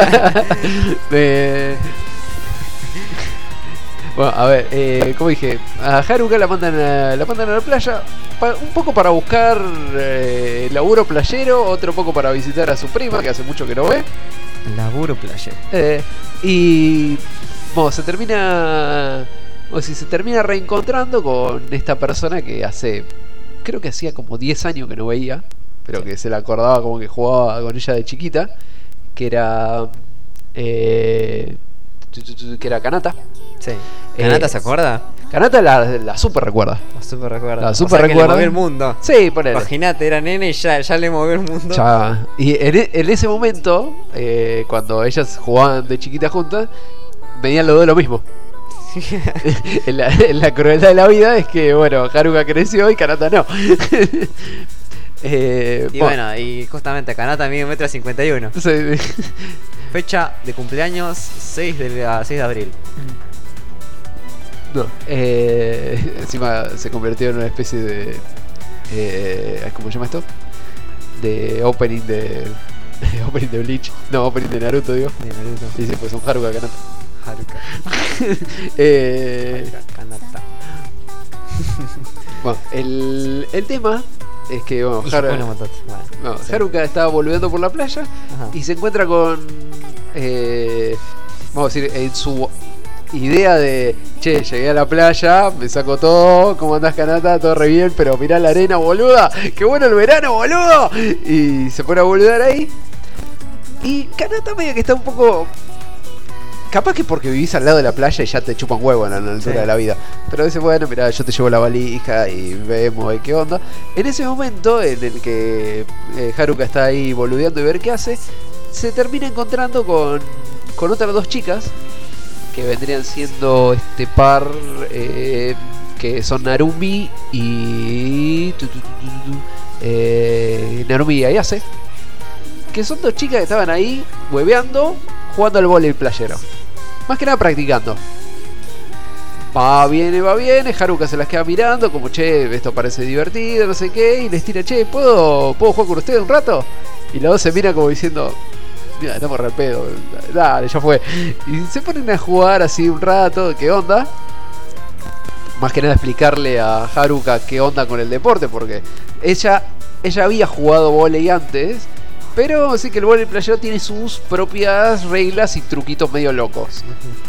Bueno, a ver, como dije, a Haruka la mandan a la playa, un poco para buscar laburo playero, otro poco para visitar a su prima, que hace mucho que no ve. Laburo playa. Y bueno, se termina reencontrando con esta persona que creo que hacía como 10 años que no veía, pero que se la acordaba como que jugaba con ella de chiquita, que era Kanata. Sí. ¿Kanata se acuerda? Kanata la super recuerda. La super recuerda. La O super sea que recuerda. le movió el mundo. Sí, ponele. Imagínate, era nene y ya le movió el mundo. Ya. Y en ese momento, cuando ellas jugaban de chiquitas juntas, venían los dos lo mismo. la crueldad de la vida es que, bueno, Haruka creció y Kanata no. Y bueno, y justamente Kanata mide 1,51 m. Sí. Fecha de cumpleaños 6 de abril. No. Encima se convirtió en una especie de. ¿Cómo se llama esto? De opening de. Opening de Bleach. No, opening de Naruto, digo. De Naruto. Dice, pues son Haruka Kanata. Haruka. Eh, Kanata. Bueno, el tema es que bueno, Y bueno, mataste. Bueno, sí. Haruka estaba volviendo por la playa Ajá. y se encuentra con vamos a decir, en su idea de che, llegué a la playa, me saco todo, ¿cómo andás, Kanata? Todo re bien, pero mirá la arena, boluda, qué bueno el verano, boludo. Y se pone a boludear ahí. Y Kanata medio que está un poco... Capaz que porque vivís al lado de la playa y ya te chupan huevo en la altura Sí. de la vida. Pero dice, bueno, mirá, yo te llevo la valija y vemos qué onda. En ese momento en el que Haruka está ahí boludeando y ver qué hace, se termina encontrando con otras dos chicas que vendrían siendo este par que son Narumi y Narumi y Ayase, que son dos chicas que estaban ahí hueveando, jugando al vóley playero, más que nada practicando. Va, viene, Haruka se las queda mirando como, che, esto parece divertido, no sé qué, y les tira, che, ¿puedo jugar con ustedes un rato? Y los dos se miran como diciendo, mira, estamos re pedo, dale, ya fue. Y se ponen a jugar así un rato, ¿qué onda? Más que nada explicarle a Haruka qué onda con el deporte, porque ella había jugado vóley antes, pero sí que el vóley playero tiene sus propias reglas y truquitos medio locos.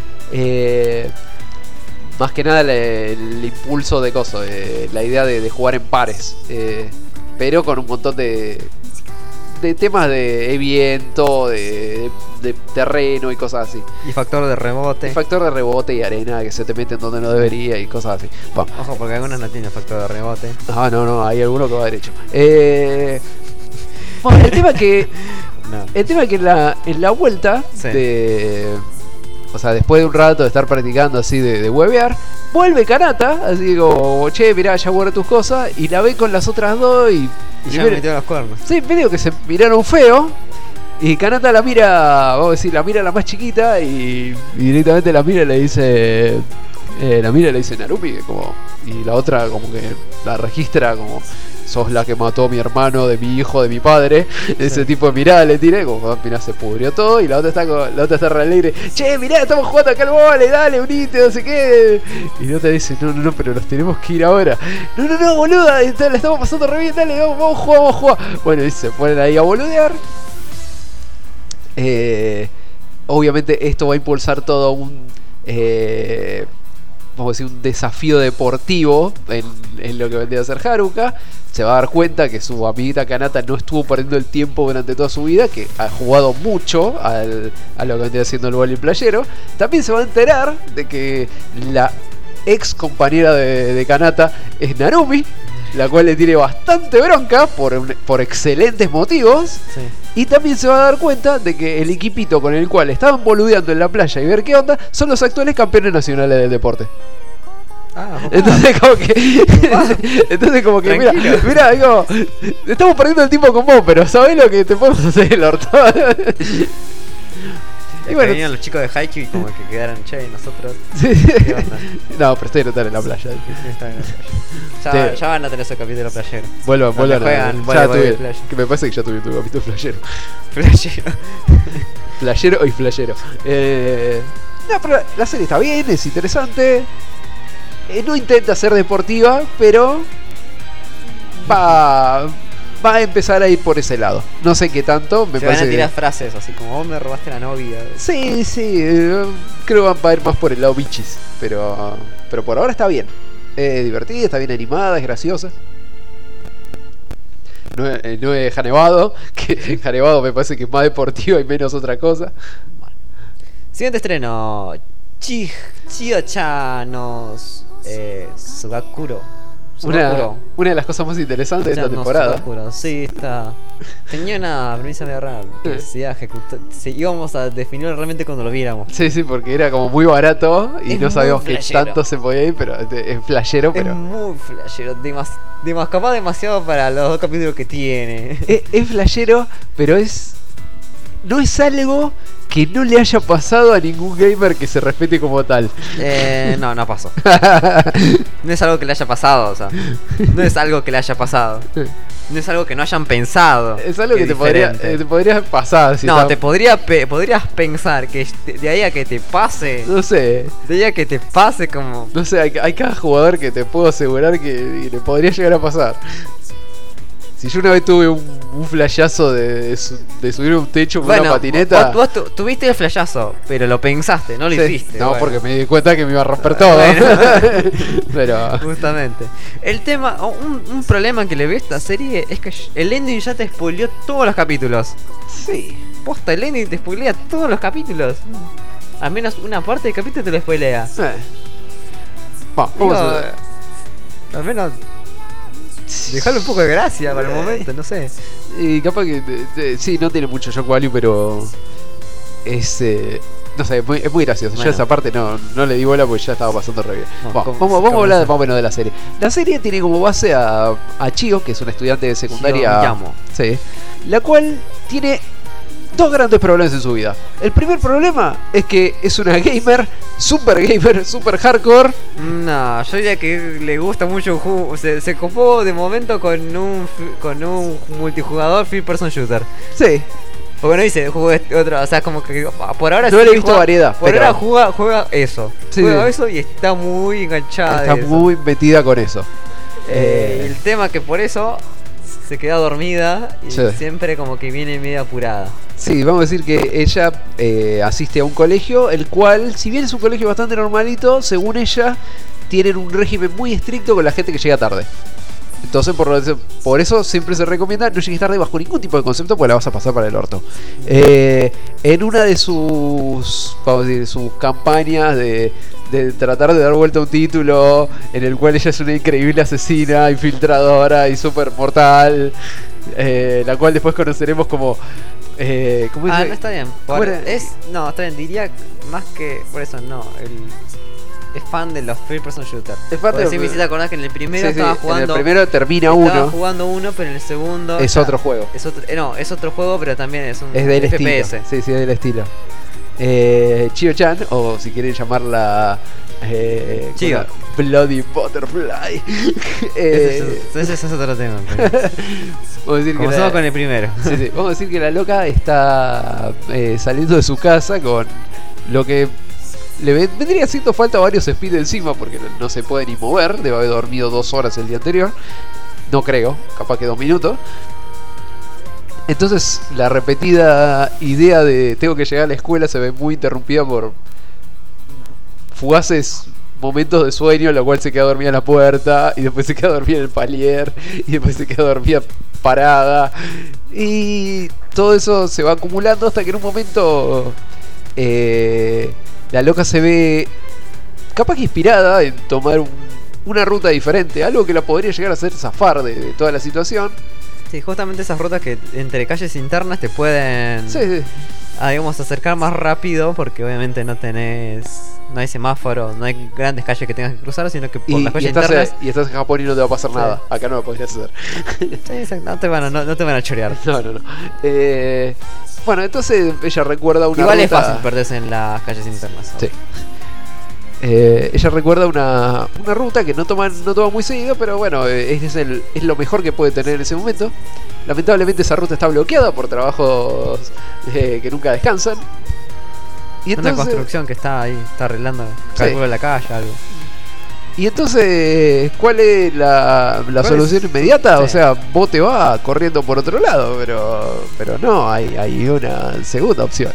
Más que nada el impulso de coso, la idea de jugar en pares, pero con un montón de temas de viento, de terreno y cosas así. Y factor de rebote. El factor de rebote y arena que se te mete en donde no debería y cosas así. Bueno. Ojo, porque algunos no tienen factor de rebote. No, hay alguno que va derecho. Bueno, el tema que No. el tema que en la vuelta Sí. o sea, después de un rato de estar practicando así de huevear, vuelve Kanata, así como, che, mirá, ya guardé tus cosas, y la ve con las otras dos y Y ya me metió los cuernos. sí, medio que se miraron feo. Y Kanata la mira, vamos a decir, la mira la más chiquita y directamente la mira y le dice. Narumi, como. Y la otra como que la registra como. Sos la que mató a mi hermano, de mi hijo, de mi padre. Ese tipo de mirada le tiré, como mirá, se pudrió todo. Y la otra está re alegre. Che, mirá, estamos jugando acá al vole, dale, unite, no sé qué. Y la otra dice, no, pero nos tenemos que ir ahora. No, boluda, la estamos pasando re bien, dale, vamos a jugar. Bueno, y se ponen ahí a boludear. Obviamente esto va a impulsar todo un vamos a decir, un desafío deportivo en lo que vendría a ser Haruka. Se va a dar cuenta que su amiguita Kanata no estuvo perdiendo el tiempo durante toda su vida, que ha jugado mucho a lo que vendría siendo el vóley playero. También se va a enterar de que la ex compañera de Kanata es Narumi, la cual le tiene bastante bronca por excelentes motivos. Sí. Y también se va a dar cuenta de que el equipito con el cual estaban boludeando en la playa y ver qué onda son los actuales campeones nacionales del deporte. Entonces como que mira, digo, estamos perdiendo el tiempo con vos, pero ¿sabés lo que te podemos hacer el orto? Y bueno, venían los chicos de Haikyuu y como que quedaron, che, nosotros. sí. ¿Qué onda? No, pero estoy a estar en la playa. Está bien. Sí. Ya van a tener su capítulo playero. Vuelvan Donde a juegan ya voleibol de tuve, playa. que me parece que ya tuve tu capítulo playero. Playero. Playero y flashero. No, pero la serie está bien, es interesante. No intenta ser deportiva, pero va a empezar a ir por ese lado. No sé qué tanto, me Se van parece a tirar que... frases así como vos me robaste la novia. Sí, creo que van a ir más por el lado bichis, pero por ahora está bien. Es divertida, está bien animada, es graciosa. No es Hanebado, que Hanebado me parece que es más deportiva y menos otra cosa. Siguiente estreno: Chiyo-chan no Sugakuro. Una de las cosas más interesantes de esta temporada. Sugakuro. Sí, está. Tenía una premisa medio rara. Que se iba a ejecutar. Íbamos a definirlo realmente cuando lo viéramos. Sí, porque era como muy barato y Es no sabíamos muy qué flashero. tanto se podía ir, pero es flashero, pero... Es muy flashero. Capaz demasiado para los dos capítulos que tiene. Es flashero, pero no es algo que no le haya pasado a ningún gamer que se respete como tal. No pasó. No es algo que le haya pasado, o sea. No es algo que le haya pasado. No es algo que no hayan pensado. Es algo que es te podría pasar. Si no, está- te podrías pensar que de ahí a que te pase. No sé. De ahí a que te pase como. No sé, hay cada jugador que te puedo asegurar que le podría llegar a pasar. Si yo una vez tuve un flashazo de subir a un techo con una patineta. Vos tuviste el flashazo, pero lo pensaste, no lo Sí. hiciste. No, bueno. porque me di cuenta que me iba a romper todo. Bueno. Pero. Justamente. El tema, un problema que le veo a esta serie es que el ending ya te spoileó todos los capítulos. Sí. Posta, el ending te spoilea todos los capítulos. Al menos una parte del capítulo te lo spoilea. Vamos Digo, a ver. al menos dejarle un poco de gracia para el momento, no sé. Y capaz que sí, no tiene mucho shock value, pero es no sé, es muy gracioso. Bueno. Yo esa parte no le di bola porque ya estaba pasando re bien. No, Vamos ¿cómo- a cómo hablar es? más o menos de la serie. La serie tiene como base a Chio, que es una estudiante de secundaria. Chio Miyamo. Sí. La cual tiene dos grandes problemas en su vida. El primer problema es que es una gamer, super hardcore. No, yo diría que le gusta mucho un juego. Se copó de momento con un multijugador first person shooter. Sí. Porque no dice juego otro, o sea, como que por ahora No sí le he que visto variedad, Por pero- ahora juega eso. Sí, Juega sí. eso y está muy enganchada. Está de eso. muy metida con eso. El tema que por eso se queda dormida y Sí. siempre como que viene medio apurada. Sí, vamos a decir que ella asiste a un colegio, el cual, si bien es un colegio bastante normalito, según ella, tienen un régimen muy estricto con la gente que llega tarde. Entonces, por eso siempre se recomienda no llegues tarde bajo ningún tipo de concepto, porque la vas a pasar para el orto. En una de sus, vamos a decir, sus campañas de tratar de dar vuelta a un título en el cual ella es una increíble asesina, infiltradora y super mortal, la cual después conoceremos como... ¿cómo Ah, dice? no está bien. ¿Cómo era? No, está bien, diría más que por eso no. Es fan de los first person shooter. Es fan Porque de- sí me hiciste acordar que en el primero Sí, sí, estaba en jugando. el primero termina estaba uno. jugando uno, pero en el segundo. Es otro juego. Es otro, no, es otro juego, pero también es un Es del FPS. estilo. Sí, sí, es del estilo. Chio-chan, o si quieren llamarla Chio. Bloody Butterfly. Ese es otro tema. Pero... Vamos a decir que Comenzamos la- con el primero. Sí, sí. Vamos a decir que la loca está saliendo de su casa con lo que le vendría haciendo falta varios speed encima porque no se puede ni mover. Debe haber dormido 2 horas el día anterior. No creo, capaz que 2 minutos. Entonces la repetida idea de tengo que llegar a la escuela se ve muy interrumpida por fugaces momentos de sueño, lo cual se queda dormida en la puerta y después se queda dormida en el palier y después se queda dormida parada y todo eso se va acumulando hasta que en un momento la loca se ve capaz que inspirada en tomar una ruta diferente, algo que la podría llegar a hacer zafar de toda la situación. Sí, justamente esas rutas que entre calles internas te pueden, Sí, sí. digamos, acercar más rápido porque obviamente no hay semáforo, no hay grandes calles que tengas que cruzar, sino que por las calles internas. Y estás en Japón y no te va a pasar Sí. nada. Acá no lo podrías hacer. Sí, exacto, no te van a chorear. No. Bueno, entonces ella recuerda una Igual ruta... es fácil perderse en las calles internas. Sí. Ella recuerda una ruta que no toma muy seguido, pero bueno, es lo mejor que puede tener en ese momento. Lamentablemente esa ruta está bloqueada por trabajos que nunca descansan. Y Una entonces, construcción que está ahí, está arreglando, Sí. calculo la calle, algo. y entonces, ¿cuál es la ¿Cuál solución es? inmediata? Sí. O sea, vos te vas corriendo por otro lado, pero no, hay una segunda opción.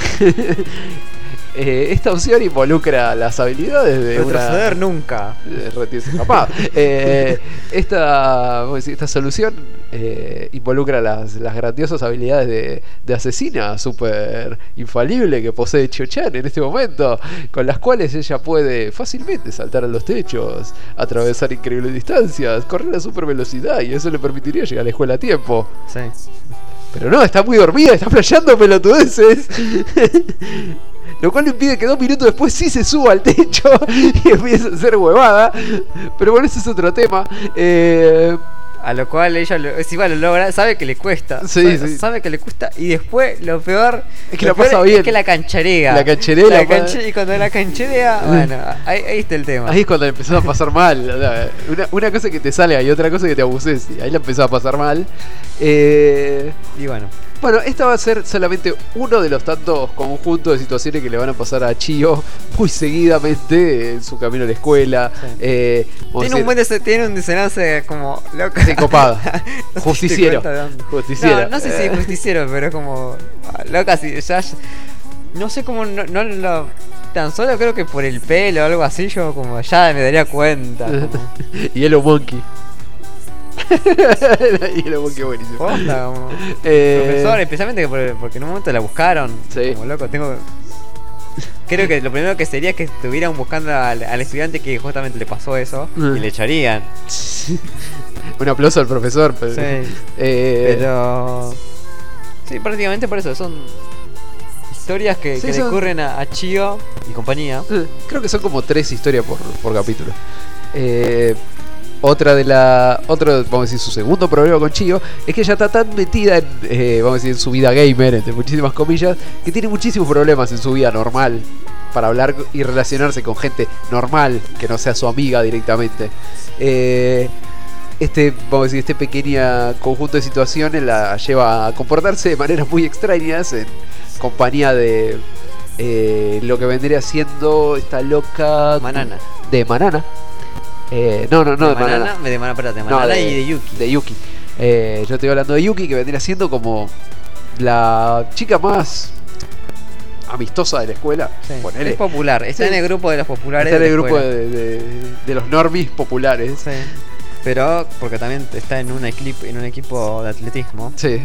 Esta opción involucra las habilidades de Retroceder nunca. retirarse capaz. Vamos a decir, esta solución involucra las grandiosas habilidades de asesina super infalible que posee Chio-chan en este momento, con las cuales ella puede fácilmente saltar a los techos, atravesar increíbles distancias, correr a super velocidad y eso le permitiría llegar a la escuela a tiempo. Sí. Pero no, está muy dormida, está flasheando pelotudeces. Lo cual impide que 2 minutos después sí se suba al techo y empieza a hacer huevada. Pero bueno, ese es otro tema. A lo cual ella encima lo logra, sabe que le cuesta. Sí, sí. Sabe que le cuesta. Y después lo peor Es que lo la pasa peor bien. Es que la cancharea. La cancherea, Y cuando la cancherea, bueno, ahí está el tema. Ahí es cuando empezás a pasar mal. O sea, una cosa es que te salga y otra cosa es que te abuses. Y ahí la empezás a pasar mal. Y bueno. Bueno, esta va a ser solamente uno de los tantos conjuntos de situaciones que le van a pasar a Chio muy seguidamente en su camino a la escuela. Sí. Vamos Tiene un desenlace como loco. Sí, copado. No sé si te Justiciero. cuenta de dónde. Justiciero. No sé si es justiciero, pero es como. Loca, si ya. No sé cómo no lo. Tan solo creo que por el pelo o algo así, yo como ya me daría cuenta. Como, Yellow Monkey. Yellow Monkey buenísimo. posta, como profesor, especialmente porque en un momento la buscaron. Sí. Como loco, creo que lo primero que sería que estuvieran buscando al estudiante que justamente le pasó eso y le echarían. Un aplauso al profesor. Pero, Sí. Pero. Sí, prácticamente por eso. Son historias que le son- ocurren a Chio y compañía. Creo que son como 3 historias por capítulo. Otro, vamos a decir, su segundo problema con Chio es que ella está tan metida en, vamos a decir, en su vida gamer, entre muchísimas comillas, que tiene muchísimos problemas en su vida normal para hablar y relacionarse con gente normal, que no sea su amiga directamente. Vamos a decir, este pequeño conjunto de situaciones la lleva a comportarse de maneras muy extrañas en compañía de lo que vendría siendo esta loca Manana. de Manana. No, de Manana. De Manana No, y de Yuki. De Yuki. Yo estoy hablando de Yuki, que vendría siendo como la chica más amistosa de la escuela. Sí. Ponele. Es popular, está Sí. en el grupo de los populares. Está en de el la grupo escuela. de los normies populares. Sí. Pero porque también está en un equipo de atletismo. Sí.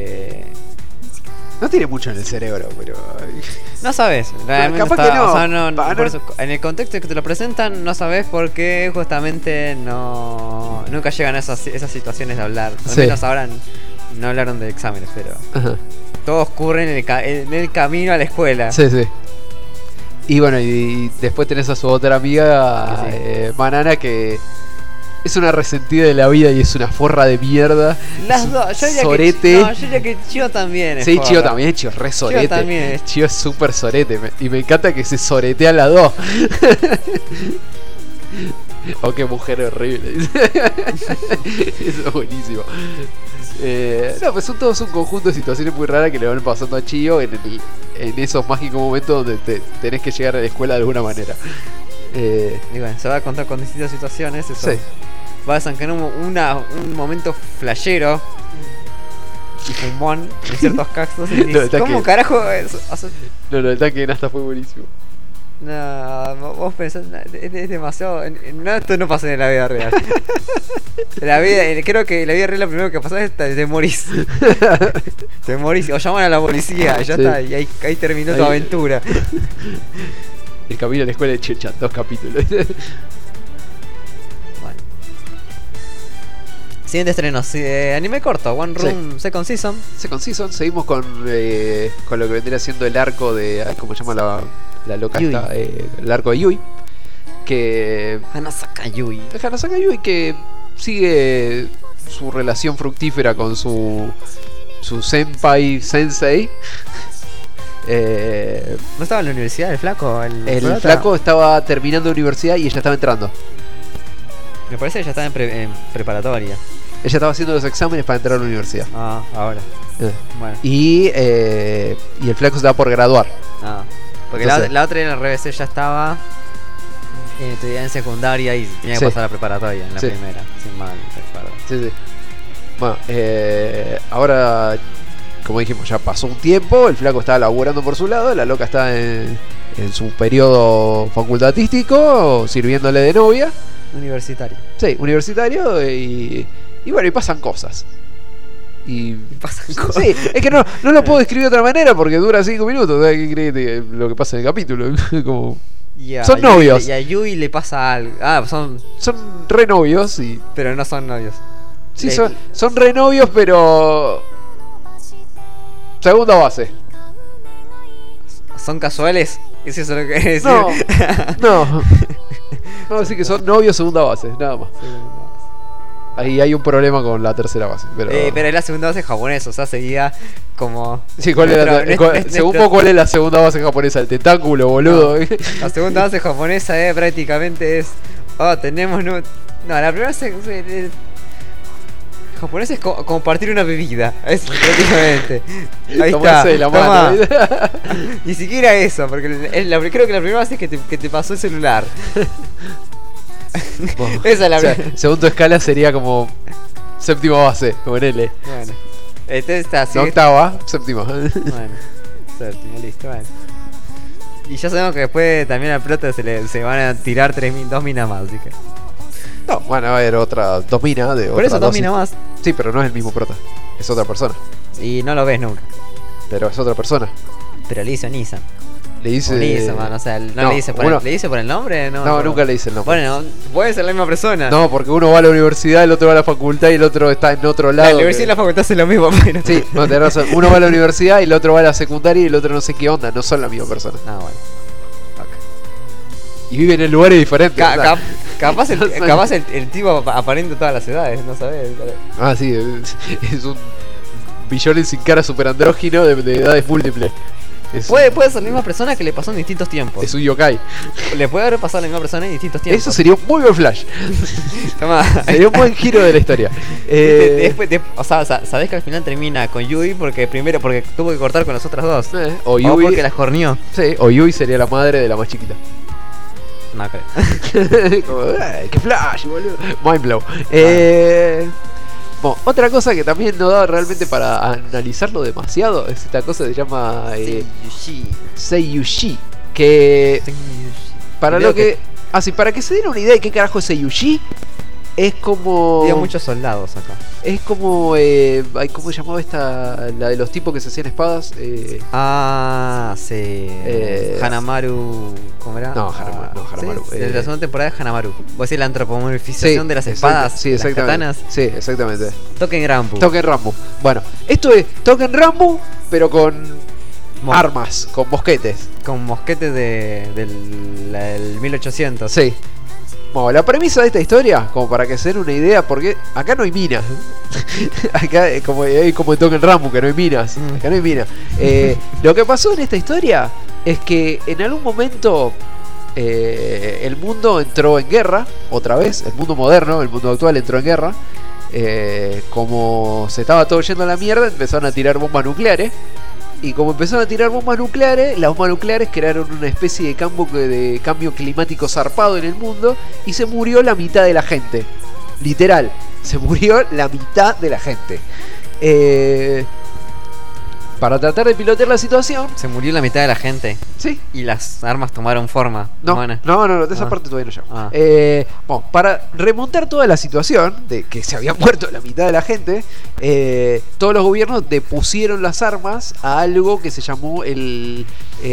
No tiene mucho en el cerebro, pero. No sabes, realmente capaz que no. o sea, no, Pa, por no. eso, en el contexto que te lo presentan, no sabes por qué justamente nunca llegan a esas situaciones de hablar. Al Sí. menos ahora no hablaron de exámenes, pero Ajá. todo ocurre en el camino a la escuela. Sí, sí. Y bueno, y después tenés a su otra amiga, Sí. Manana, que es una resentida de la vida y es una forra de mierda. Es Las un dos, yo diría sorete. que yo diría que Chio también es Sí, forra. Chio también, Chio es re sorete. también es. Chio es súper sorete. Y me encanta que se soretean las dos. Oh, qué mujer horrible. Eso es buenísimo. No, pues son todos un conjunto de situaciones muy raras que le van pasando a Chio en esos mágicos momentos donde tenés que llegar a la escuela de alguna manera. Y bueno, se va a contar con distintas situaciones. Eso Sí. va a desencadenar un momento flashero y fumón en ciertos casos. Y No, está ¿cómo que- carajo es? O sea, No, el tanque de Nasta fue buenísimo. no, vos pensás, es demasiado. No, esto no pasa en la vida real. Creo que en la vida real lo primero que pasa es te morís. Te morís. O llaman a la policía y ya Sí. está. Y ahí terminó tu Ahí- aventura. El camino a la escuela de Chio-chan, 2 capítulos. Bueno. Siguiente estreno, anime corto, One Room Second Season. Second Season, seguimos con lo que vendría siendo el arco de. ¿Cómo se llama la loca Yui. esta? El arco de Yui. Que. Hanasaka Yui. Hanasaka Yui, que sigue su relación fructífera con su senpai sensei. ¿No estaba en la universidad el flaco? El prota? flaco estaba terminando universidad y ella estaba entrando. Me parece que ya estaba en preparatoria. Ella estaba haciendo los exámenes para entrar a la universidad. Ah, ahora. Bueno. Y el flaco se estaba por graduar. Ah. Porque Entonces- la otra en el revés ya estaba en secundaria y tenía que Sí. pasar a preparatoria en la Sí. primera. Sin mal, recuerdo. Sí, sí. Bueno, ahora, como dijimos, ya pasó un tiempo. El flaco estaba laburando por su lado. La loca está en su periodo facultatístico, sirviéndole de novia. Universitario. Sí, universitario. Y bueno, y pasan cosas. Y Pasan cosas. sí, es que no lo puedo describir de otra manera porque dura 5 minutos. O sea, ¿qué crees que lo que pasa en el capítulo? Como, Y a Son Yui- novios. Y a Yui le pasa algo. Ah, son. son re novios y. Pero no son novios. Sí, Le- son re novios, pero. Segunda base. ¿Son casuales? ¿Es eso lo que querés decir? No, no. Vamos a decir que son novios segunda base, nada más. Ahí hay un problema con la tercera base. Pero Pero la segunda base japonesa, o sea, seguía como... sí, según vos, ¿cuál es la segunda base japonesa? El tentáculo, boludo. La segunda base japonesa prácticamente es... Oh, tenemos... No, la primera japonesa es compartir una bebida. Es prácticamente. Ahí Tomarse está. de la mano. Ni siquiera eso, porque creo que la primera base es que te pasó el celular. Esa es la O sea, según tu escala sería como séptima base, ponele. Bueno. Entonces está así. No, octava, séptima. Bueno, séptima, listo, bueno. Y ya sabemos que después también al prota se van a tirar 2 minas más, así que... No, bueno, va a haber otra, 2 minas de Por eso 2 minas más. Sí, pero no es el mismo prota. Es otra persona. Y no lo ves nunca. Pero es otra persona. Pero le hizo Nissan. Le dice. Nissan, o sea, no le dice uno... ¿le dice por el nombre? No, nunca le dice el nombre. Bueno, puede ser la misma persona. No, porque uno va a la universidad, el otro va a la facultad y el otro está en otro lado. La universidad y la facultad hacen lo mismo, pero... Sí, no, tenés razón. Uno va a la universidad y el otro va a la secundaria y el otro no sé qué onda. No son la misma persona. Ah, bueno. Y viven en lugares diferentes. Capaz el tipo aparenta todas las edades, no sabes. Ah, sí, es un billón sin cara super andrógino de edades múltiples. Puede ser la misma persona que le pasó en distintos tiempos. Es un yokai. Le puede haber pasado a la misma persona en distintos tiempos. Eso sería un muy buen flash. Toma. Sería un buen giro de la historia. O sea, sabés que al final termina con Yui porque tuvo que cortar con las otras dos. O Yui, o porque las corneó. Sí, o Yui sería la madre de la más chiquita. No creo. Como, ¡qué flash, boludo! Mind blow. Bueno, otra cosa que también no da realmente para analizarlo demasiado es esta cosa que se llama Seiyushi. Que para lo que... Así, para que se den una idea de qué carajo es Seiyushi, es como... Había muchos soldados acá. Es como... ¿cómo se llamaba esta? La de los tipos que se hacían espadas. Sí. Hanamaru... ¿Cómo era? No, Hanamaru. ¿Sí? De la segunda temporada de Hanamaru. ¿Vos decís la antropomorfización de las espadas? Sí, exactamente. Las katanas. Sí, exactamente. Token Rambu. Token Rambu. Bueno, esto es Token Rambu, pero con armas, con mosquetes. Con mosquetes del 1800. Sí. Bueno, la premisa de esta historia, como para que se den una idea, porque acá no hay minas. Acá como en Token Rambu, que no hay minas. Acá no hay minas. Lo que pasó en esta historia es que en algún momento el mundo entró en guerra, otra vez, el mundo moderno, el mundo actual entró en guerra. Como se estaba todo yendo a la mierda, empezaron a tirar bombas nucleares. Y como empezaron a tirar bombas nucleares, las bombas nucleares crearon una especie de cambio climático zarpado en el mundo. Y se murió la mitad de la gente. Literal, se murió la mitad de la gente. Para tratar de pilotear la situación... Se murió la mitad de la gente. Sí. Y las armas tomaron forma. No, de esa parte todavía no llego. Bueno, para remontar toda la situación de que se había muerto la mitad de la gente, todos los gobiernos depusieron las armas a algo que se llamó el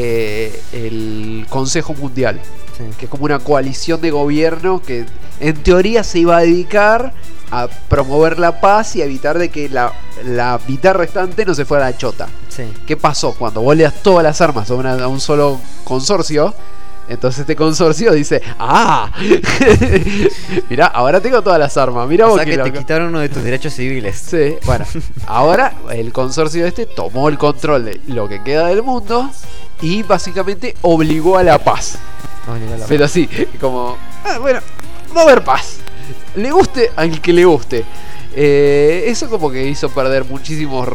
Consejo Mundial. Sí. Que es como una coalición de gobierno que en teoría se iba a dedicar a promover la paz y a evitar de que la mitad restante no se fuera a la chota. Sí. ¿Qué pasó? Cuando vos le das todas las armas a un solo consorcio, entonces este consorcio dice: ¡ah! Mirá, ahora tengo todas las armas. Mirá o vos sea que te quitaron uno de tus derechos civiles. Sí, bueno, ahora el consorcio tomó el control de lo que queda del mundo y básicamente obligó a la paz. Pero sí, como... bueno, va a haber paz. Le guste al que le guste. Eso como que hizo perder muchísimos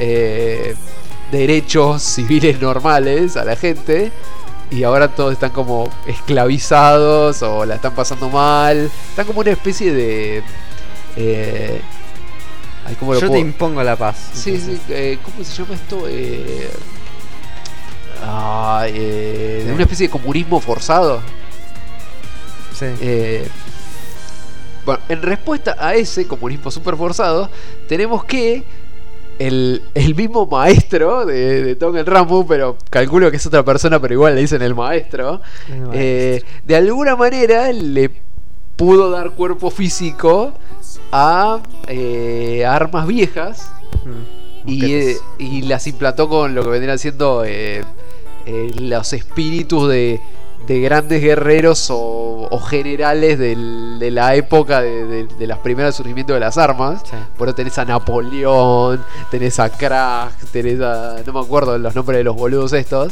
derechos civiles normales a la gente. Y ahora todos están como esclavizados o la están pasando mal. Están como una especie de... Yo te impongo la paz. Sí, sí. ¿Cómo se llama esto? De una especie de comunismo forzado. Sí. Bueno, en respuesta a ese comunismo super forzado, tenemos que el mismo maestro de Token Rambu, pero calculo que es otra persona, pero igual le dicen el maestro. De alguna manera le pudo dar cuerpo físico a armas viejas. Y las implantó con lo que vendrían siendo los espíritus de de grandes guerreros o generales de la época de las primeras surgimiento de las armas. Sí. Bueno, tenés a Napoleón, tenés a Crack, tenés a... no me acuerdo los nombres de los boludos estos.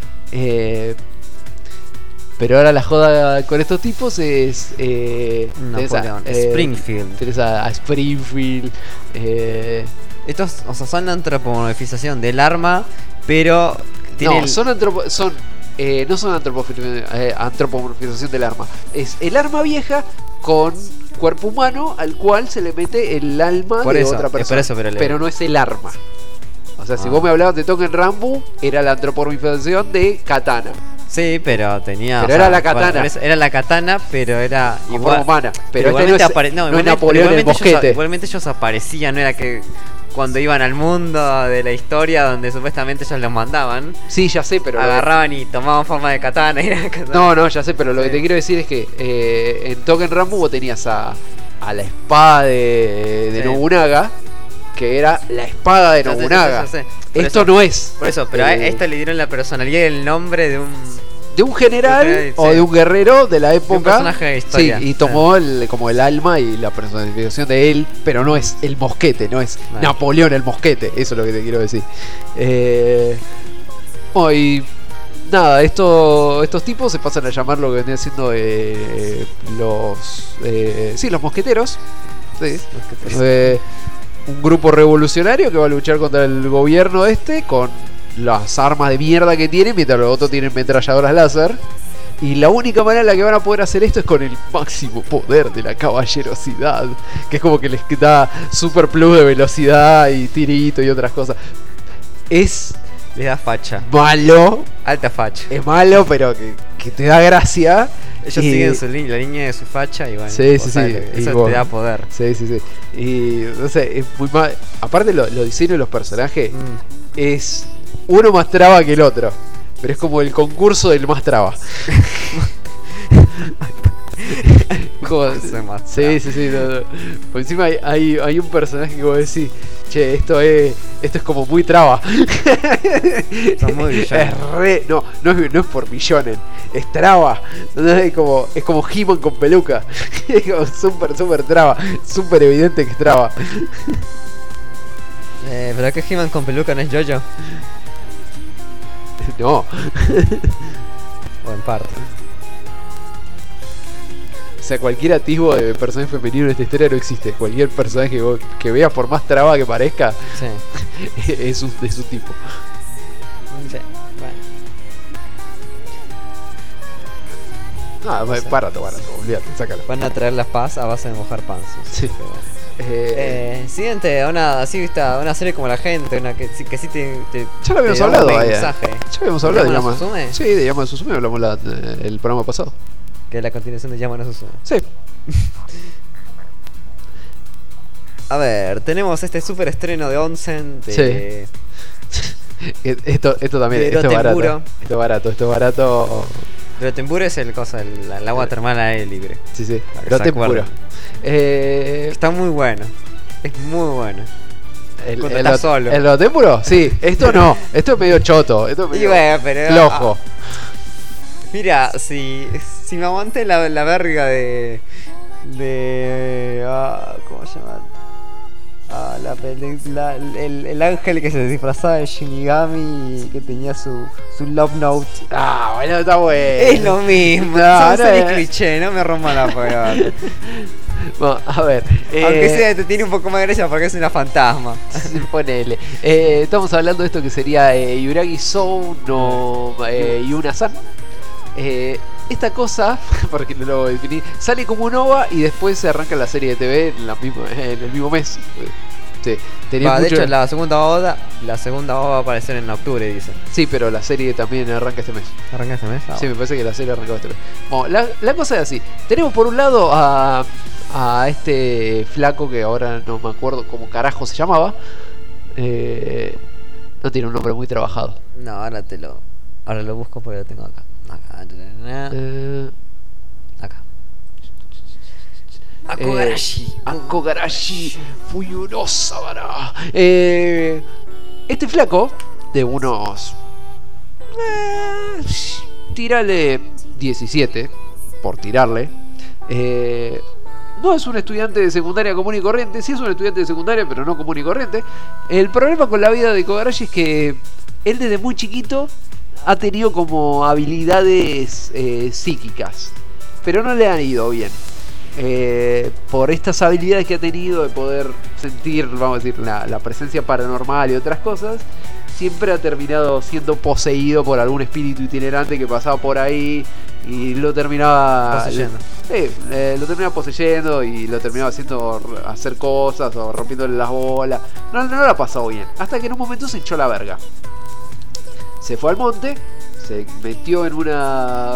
Pero ahora la joda con estos tipos es... tenés a, Napoleón, Springfield. Tenés a Springfield. Estos, o sea, son la antropomorfización del arma, pero tiene No, no son antropomorfización del arma. Es el arma vieja con cuerpo humano al cual se le mete el alma Por de eso, otra por persona. eso, pero no es el arma. O sea, si Ah. vos me hablabas de Token Rambo, era la antropomorfización de katana. Sí, pero tenía. Pero era la katana. por eso era la katana, pero era Con igual. forma humana. Pero este no igualmente es, no no es igualmente- Napoleón el igualmente mosquete. igualmente ellos aparecían, no era que cuando iban al mundo de la historia donde supuestamente ellos los mandaban, Sí, ya sé, pero... agarraban y tomaban forma de katana y era katana. No, ya sé, pero lo que te quiero decir es que en Token Rambo vos tenías a la espada de Sí. Nobunaga, que era la espada de Ya sé, Nobunaga. ya sé. Por Esto eso- no es. Por eso, pero a esto le dieron la personalidad y el nombre de un. De un general Sí. o de un guerrero de la época. personaje de historia. Sí, y tomó como el alma y la personificación de él, pero no es el mosquete, no es Vale. Napoleón el mosquete, eso es lo que te quiero decir. Y nada, estos tipos se pasan a llamar lo que vendrían siendo los mosqueteros. Sí. Un grupo revolucionario que va a luchar contra el gobierno con las armas de mierda que tienen, mientras los otros tienen metralladoras láser. Y la única manera en la que van a poder hacer esto es con el máximo poder de la caballerosidad, que es como que les da super plus de velocidad y tirito y otras cosas. Es Les da facha. malo, Alta facha. es malo, pero que te da gracia. Ellos Y- siguen la línea de su facha y bueno. Sí, o sí, sea, sí. Eso Y vos- te da poder. Sí. Y no sé, es muy mal. Aparte, los diseños de los personajes es uno más traba que el otro. Pero es como el concurso del más traba. Joder. Ese más Sí. No. Por encima hay un personaje que vos decís, che, esto es como muy traba. Son muy villanos. No es por millones, es traba. Es como He-Man con peluca. Es como super traba, super evidente que es traba. Pero que He-Man con peluca no es Jojo. No. O en parte. O sea, cualquier atisbo de personaje femenino en esta historia no existe. Cualquier personaje que veas, por más traba que parezca, Sí. es su tipo. Sí. Bueno. Ah, barato, olvídate, sácalo. Van a traer la paz a base de mojar panzos. Sí. Pero bueno. Siguiente, una serie como La Gente, una que sí te Ya lo habíamos te da un hablado ahí. mensaje. Ya habíamos hablado de ¿Yama no Yama. Suzume? Sí, de Yama Suzume hablamos el programa pasado. Que es la continuación de Yama no Suzume. Sí. A ver, tenemos este super estreno de Onsen de... Esto también, De esto es barato. Rotemburo. Esto es barato. Rotemburo es el agua termal al aire libre. Sí. Para que se Rotemburo. acuerden. Está muy bueno. Es muy bueno. Cuando estás solo. ¿El Rotemburo? Sí, esto no. Esto es medio choto. Esto es medio Y bueno, pero... flojo. Mira, si me aguanté la verga de ¿cómo se llama? El ángel que se disfrazaba de Shinigami y que tenía su Love Note. Ah, bueno, está bueno. Es lo mismo, No, son no, series no. cliché, no me rompan la pelota. Bueno, a ver. Aunque sea, te tiene un poco más de gracia porque es una fantasma. Ponele. Estamos hablando de esto que sería Yuragi Sou no Yuna-san. Esta cosa, porque no lo voy a definir, sale como un OVA y después se arranca la serie de TV en el mismo mes. Sí, tenía De mucho... hecho, la segunda OVA va a aparecer en octubre, dice. Sí, pero la serie también arranca este mes. ¿Arranca este mes? Sí, me parece que la serie arrancó este mes. Bueno, la cosa es así. Tenemos por un lado a este flaco que ahora no me acuerdo cómo carajo se llamaba. No tiene un nombre muy trabajado. No, ahora lo busco porque lo tengo acá. Acá. Akogarashi. Akogarashi Fuyurosabara. Este flaco, de unos. Tírale 17, por tirarle. No es un estudiante de secundaria común y corriente, sí es un estudiante de secundaria, pero no común y corriente. El problema con la vida de Kogarashi es que él desde muy chiquito ha tenido como habilidades psíquicas, pero no le han ido bien. Por estas habilidades que ha tenido de poder sentir, vamos a decir, la presencia paranormal y otras cosas, siempre ha terminado siendo poseído por algún espíritu itinerante que pasaba por ahí y lo terminaba Poseyendo. lo terminaba poseyendo y lo terminaba haciendo hacer cosas o rompiéndole las bolas. No la ha pasado bien, hasta que en un momento se echó la verga. Se fue al monte, se metió en una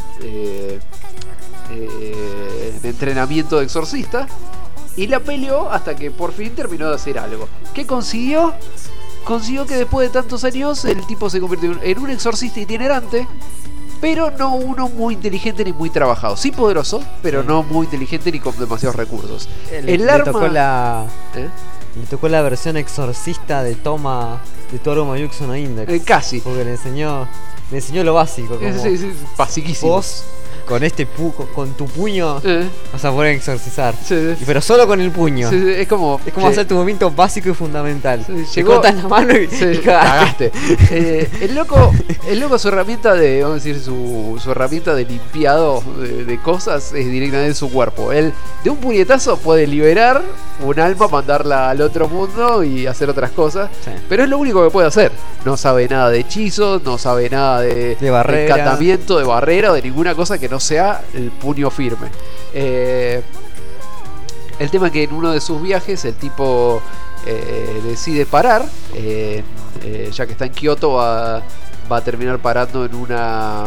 en entrenamiento de exorcista y la peleó hasta que por fin terminó de hacer algo. ¿Qué consiguió? Consiguió que después de tantos años el tipo se convirtió en un exorcista itinerante, pero no uno muy inteligente ni muy trabajado. Sí poderoso, pero no muy inteligente ni con demasiados recursos. El le arma... tocó la... ¿Eh? Le tocó la versión exorcista de Toma de Toru Mayuxo no Index. Casi. Porque le enseñó lo básico. Como Sí, basiquísimo. vos con con tu puño vas a poder exorcizar. Sí. Pero solo con el puño. Sí, es como hacer tu movimiento básico y fundamental. Sí, Te llegó- cortas la mano y cagaste. El loco su herramienta de, vamos a decir, su herramienta de limpiado de cosas es directamente su cuerpo. Él de un puñetazo puede liberar un alma, mandarla al otro mundo y hacer otras cosas. Sí. Pero es lo único que puede hacer. No sabe nada de hechizos, no sabe nada de barrera. encantamiento, de barrera, o de ninguna cosa que no sea el puño firme. El tema es que en uno de sus viajes el tipo decide parar, ya que está en Kioto va a terminar parando en una...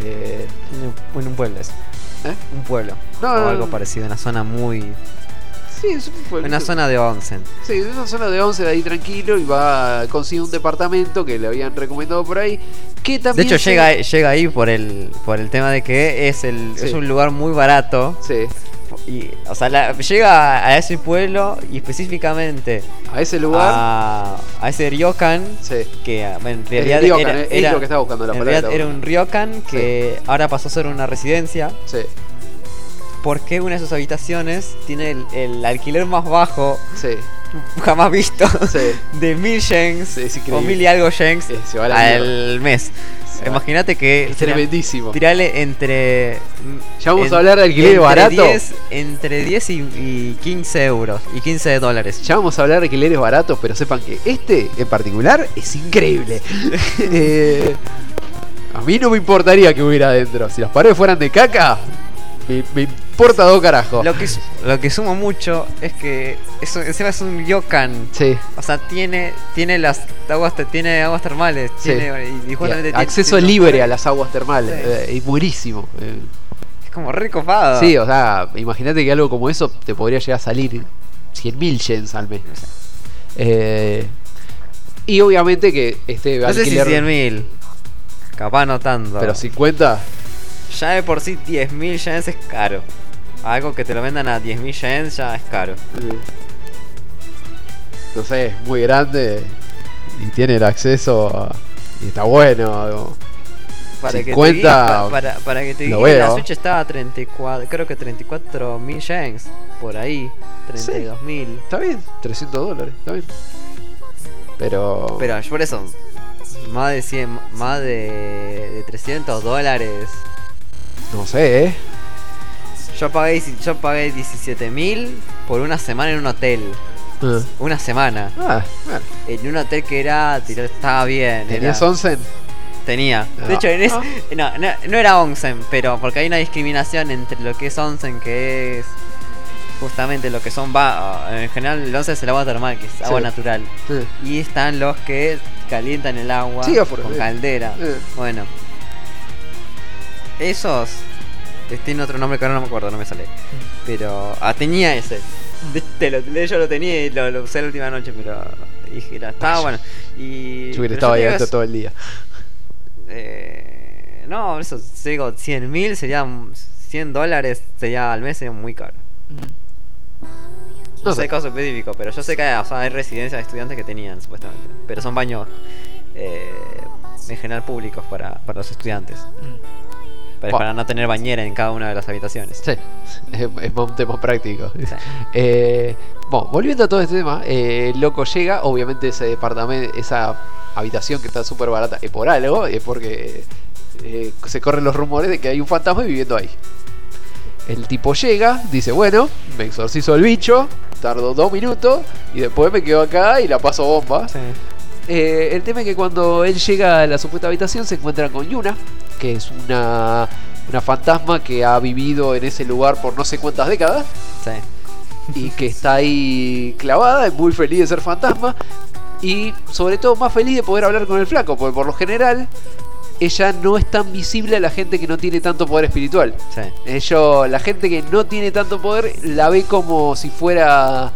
En un pueblo eso. Un pueblo. No, o no, algo no. parecido, una zona muy... Sí, es un pueblito. Una zona de onsen. Sí, es una zona de 11 de ahí tranquilo y consigue un departamento que le habían recomendado por ahí. Que De también hecho llega ahí por el tema de que es un lugar muy barato. Sí. Y, o sea, llega a ese pueblo y específicamente A ese lugar. a ese ryokan, Sí. que bueno, en realidad ryokan, es lo que estaba buscando la en palabra. realidad era un ryokan que ahora pasó a ser una residencia, Sí, porque una de sus habitaciones tiene el alquiler más bajo sí, jamás visto, sí. de 1000 yens Sí, es o increíble. 1000 y algo yens Se va a la al mes. Se va. Imagínate que Es tremendísimo. tirale entre... Ya vamos a hablar de alquiler barato. Entre 10 y 15 euros y 15 dólares. Ya vamos a hablar de alquileres baratos, pero sepan que este en particular es increíble. A mí no me importaría que hubiera adentro. Si las paredes fueran de caca, me importa dos carajos. Lo que suma mucho es que encima es un ryokan. Sí. O sea, tiene las aguas, tiene aguas termales, Sí. y justamente tiene- Acceso tiene- libre a las aguas termales. Sí. Es buenísimo. Es como re copado. Sí, o sea, imagínate que algo como eso te podría llegar a salir 100.000 yens al mes. Y obviamente que este No sé si alquiler... 100.000. Capaz no tanto. Pero 50... Ya de por sí 10.000 yens es caro. Algo que te lo vendan a 10.000 yens ya es caro. No sé, es muy grande y tiene el acceso y está bueno. Digo. Para 50 que te guíes, para que te lo guíes, la veo. Switch estaba a 34, creo que 34.000 yens. Por ahí. 32.000. Está bien, $300, está bien. Pero... Pero por eso, más de 100, más de 300 dólares. No sé, Yo pagué 17.000 por una semana en un hotel. Una semana. bueno. En un hotel que estaba bien. ¿Tenías era- onsen? Tenía. Ah. De hecho, no era onsen, pero porque hay una discriminación entre lo que es onsen, que es justamente lo que son en general el onsen es el agua termal, que es agua Sí. natural. Y están los que calientan el agua Sí, afuera, con caldera. Bueno. Esos tienen otro nombre que ahora no me acuerdo, no me sale. Pero tenía ese. Yo lo tenía y lo usé la última noche, pero dije, estaba bueno. Y Yo hubiera pero estado ahí te digo, adentro todo el día. no, eso digo, 100.000 serían $100 sería al mes, sería muy caro. No sé caso específico, pero yo sé que hay residencias de estudiantes que tenían, supuestamente. Pero son baños en general públicos para los estudiantes. Pero es Buah. para no tener bañera en cada una de las habitaciones. Sí, es más un tema práctico. Sí. Bueno, volviendo a todo este tema, el loco llega, obviamente ese departamento, esa habitación que está súper barata, es por algo, es porque se corren los rumores de que hay un fantasma viviendo ahí. El tipo llega, dice, bueno, me exorcizo el bicho, tardo 2 minutos y después me quedo acá y la paso bomba. Sí. El tema es que cuando él llega a la supuesta habitación se encuentra con Yuna, que es una fantasma que ha vivido en ese lugar por no sé cuántas décadas Sí. y que está ahí clavada, es muy feliz de ser fantasma y sobre todo más feliz de poder hablar con el flaco, porque por lo general ella no es tan visible a la gente que no tiene tanto poder espiritual. Sí. La gente que no tiene tanto poder la ve como si fuera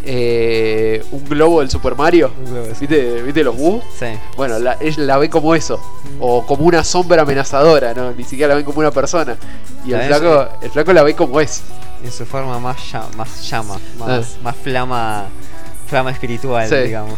un globo del Super Mario. Un globo, sí. ¿Viste los Woo? Sí. Bueno, ella la ve como eso. O como una sombra amenazadora, ¿no? Ni siquiera la ven como una persona. Y el ¿Sabes? flaco la ve como es. En su forma más llama, Ah. más flama espiritual, Sí. digamos.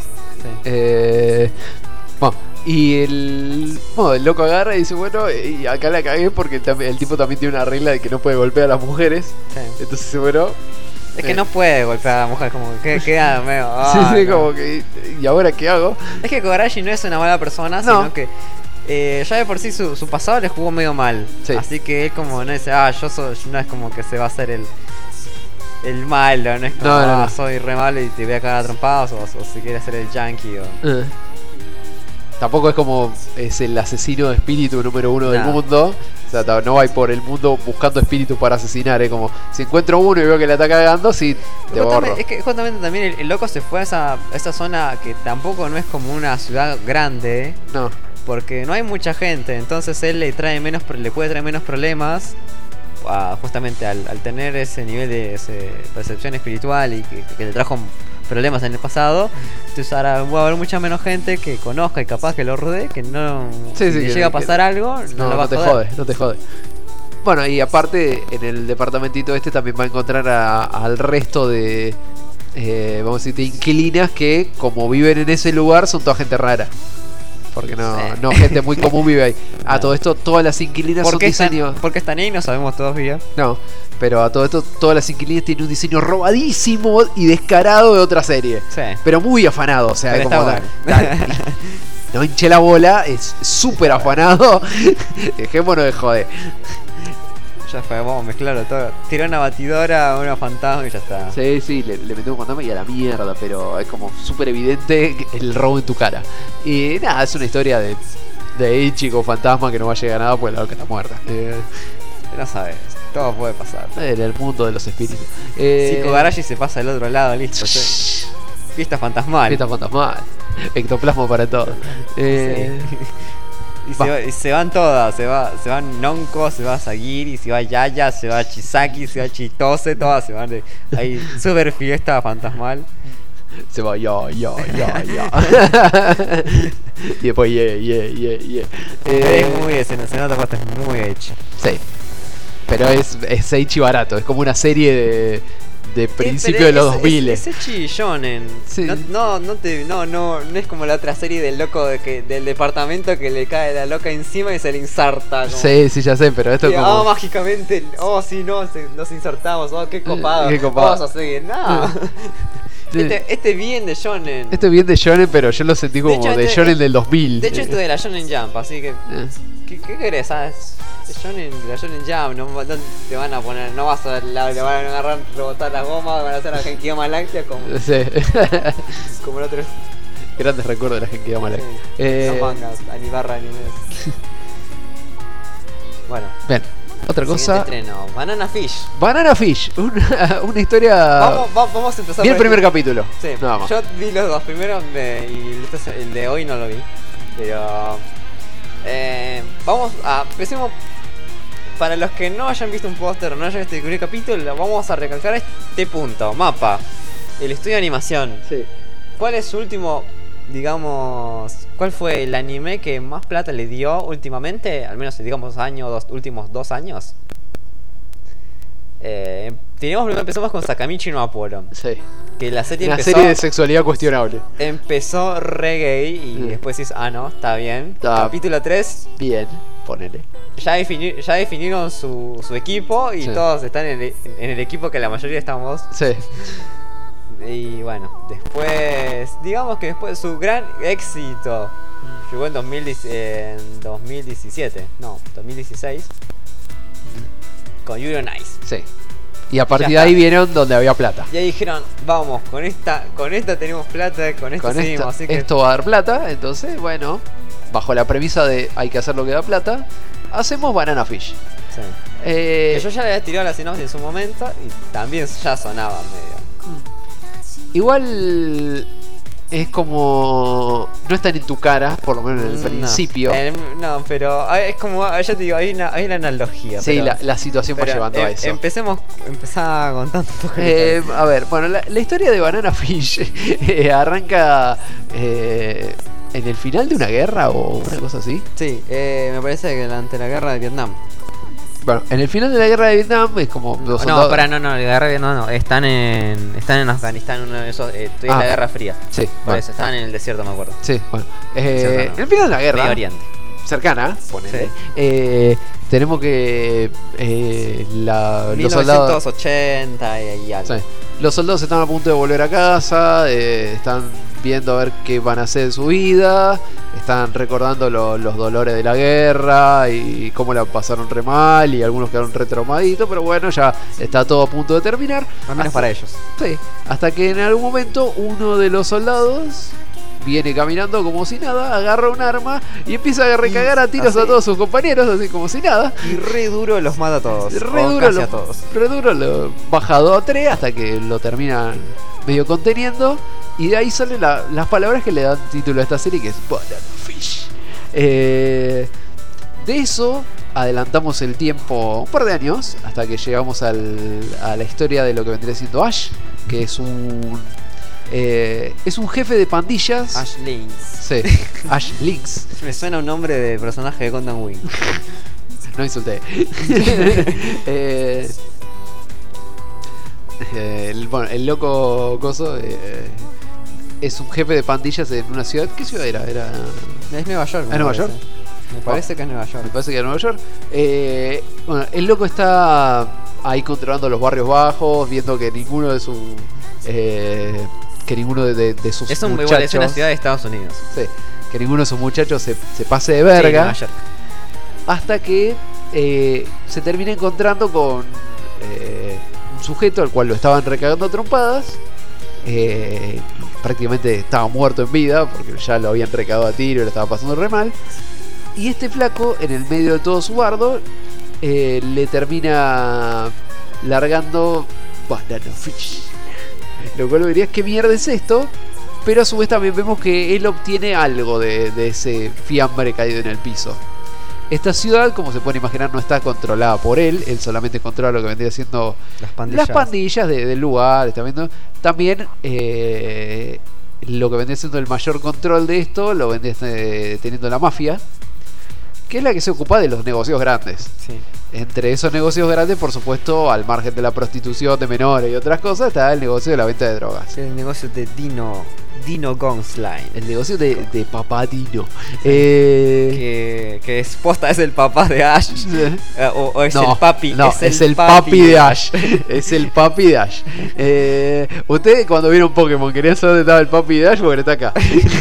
Sí. Bueno, y el loco agarra y dice, bueno, y acá la cagué porque el tipo también tiene una regla de que no puede golpear a las mujeres. Sí. Entonces dice, bueno... Es que no puede golpear a la mujer, como que queda medio. sí, no. como que... ¿Y ahora qué hago? Es que Kogarashi no es una mala persona, No. sino que ya de por sí su pasado le jugó medio mal. Sí. Así que él como no dice, no es como que se va a hacer el malo, no es como, No. soy re malo y te voy a cagar a trompadas, o si quiere ser el yankee o... Tampoco es como es el asesino de espíritu número 1 del No. mundo. O sea, no va por el mundo buscando espíritus para asesinar. Es como, si encuentro uno y veo que le está cagando, sí, te borro. Es que justamente también el loco se fue a esa zona que tampoco no es como una ciudad grande, No. porque no hay mucha gente, entonces él le puede traer menos problemas, justamente al tener ese nivel de percepción espiritual y que le trajo problemas en el pasado. Entonces ahora va a haber mucha menos gente que conozca y capaz que lo rodee, que no, Sí, si sí, le que- llega a pasar algo, no lo va a te joder. no te jode. Bueno, y aparte, en el departamentito este también va a encontrar al resto de, vamos a decir, de inquilinas que, como viven en ese lugar, son toda gente rara. Porque no, Sí. no gente muy común vive ahí. A No. todo esto, todas las inquilinas son diseños. ¿Por qué están ahí? No sabemos todavía. No, pero a todo esto, todas las inquilinas tienen un diseño robadísimo y descarado de otra serie. Sí. Pero muy afanado, o sea, Pero como está no hinche la bola, es súper afanado. Dejémonos de joder. Ya fue, vamos a mezclarlo todo. Tiró una batidora, una fantasma y ya está. Sí, le metemos un fantasma y a la mierda, pero es como súper evidente el robo en tu cara. Y nada, es una historia de Ichigo fantasma que no va a llegar a nada porque la loca está muerta. No sabes, todo puede pasar. En el mundo de los espíritus. Si Kogarashi se pasa al otro lado, listo. Fiesta fantasmal. Fiesta fantasmal. Ectoplasma para todo. Y se van todas, se van Nonko, se va Sagiri, se va Yaya, se va Chisaki, se va Chitose, todas se van de ahí, super fiesta fantasmal. Se va ya. Y después yeah. Es muy se nota que es muy hecho. Sí. Pero es Seichi barato, es como una serie de principio de los 2000. Es Echi Shonen. Sí. No es como la otra serie del loco del departamento que le cae la loca encima y se le inserta. Como, Sí, ya sé, pero esto es como... mágicamente, sí, nos insertamos, qué copado. Qué copado. Vamos a seguir, no. Sí. Este bien de Shonen. Esto es bien de Shonen, pero yo lo sentí como hecho, de Shonen del 2000. De hecho, esto de la Shonen Jump, así que. ¿Qué querés? ¿Sabes? De la Shonen Jump, no te van a poner, no vas a le van a agarrar, rebotar las gomas, van a hacer la Genkidama Láctea como Sí. el otro. Grandes recuerdos de la gente que ama la... Son mangas, animes. Bueno. Bien, otra cosa. Siguiente estreno, Banana Fish. Banana Fish, una historia... Vamos a empezar Vi el por primer capítulo. Sí, Nada más. yo vi los dos primeros y el de hoy no lo vi. Pero empecemos. Para los que no hayan visto un póster o no hayan visto el primer capítulo, vamos a recalcar este punto. Mapa. El estudio de animación. Sí. ¿Cuál es su último, digamos, cuál fue el anime que más plata le dio últimamente? Al menos, digamos, últimos 2 años. Empezamos con Sakamichi no Apollo. Sí. Que la serie Una empezó, serie de sexualidad cuestionable. empezó re gay y después dices, no, está bien. Está Capítulo 3, bien. ponele. Ya definieron su equipo y Sí. todos están en el equipo que la mayoría estamos. Sí. Y bueno, después, digamos que después su gran éxito llegó en 2017, no, 2016, con Yuri on Ice. Sí. Y a partir de Ya ahí está. vieron donde había plata. Y ahí dijeron, vamos, con esta tenemos plata, con esta Con seguimos, esto, así que esto va a dar plata, entonces, bueno, bajo la premisa de hay que hacer lo que da plata, hacemos Banana Fish. sí. Eh, Que yo ya le había tirado la sinopsis en su momento y también ya sonaba medio. Igual es como... No están en tu cara, por lo menos en el No, principio. no, pero es como, ya te digo, hay una analogía. Sí, pero- la situación va pero, llevando a eso. Empezá contando un poco. A ver, bueno, la historia de Banana Fish arranca en el final de una guerra o una cosa así. Sí, me parece que ante la guerra de Vietnam. Bueno, en el final de la guerra de Vietnam es como los No, soldados... no, la guerra de Vietnam no, están en Afganistán, uno de esos, es Ah, la Guerra Fría. Sí, Por bueno, eso, están en el desierto, me acuerdo. sí, bueno. Desierto, no. En el final de la guerra, Medio Oriente. cercana, ponele, Sí. tenemos que los soldados... 1980 y algo. Sí. Los soldados están a punto de volver a casa, están viendo a ver qué van a hacer de su vida, están recordando los dolores de la guerra y cómo la pasaron re mal y algunos quedaron re traumaditos, pero bueno, ya está todo a punto de terminar. Al menos para ellos. Sí, hasta que en algún momento uno de los soldados viene caminando como si nada, agarra un arma y empieza a recagar a tiros así. a todos sus compañeros, así como si nada. Y re duro los mata a todos. Re o duro, casi a todos. re duro lo baja 2 a 3 hasta que lo terminan medio conteniendo. Y de ahí salen las palabras que le dan título a esta serie, que es Banana Fish. De eso adelantamos el tiempo un par de años hasta que llegamos a la historia de lo que vendría siendo Ash, que es un jefe de pandillas. Ash Lynx. Sí, Ash Lynx. Me suena un nombre de personaje de Gundam Wing. No insulté. El loco coso es un jefe de pandillas en una ciudad. ¿Qué ciudad era? Es Nueva York. ¿Es Nueva York? Me parece que es Nueva Me York. parece que era Nueva York. Bueno, el loco está ahí controlando los barrios bajos, viendo que ninguno de sus de sus Es un muchachos, igual, es una ciudad de Estados Unidos. sí, que ninguno de sus muchachos se pase de Sí, verga. Nueva York. Hasta que se termina encontrando con un sujeto al cual lo estaban recagando a trompadas. Prácticamente estaba muerto en vida porque ya lo habían recagado a tiro y lo estaba pasando re mal. Y este flaco, en el medio de todo su bardo, le termina largando Banana Fish. Lo cual dirías, ¿qué mierda es esto? Pero a su vez también vemos que él obtiene algo de ese fiambre caído en el piso. Esta ciudad, como se pueden imaginar, no está controlada por él. Él solamente controla lo que vendría siendo las pandillas del lugar. ¿Está viendo? También lo que vendría siendo el mayor control de esto lo vendría teniendo la mafia, que es la que se ocupa de los negocios grandes. Sí. Entre esos negocios grandes, por supuesto, al margen de la prostitución de menores y otras cosas, está el negocio de la venta de drogas. El negocio de Dino Gonsline. El negocio de Papá Dino. Que es posta, es el papá de Ash. O es No, el papi. no, es el papi de Ash. Es el papi de Ash. Ustedes cuando vieron Pokémon querían saber dónde estaba el papi de Ash, porque está acá.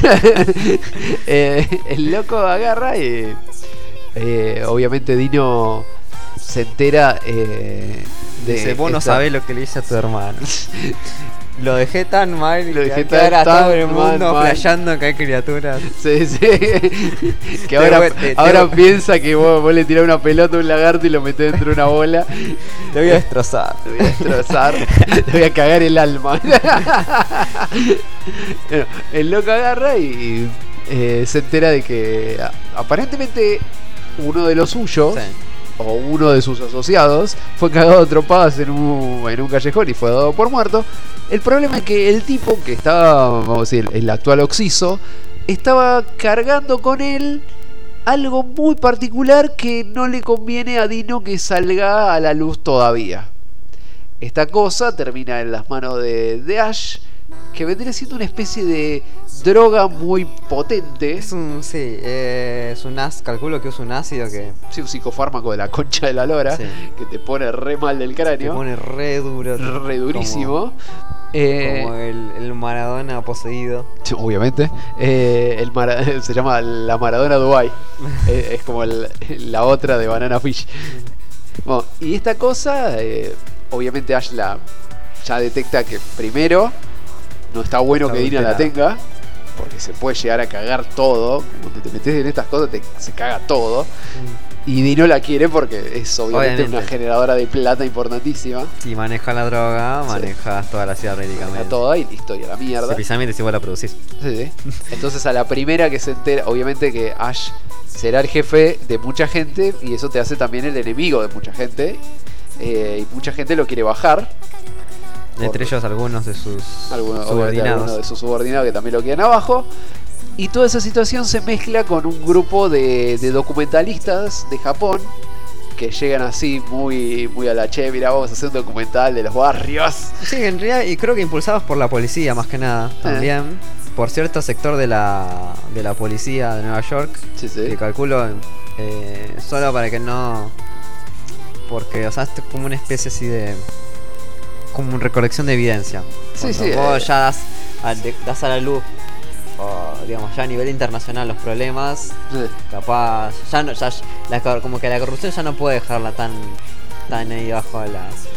El loco agarra y obviamente Dino se entera Dice, vos no esta- sabés lo que le hice a tu hermano. Lo dejé tan mal y Lo dejé que ahora tan todo el mal, mundo mal. flasheando que hay criaturas. Sí, sí. Que ahora piensa que vos le tirás una pelota a un lagarto y lo metés dentro de una bola. Te voy a destrozar. Te voy a destrozar. Te voy a cagar el alma. Bueno, el loco agarra y se entera de que aparentemente uno de los suyos, Sí. o uno de sus asociados, fue cagado a trompadas en un callejón y fue dado por muerto. El problema es que el tipo que estaba, vamos a decir, el actual Oxiso, estaba cargando con él algo muy particular que no le conviene a Dino que salga a la luz todavía. Esta cosa termina en las manos de Ash, que vendría siendo una especie de droga muy potente. Es un, sí, es un calculo que es un ácido que Sí, un psicofármaco de la concha de la lora, Sí. que te pone re mal del te cráneo, pone re duro. re durísimo. Como el Maradona poseído. Sí, obviamente. Se llama la Maradona Dubai. Es como la otra de Banana Fish. Bueno, y esta cosa, obviamente Ash ya detecta que primero no está bueno Está que Dina la adulterada. tenga, porque se puede llegar a cagar todo. Cuando te metes en estas cosas se caga todo. Y Dino la quiere porque es obviamente una generadora de plata importantísima. Si manejas la droga, manejas toda la ciudad Maneja prácticamente. toda y listo, y a la mierda. Especialmente si vos la producís. Sí. Entonces a la primera que se entera, obviamente que Ash será el jefe de mucha gente y eso te hace también el enemigo de mucha gente. Y mucha gente lo quiere bajar. Entre ellos algunos de sus Algunos subordinados. de sus subordinados que también lo quieren abajo. Y toda esa situación se mezcla con un grupo de documentalistas de Japón que llegan así muy a la che, mira, vamos a hacer un documental de los barrios. Sí, en realidad, y creo que impulsados por la policía más que nada, también. Por cierto sector de la policía de Nueva York. Sí, sí. Que calculo solo para que no... Porque, o sea, esto es como una especie así de... Como una recolección de evidencia. Sí, Cuando sí, vos ya das a la luz, o digamos, ya a nivel internacional los problemas, capaz... Ya no, como que la corrupción ya no puede dejarla tan ahí bajo las...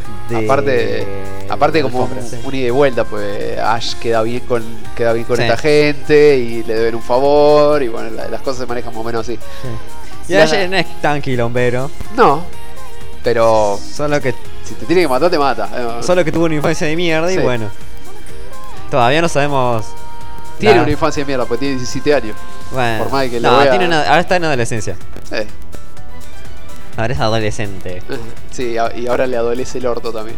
Aparte como un ida y vuelta, pues Ash queda bien con Sí. esta gente y le deben un favor y bueno, las cosas se manejan más o menos así. Y Ash no es tan quilombero. No, pero Solo que si te tiene que matar, te mata. Solo que tuvo una infancia de mierda y Sí. bueno. Todavía no sabemos. Tiene una infancia de mierda, pues tiene 17 años. Bueno, Por más que no, lo vea- ahora está en adolescencia. Eh, Ahora es adolescente. sí, y ahora le adolece el orto también.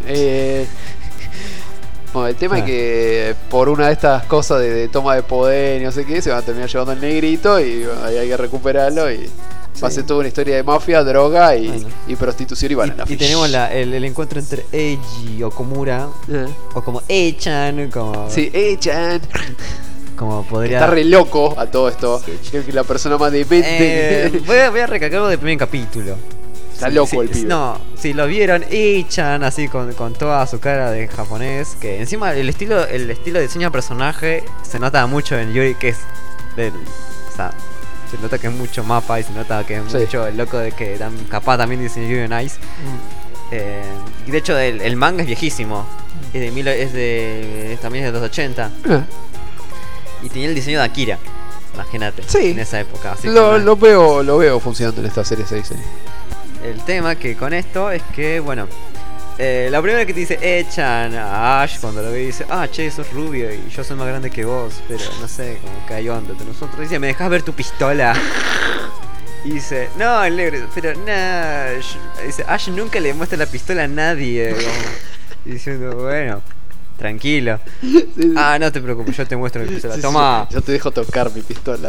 Bueno, el tema es que por una de estas cosas de toma de poder y no sé qué, se van a terminar llevando el negrito y bueno, ahí hay que recuperarlo y va a ser toda una historia de mafia, droga y prostitución y banana Y fish. tenemos el encuentro entre Eiji Okumura, o como Echan, como, Sí, Chan. como podría... Está re loco a todo esto. Creo que es la persona más demente. voy a recalcarlo del primer capítulo. Está loco el pibe. No, si lo vieron, Echan así con toda su cara de japonés, que encima el estilo de diseño de personaje se nota mucho en Yuri, que es o sea, se nota que es mucho mapa y se nota que es mucho el loco de que capaz también diseñó Yuri on Ice. Y de hecho el manga es viejísimo, también es de los 80 y tenía el diseño de Akira, imagínate, en esa época. Así que lo veo funcionando en esta serie 6. el tema que con esto es que, bueno, la primera que te dice Echan a Ash cuando lo ve dice, che, sos rubio y yo soy más grande que vos, pero no sé, como que hay onda entre nosotros. Dice, ¿me dejas ver tu pistola? Y dice, no, el negro, pero no. Dice, Ash nunca le muestra la pistola a nadie. Como, diciendo, bueno, tranquilo. No te preocupes, yo te muestro mi pistola. Toma. Yo te dejo tocar mi pistola.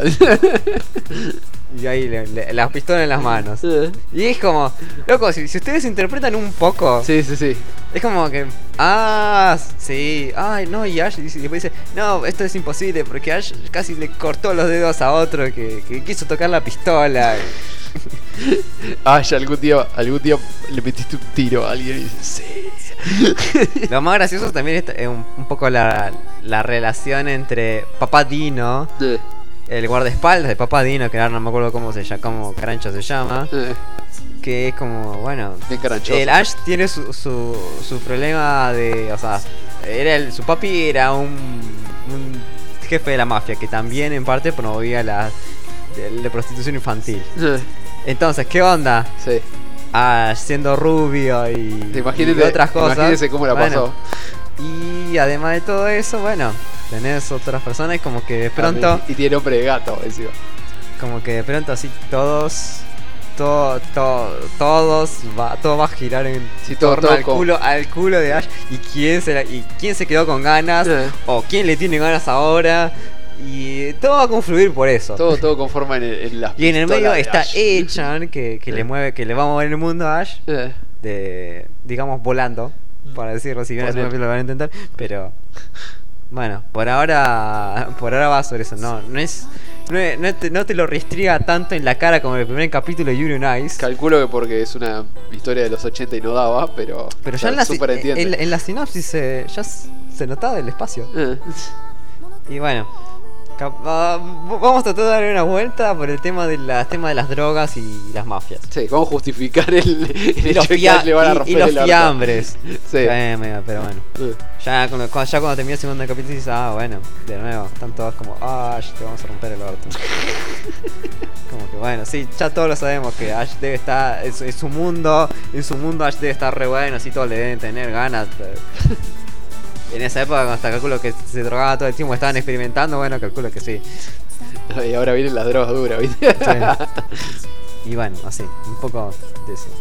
Y ahí la pistola en las manos. Y es como, loco, si ustedes interpretan un poco. Sí. Es como que, sí, no, y Ash después dice, no, esto es imposible porque Ash casi le cortó los dedos a otro que quiso tocar la pistola. Ash, algún día le metiste un tiro a alguien y dice, sí. Lo más gracioso también es un poco la relación entre Papá Dino, el guardaespaldas de Papá Dino, que ahora no me acuerdo cómo carancho se llama. Que es como, bueno, el Ash tiene su problema de, o sea, su papi era un jefe de la mafia que también en parte promovía la prostitución infantil. Entonces, ¿qué onda? Sí. Ash siendo rubio y otras cosas. Imagínese cómo la pasó. Y además de todo eso, bueno, tenés otras personas como que de pronto... Y tiene nombre de gato encima. Como que de pronto así todo va a girar en torno al culo de Ash. Y quién se quedó con ganas, o quién le tiene ganas ahora. Y todo va a confluir por eso. Todo conforma en las y en el medio está Ash. Echan que le va a mover el mundo a Ash. Digamos volando, para decirlo, si bien eso no lo van a intentar, pero Bueno, por ahora va sobre eso. No te lo restriga tanto en la cara como el primer capítulo de Yuri on Ice. Calculo que porque es una historia de los 80 y no daba, pero Ya en la, súper entiende. en la sinopsis ya se notaba el espacio. Y bueno, vamos a tratar de darle una vuelta por el tema de las drogas y las mafias. Sí, vamos a justificar el Y los, hecho de que le van a romper los el orto. fiambres. Sí. Pero bueno. Ya cuando termina el segundo capítulo dices, bueno, de nuevo, están todos como, Ash, te vamos a romper el orto. Como que bueno, sí, ya todos lo sabemos que Ash debe estar, en su mundo Ash debe estar re bueno, así todos le deben tener ganas. En esa época, hasta calculo que se drogaba todo el tiempo, estaban experimentando, bueno, calculo que sí. Y ahora vienen las drogas duras, ¿viste? Sí. Y bueno, así, un poco de eso.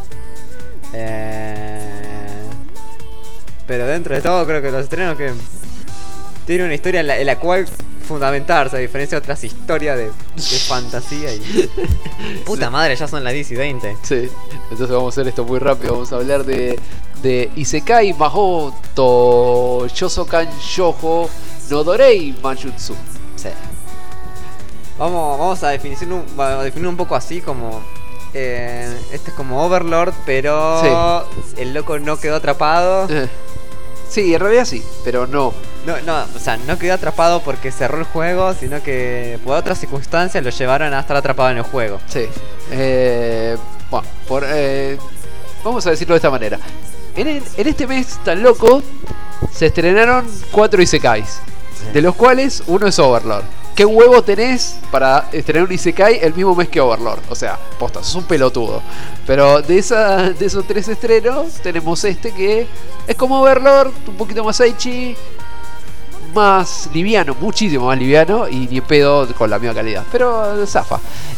Pero dentro de todo, creo que los estrenos que tienen una historia en la cual fundamentarse, a diferencia de otras historias de fantasía y... Puta madre, ya son las 10 y 20. Sí, entonces vamos a hacer esto muy rápido. Vamos a hablar de Isekai Mahoto Yosokan Shoujo Nodorei Manjutsu. Sí. Vamos a definir un poco así como... este es como Overlord, pero el loco no quedó atrapado. Sí, en realidad sí, pero no. No, o sea, no quedó atrapado porque cerró el juego, sino que por otras circunstancias lo llevaron a estar atrapado en el juego. Sí. Bueno, vamos a decirlo de esta manera. En este mes tan loco se estrenaron 4 Isekais, de los cuales uno es Overlord. ¿Qué huevo tenés para estrenar un Isekai el mismo mes que Overlord? O sea, posta, sos un pelotudo. Pero de esos 3 estrenos tenemos este que es como Overlord, un poquito más ecchi, más liviano, muchísimo más liviano y ni en pedo con la misma calidad. Pero zafa.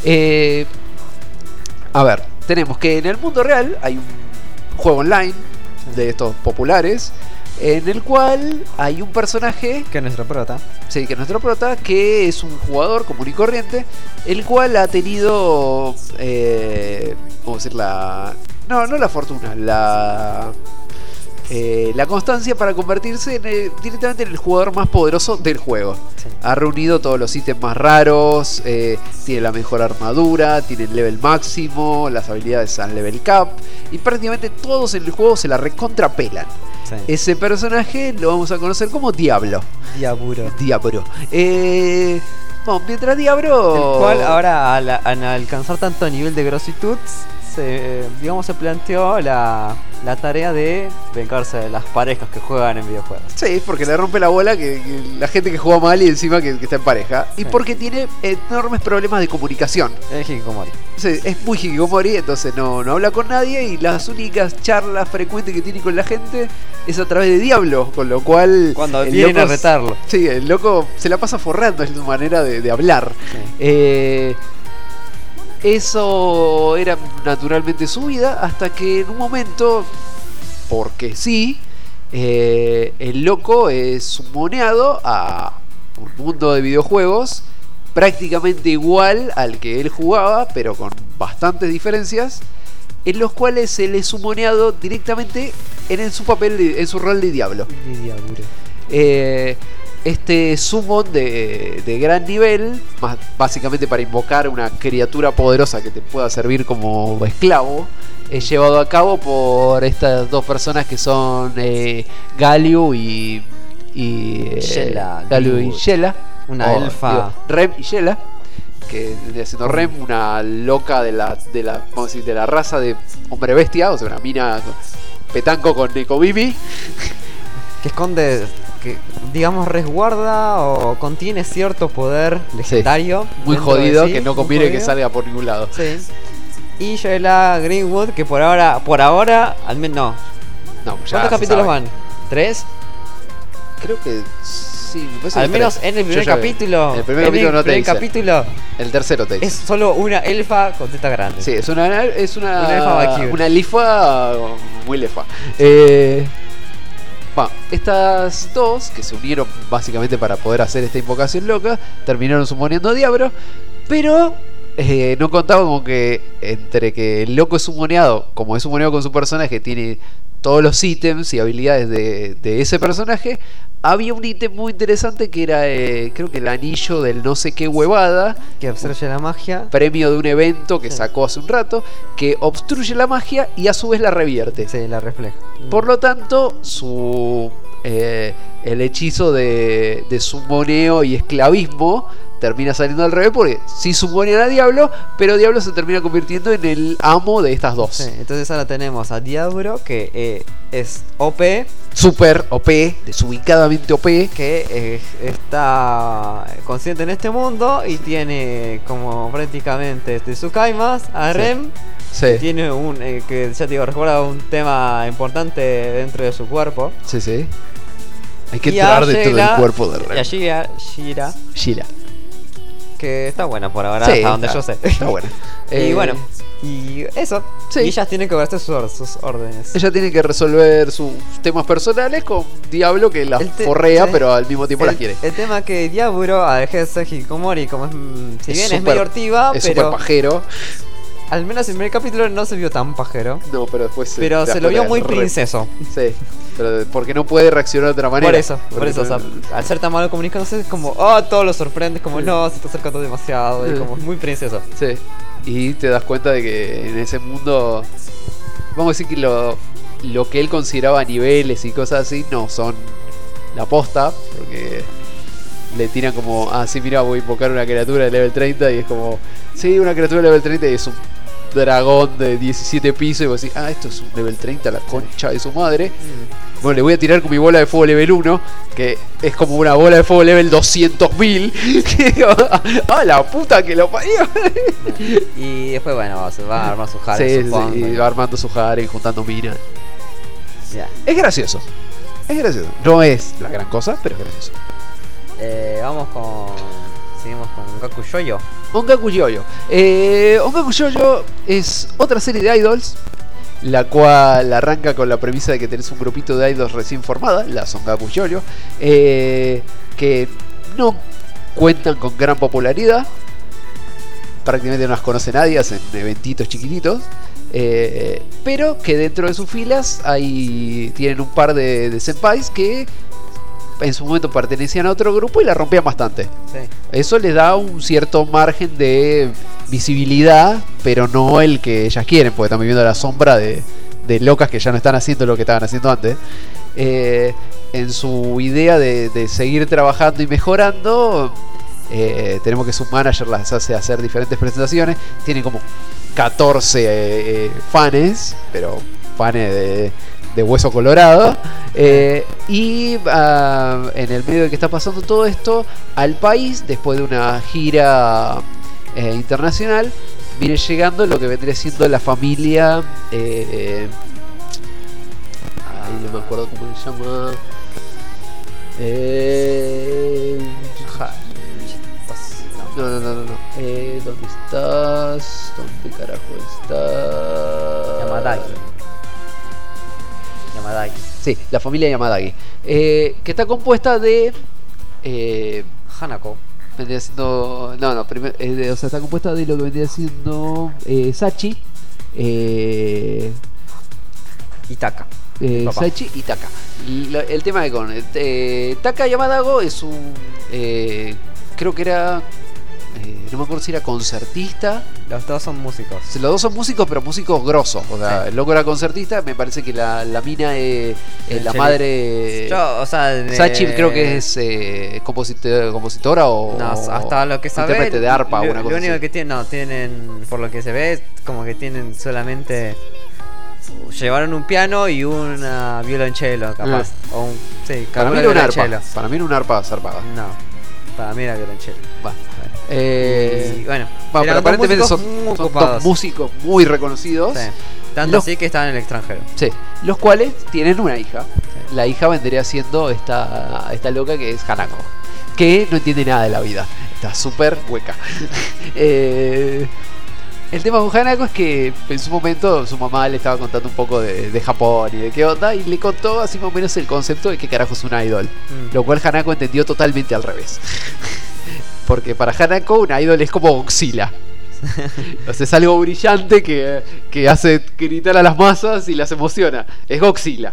A ver, tenemos que en el mundo real hay un juego online de estos populares en el cual hay un personaje que es nuestro prota. Sí, que es nuestro prota, que es un jugador común y corriente, el cual ha tenido, ¿cómo decir? No la fortuna, la constancia para convertirse directamente en el jugador más poderoso del juego. Sí. Ha reunido todos los ítems más raros, tiene la mejor armadura, tiene el level máximo, las habilidades al level cap, y prácticamente todos en el juego se la recontrapelan. Sí. Ese personaje lo vamos a conocer como Diablo. Diablo. Bueno, mientras Diablo... El cual ahora al alcanzar tanto nivel de grositud se planteó la tarea de vengarse de las parejas que juegan en videojuegos. Sí, porque le rompe la bola que la gente que juega mal y encima que está en pareja. Y porque tiene enormes problemas de comunicación. Es hikikomori. Sí, es muy hikikomori, entonces no habla con nadie y las únicas charlas frecuentes que tiene con la gente es a través de Diablo, con lo cual... Cuando vienen a retarlo. Sí, el loco se la pasa forrando, es su manera de hablar. Sí. Eso era naturalmente su vida hasta que en un momento, porque sí, el loco es sumoneado a un mundo de videojuegos prácticamente igual al que él jugaba, pero con bastantes diferencias, en los cuales se le es sumoneado directamente en su papel, en su rol de Diablo. Este summon de gran nivel, básicamente para invocar una criatura poderosa que te pueda servir como esclavo, es llevado a cabo por estas dos personas que son Galio y Shella. Galio y Shella, una elfa. Rem y Shella, que viene siendo Rem, una loca de la vamos a decir, de la raza de hombre bestia, o sea, una mina petanco con Nekobibi, que esconde, que digamos resguarda o contiene cierto poder legendario. Sí, muy jodido, que no conviene que salga por ningún lado. Sí. Y Shella Greenwood, que por ahora, al menos no. ¿Cuántos capítulos van? ¿3? Creo que sí. Al menos en el primer capítulo. En el primer capítulo no te dice. El tercero te dice. Es solo una elfa con teta grande. Sí, es una elfa muy lefa. Estas dos, que se unieron básicamente para poder hacer esta invocación loca, terminaron sumoneando a Diablo, pero no contaban con que entre que el loco es sumoneado, como es sumoneado con su personaje, tiene todos los ítems y habilidades de ese personaje, había un ítem muy interesante que era, creo que el anillo del no sé qué huevada, Que obstruye la magia. premio de un evento que Sí. sacó hace un rato, que obstruye la magia y a su vez la revierte. Sí, la refleja. Por lo tanto, el hechizo de sumoneo y esclavismo termina saliendo al revés, porque sí sumonean a Diablo, pero Diablo se termina convirtiendo en el amo de estas dos. Sí, entonces ahora tenemos a Diablo, que es OP, Super OP, desubicadamente OP. que está consciente en este mundo y tiene como prácticamente Tsukaimas, a Sí. Rem. Sí, Tiene un, que ya te digo, recuerda un tema importante dentro de su cuerpo. sí, sí. Hay que Y a entrar dentro del Sheila- cuerpo de Y a Rem. Shira, Sheila. que está buena por ahora, Sí, hasta donde está- yo sé. Está buena. Y bueno, y eso. sí. Y ellas tienen que obedecer sus órdenes. Ella tiene que resolver sus temas personales con Diablo, que las forrea, sí. pero al mismo tiempo las quiere. El tema que Diablo, a dejar de ser Hikikomori, como es, si bien es súper- medio ortiva, Es súper pero pajero. al menos en el primer capítulo no se vio tan pajero. No, pero después Pero se lo vio muy re- princeso. Sí, pero porque no puede reaccionar de otra manera. Por eso, Porque o sea, al ser tan malo comunicándose es como, todo lo sorprende, es como, no, se está acercando demasiado, y Sí. como muy princeso. Sí. Y te das cuenta de que en ese mundo, vamos a decir que lo que él consideraba niveles y cosas así no son la posta, porque le tiran como, sí, mira, voy a invocar una criatura de level 30 y es como, sí, una criatura de level 30 y es un dragón de 17 pisos y vos decís, esto es un level 30, la concha de su madre. Bueno, le voy a tirar con mi bola de fuego level 1, que es como una bola de fuego level 200.000. La puta que lo parió! Y después, bueno, va a armar su jara, Sí, supongo. sí, y va armando su jara y juntando minas. Ya. Es gracioso. Es gracioso. No es la gran cosa, pero es gracioso. Seguimos con Gaku Shoujo. Ongaku Yoyo. Ongaku Yoyo es otra serie de idols, la cual arranca con la premisa de que tenés un grupito de idols recién formada, las Ongaku Yoyo, que no cuentan con gran popularidad. Prácticamente no las conoce nadie, hacen eventitos chiquititos. Pero que dentro de sus filas tienen un par de senpais que en su momento pertenecían a otro grupo y la rompían bastante. Sí. Eso les da un cierto margen de visibilidad, pero no el que ellas quieren, porque están viviendo a la sombra de locas que ya no están haciendo lo que estaban haciendo antes. En su idea de seguir trabajando y mejorando, tenemos que su manager las hace hacer diferentes presentaciones. Tienen como 14 fans, pero fans de hueso colorado. Y en el medio de que está pasando todo esto, al país, después de una gira internacional, viene llegando lo que vendría siendo la familia. No me acuerdo cómo se llama. No. ¿Dónde estás? ¿Dónde carajo estás? Yamadaki. Sí, la familia Yamadagi. Que está compuesta de. Hanako. Vendría siendo. O sea, está compuesta de lo que vendría siendo Sachi. Itaka. Papá. Sachi y Taka. El tema de con Taka Yamadago es un. Creo que era. No me acuerdo si era concertista. Los dos son músicos. Los dos son músicos, pero músicos grosos. O sea, Sí. el loco era concertista. Me parece que la mina es la Cheli. madre. Yo, o sea, Sachi creo que es compositora o. No, hasta lo que sabe. intérprete de arpa, lo, una cosa lo único así. que tienen, por lo que se ve, como que tienen solamente. Llevaron un piano y una violonchelo, capaz. O un. Sí, Para mí calculo era un violonchelo. arpa. Para mí era un arpa zarpada. No, para mí era violonchelo. Va. Y bueno, Pero eran dos aparentemente músicos son, muy son copados. dos músicos muy reconocidos. Sí. Tanto Los- así que estaban en el extranjero. Sí, los cuales tienen una hija. La hija vendría siendo esta loca que es Hanako, que no entiende nada de la vida. Está súper hueca. El tema con Hanako es que en su momento su mamá le estaba contando un poco de Japón y de qué onda, y le contó así más o menos el concepto de qué carajo es una idol. Lo cual Hanako entendió totalmente al revés. Porque para Hanako una idol es como Godzilla. O sea, es algo brillante que hace gritar a las masas y las emociona. Es Godzilla.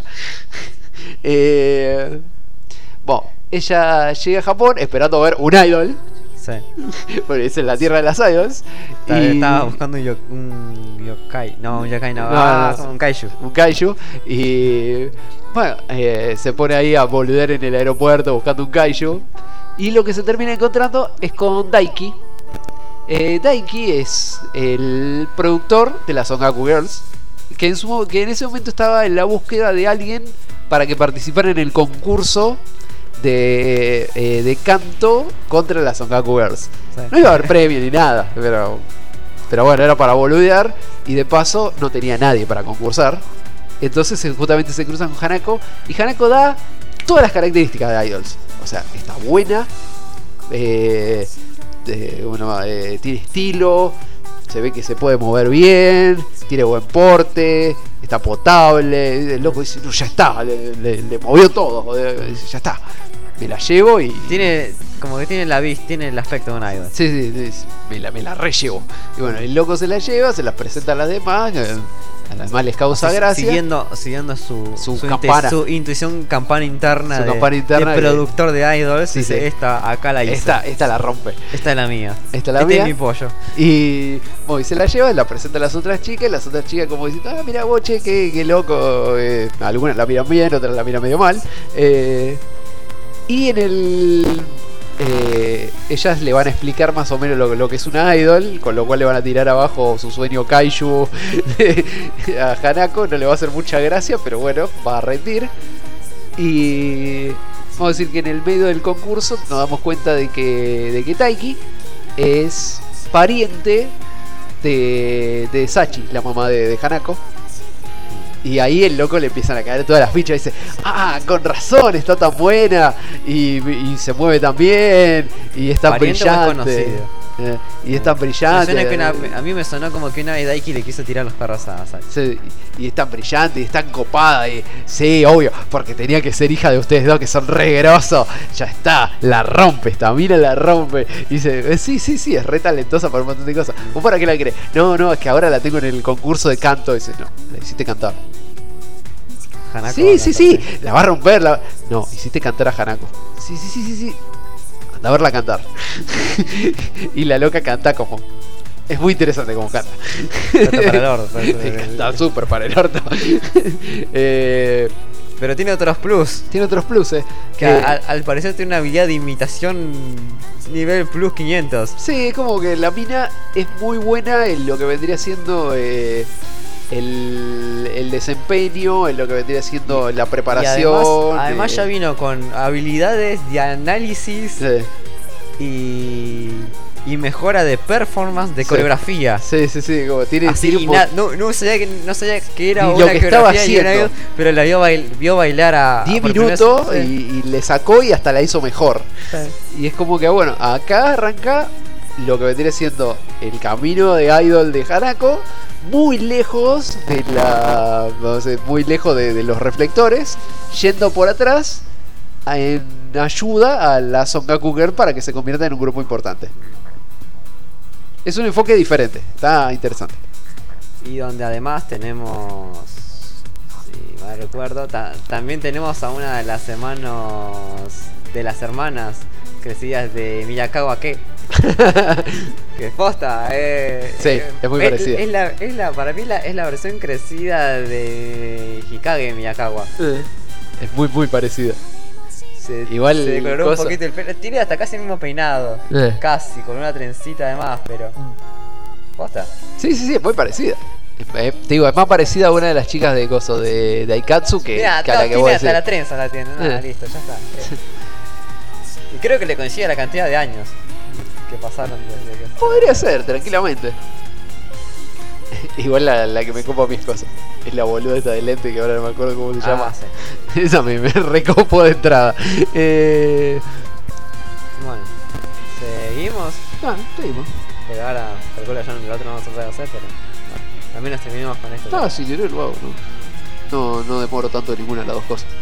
Bueno, ella llega a Japón esperando ver un idol. Sí. Porque es en la tierra de las idols. Estaba buscando un yokai. No, un yokai no. Un kaiju. Un kaiju. Y bueno, se pone ahí a boludear en el aeropuerto buscando un kaiju. Y lo que se termina encontrando es con Daiki. Daiki es el productor de las Songaku Girls. Que en ese momento estaba en la búsqueda de alguien para que participara en el concurso de canto contra las Songaku Girls. Sí. No iba a haber premio ni nada, pero bueno, era para boludear. Y de paso no tenía nadie para concursar. Entonces justamente se cruzan con Hanako. Y Hanako da todas las características de idols. O sea, está buena, tiene estilo, se ve que se puede mover bien, tiene buen porte, está potable. El loco dice, no, ya está, le movió todo, dice, ya está, me la llevo y... Tiene, como que tiene tiene el aspecto de un idol. Sí, me la re llevo. Y bueno, el loco se la lleva, se las presenta a las demás, a las demás les causa gracia. Siguiendo su campana. Su intuición, campana interna, de productor de idols. Sí, dice, sí. Acá la hice. Esta la rompe. Esta es la mía. Esta es la este mía. es mi pollo. Y se la lleva, la presenta a las otras chicas. Y las otras chicas como dicen, mira boche, qué loco. Algunas la miran bien, otras la miran medio mal. Y en el... ellas le van a explicar más o menos lo que es una idol, con lo cual le van a tirar abajo su sueño kaiju a Hanako. No le va a hacer mucha gracia, pero bueno, va a rendir. Y vamos a decir que en el medio del concurso nos damos cuenta de que Taiki es pariente de Sachi, la mamá de Hanako. Y ahí el loco le empiezan a caer todas las fichas y dice, con razón, está tan buena y se mueve tan bien y es tan brillante. Y es tan brillante. A mí me sonó como que una vez Daiki le quiso tirar los perros a Sachi. Sí, y es tan brillante y es tan copada. Y, sí, obvio, porque tenía que ser hija de ustedes dos que son re grosos. Ya está, la rompe, esta mina la rompe. Y dice, sí, es re talentosa para un montón de cosas. ¿Vos para qué la crees? No, es que ahora la tengo en el concurso de canto. Dice, no, la hiciste cantar. Hanako, sí, la va a romper. No, hiciste cantar a Hanako. Sí. Anda a verla cantar. Y la loca canta como... Es muy interesante como canta. Canta para el orto. Canta súper para el orto. Pero tiene otros plus. Que al parecer tiene una habilidad de imitación nivel plus 500. Sí, es como que la mina es muy buena en lo que vendría siendo... El desempeño, en lo que vendría siendo la preparación. Y además ya vino con habilidades de análisis y mejora de performance, de coreografía. Sí, como tiene... Así, no sabía que era ni una lo que estaba haciendo, pero la vio bailar a 10 minutos y le sacó y hasta la hizo mejor. Y es como que bueno, acá arranca lo que vendría siendo el camino de idol de Hanako, muy lejos de los reflectores, yendo por atrás en ayuda a la Songaku Girl para que se convierta en un grupo importante. Es un enfoque diferente, está interesante. Y donde además tenemos, si mal recuerdo, también tenemos a una de las hermanas crecidas de Miyakawa que es posta, sí, es muy parecida. Para mí es la versión crecida de Hikage de Miyakawa. Es muy parecida. Igual se decoloró un poquito el pelo. Tiene hasta casi el mismo peinado. Casi, con una trencita además, pero. Posta. Sí, es muy parecida. Te digo, es más parecida a una de las chicas de Gozo de Aikatsu que a la que voy a decir. Hasta la trenza la tiene, listo, ya está. Y creo que le coincide la cantidad de años que pasaron desde que... Podría ser, tranquilamente. Igual la que me copa mis cosas es la boluda esta de lente que ahora no me acuerdo cómo se llama. Sí. Esa me recopo de entrada. Bueno, ¿seguimos? Seguimos. Porque ahora, calculo ya el otro no vamos a poder hacer, pero bueno, al menos terminamos con esto. Si querés lo hago, no demoro tanto ninguna de las dos cosas.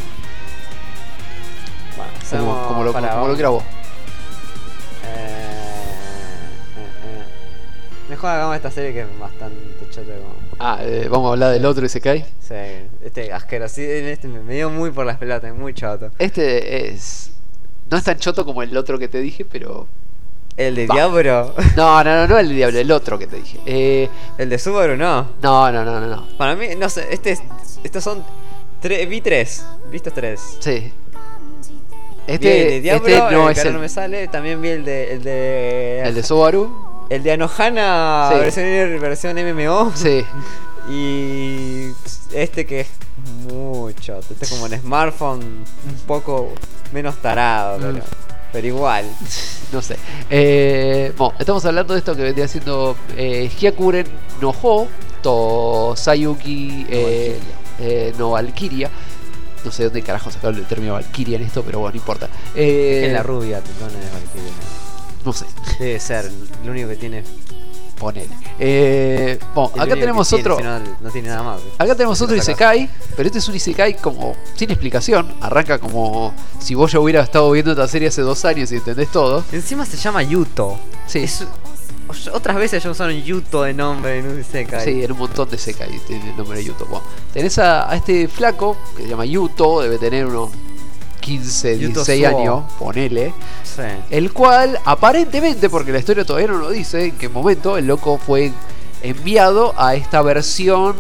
Bueno, como lo grabo. Mejor hagamos esta serie que es bastante chota como... Vamos a hablar del otro Isekai. Sí, este asqueroso, este me dio muy por las pelotas, muy choto. Este es... No es tan choto como el otro que te dije, pero... El de Va. Diablo. No el diablo, el otro que te dije. El de Subaru no. No. Para mí, no sé, estos son... vi tres, vistos tres. Sí. Vi el de Diablo, no el es que ahora el... no me sale, también vi el de... El de Subaru. El de Anohana, Sí. versión MMO. Sí. Y este que es muy choto. Este es como en smartphone, un poco menos tarado, pero igual. No sé. Bueno, estamos hablando de esto que vendría siendo Hyakuren no Ho to Sayuki no Valkyria. No sé dónde carajo sacaron el término Valkyria en esto, pero bueno, no importa. Es la rubia, Tetona de Valkyria. No sé. Debe ser, lo único que tiene. Ponele. Bueno, Es lo acá único tenemos que tiene, otro. si no tiene nada más. Acá tenemos Si otro lo sacas. Isekai, pero este es un Isekai como sin explicación. Arranca como si vos ya hubieras estado viendo esta serie hace 2 años y entendés todo. Encima se llama Yuto. Sí. Otras veces ya usaron Yuto de nombre en un Isekai. Sí, en un montón de Isekai tiene el nombre de Yuto. Bueno, tenés a este flaco que se llama Yuto, debe tener unos 15, Yuto 16 Suo. años, ponele. Sí. El cual, aparentemente, porque la historia todavía no lo dice, en qué momento el loco fue enviado a esta versión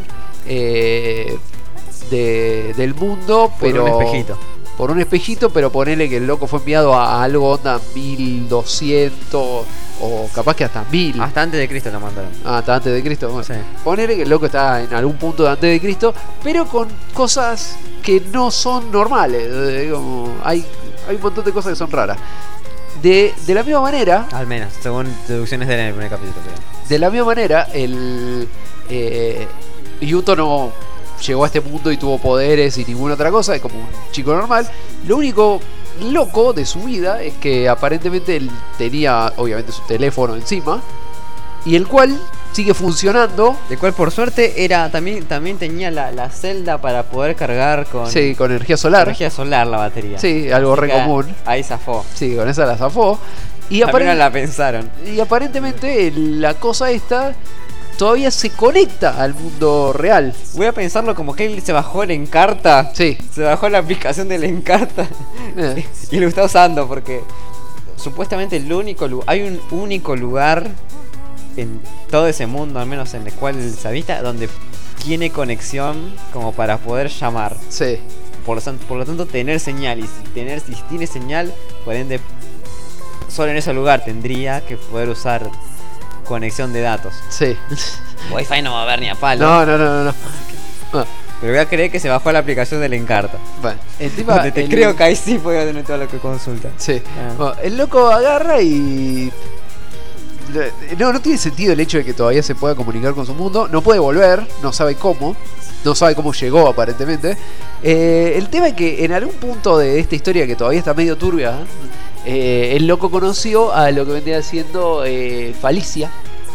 del mundo, pero Por un espejito. Por un espejito, pero ponele que el loco fue enviado a algo onda 1200 o capaz que hasta 1000. Hasta antes de Cristo lo mandaron. Hasta antes de Cristo. Bueno, Sí. ponele que el loco está en algún punto de antes de Cristo, pero con cosas que no son normales. Como hay un montón de cosas que son raras. De la misma manera, Al menos, según deducciones en el primer capítulo, creo. de la misma manera, el Yuto no llegó a este mundo y tuvo poderes y ninguna otra cosa, es como un chico normal. Lo único loco de su vida es que aparentemente él tenía, obviamente, su teléfono encima, y el cual sigue funcionando. El cual por suerte también tenía la celda para poder cargar con Sí, con energía solar. energía solar la batería. Sí, algo Así re que común. Ahí zafó. Sí, con esa la zafó. Y, Apenas la pensaron. y aparentemente la cosa esta todavía se conecta al mundo real. Voy a pensarlo como que él se bajó el Encarta. Sí. Se bajó la aplicación del Encarta Eh, y lo está usando porque supuestamente hay un único lugar en todo ese mundo, al menos en el cual se habita, donde tiene conexión como para poder llamar. sí. Por lo tanto, tener señal. Y si tiene señal, por ende, solo en ese lugar tendría que poder usar conexión de datos. Sí. Wi-Fi no va a haber ni a palo. No. Ah, Pero voy a creer que se bajó la aplicación del Encarta. bueno, encima Donde te el- creo que ahí sí puede tener todo lo que consulta. Sí. Ah. Bueno, el loco agarra y. No tiene sentido el hecho de que todavía se pueda comunicar con su mundo. No puede volver, no sabe cómo. No sabe cómo llegó, aparentemente. El tema es que en algún punto de esta historia, que todavía está medio turbia, el loco conoció a lo que vendría siendo Falicia.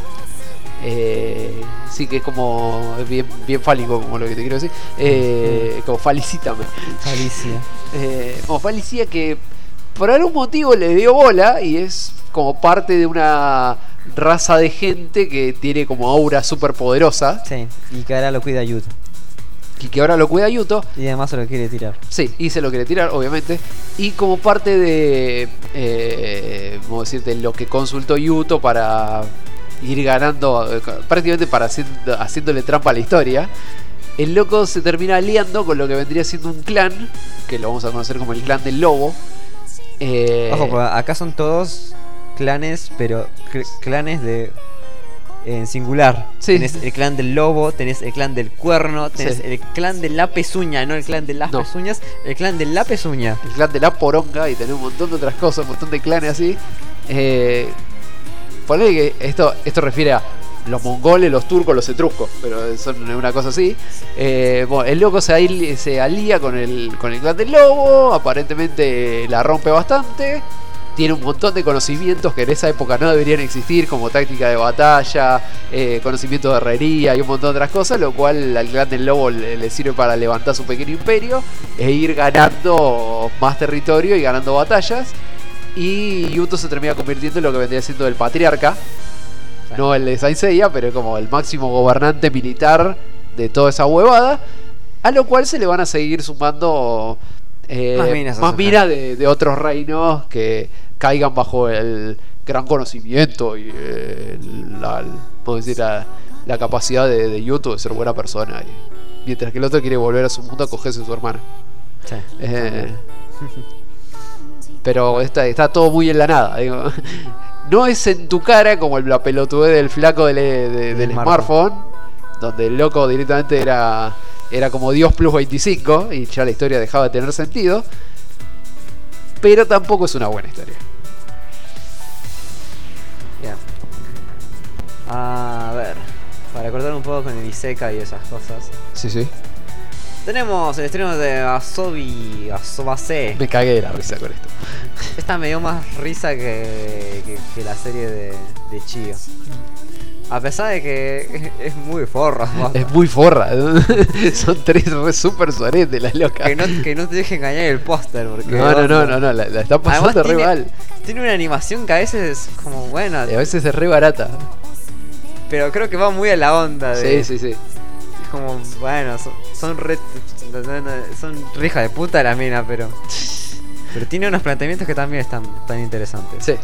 Sí, que es como bien fálico, como lo que te quiero decir. Como Falicítame. Alicia. Como Falicia, que por algún motivo le dio bola y es como parte de una raza de gente que tiene como aura súper poderosa Sí, y que ahora lo cuida Yuto. y que ahora lo cuida Yuto. Y además se lo quiere tirar. Sí, y se lo quiere tirar, obviamente. Y como parte de, vamos a decirte, lo que consultó Yuto para ir ganando, prácticamente para haciéndole trampa a la historia, el loco se termina aliando con lo que vendría siendo un clan, que lo vamos a conocer como el clan del lobo. Ojo, porque acá son todos clanes, pero clanes de en singular. Sí. Tenés el clan del lobo, tenés el clan del cuerno, tenés Sí. el clan de la pezuña, no el clan de las No. pezuñas, el clan de la pezuña. El clan de la poronga, y tener un montón de otras cosas, un montón de clanes así. Ponele que esto refiere a los mongoles, los turcos, los etruscos, pero son una cosa así. Bueno, el loco se alía con el clan del lobo, aparentemente la rompe bastante. Tiene un montón de conocimientos que en esa época no deberían existir, como táctica de batalla, conocimiento de herrería y un montón de otras cosas, lo cual al clan del lobo le sirve para levantar su pequeño imperio e ir ganando más territorio y ganando batallas. Y Yuto se termina convirtiendo en lo que vendría siendo el patriarca No el de Saint Seiya, pero como el máximo gobernante militar de toda esa huevada. A lo cual se le van a seguir sumando más minas de otros reinos que caigan bajo el gran conocimiento y puedo decir, la capacidad de Yuto de ser buena persona. Mientras que el otro quiere volver a su mundo a cogerse a su hermana. Sí. Pero está todo muy en la nada. Digo. No es en tu cara como la pelotudez del flaco del smartphone, donde el loco directamente era como Dios plus 25 y ya la historia dejaba de tener sentido. Pero tampoco es una buena historia. Yeah. A ver, para cortar un poco con el Isekai y esas cosas. Sí. Tenemos el estreno de Asobase. Me cagué de la risa con esto. Esta me dio más risa que la serie de Chio. A pesar de que es muy forra. Es muy forra. Son tres super suaretes las locas. Que no te deje engañar el póster. No, la está pasando re mal. Tiene una animación que a veces es como buena. Y a veces es re barata. Pero creo que va muy a la onda de... Sí. Es como, bueno, son hijas de puta la mina, pero tiene unos planteamientos que también están tan interesantes. Sí.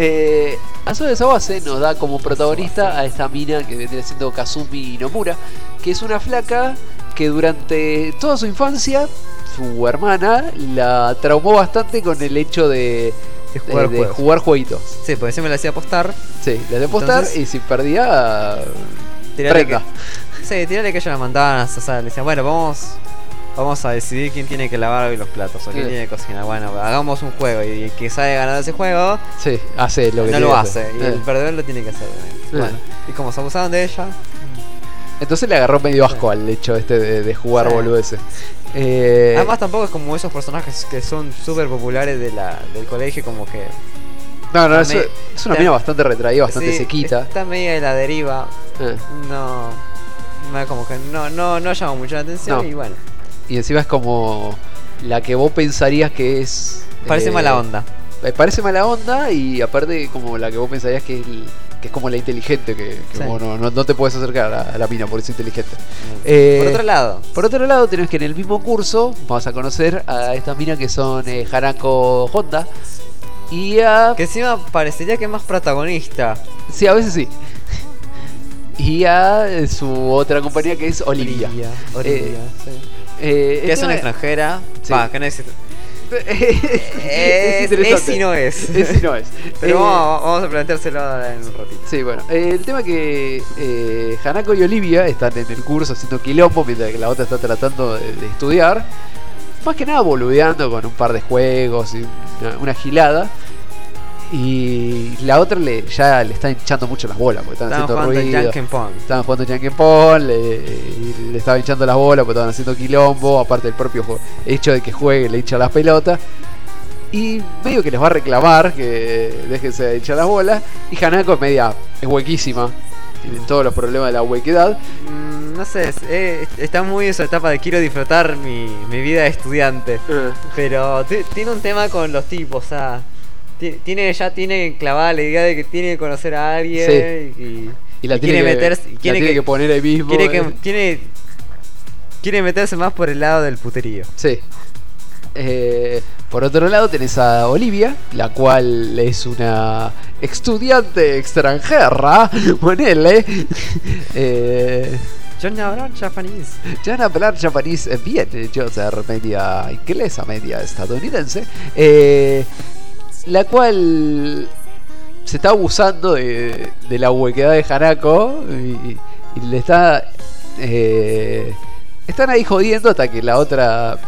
Asobase nos da como protagonista a esta mina que vendría siendo Kazumi Nomura, que es una flaca que durante toda su infancia, su hermana la traumó bastante con el hecho de jugar jueguitos. Sí, porque siempre le hacía apostar. Sí, le hacía apostar. Entonces, y si perdía, prenda. Sí, tirale que ellos la mandaban, o sea, le decían, bueno, vamos a decidir quién tiene que lavar hoy los platos o quién tiene que cocinar. Bueno, hagamos un juego y el que sabe ganar ese juego, sí, hace lo que no lo hace. Y el perdedor lo tiene que hacer. Bueno, y como se abusaban de ella, entonces le agarró medio asco al hecho de jugar boludeces. Además tampoco es como esos personajes que son súper populares del colegio, como que... No, es una mina bastante retraída, bastante sequita. Está medio de la deriva. Como que no llama mucho la atención y bueno. Y encima es como la que vos pensarías que es... Parece mala onda. Parece mala onda y aparte como la que vos pensarías que es como la inteligente, que vos no te puedes acercar a la mina por eso inteligente. Por otro lado tenés que en el mismo curso vas a conocer a estas minas que son Hanako Honda y a... Que encima parecería que es más protagonista. Sí, a veces sí. Y a su otra compañía que es Olivia. Sí. Que es una extranjera. Sí. Que no existe. Es y no es. Es y no es. Pero vamos a planteárselo ahora en un ratito. Sí, bueno. El tema es que Hanako y Olivia están en el curso haciendo quilombo mientras que la otra está tratando de estudiar. Más que nada boludeando con un par de juegos y una gilada. Y la otra ya le está hinchando mucho las bolas porque están haciendo ruido. Estaban jugando Jankenpon, le estaban hinchando las bolas porque estaban haciendo quilombo. Aparte del propio hecho de que juegue, le hincha las pelotas. Y medio que les va a reclamar que déjense de hinchar las bolas. Y Hanako es huequísima. Tiene todos los problemas de la huequedad. No sé, está muy en su etapa de quiero disfrutar mi vida de estudiante. Pero tiene un tema con los tipos, o sea... Tiene clavada la idea de que tiene que conocer a alguien y la tiene que poner ahí mismo. Quiere meterse más por el lado del puterío. Sí. Por otro lado tenés a Olivia, la cual es una estudiante extranjera. Ponele. Yo no hablar japonés. Yo no hablar japonés bien. Yo ser media inglesa, media estadounidense. La cual se está abusando de la huequedad de Hanako y le está... están ahí jodiendo hasta que la otra...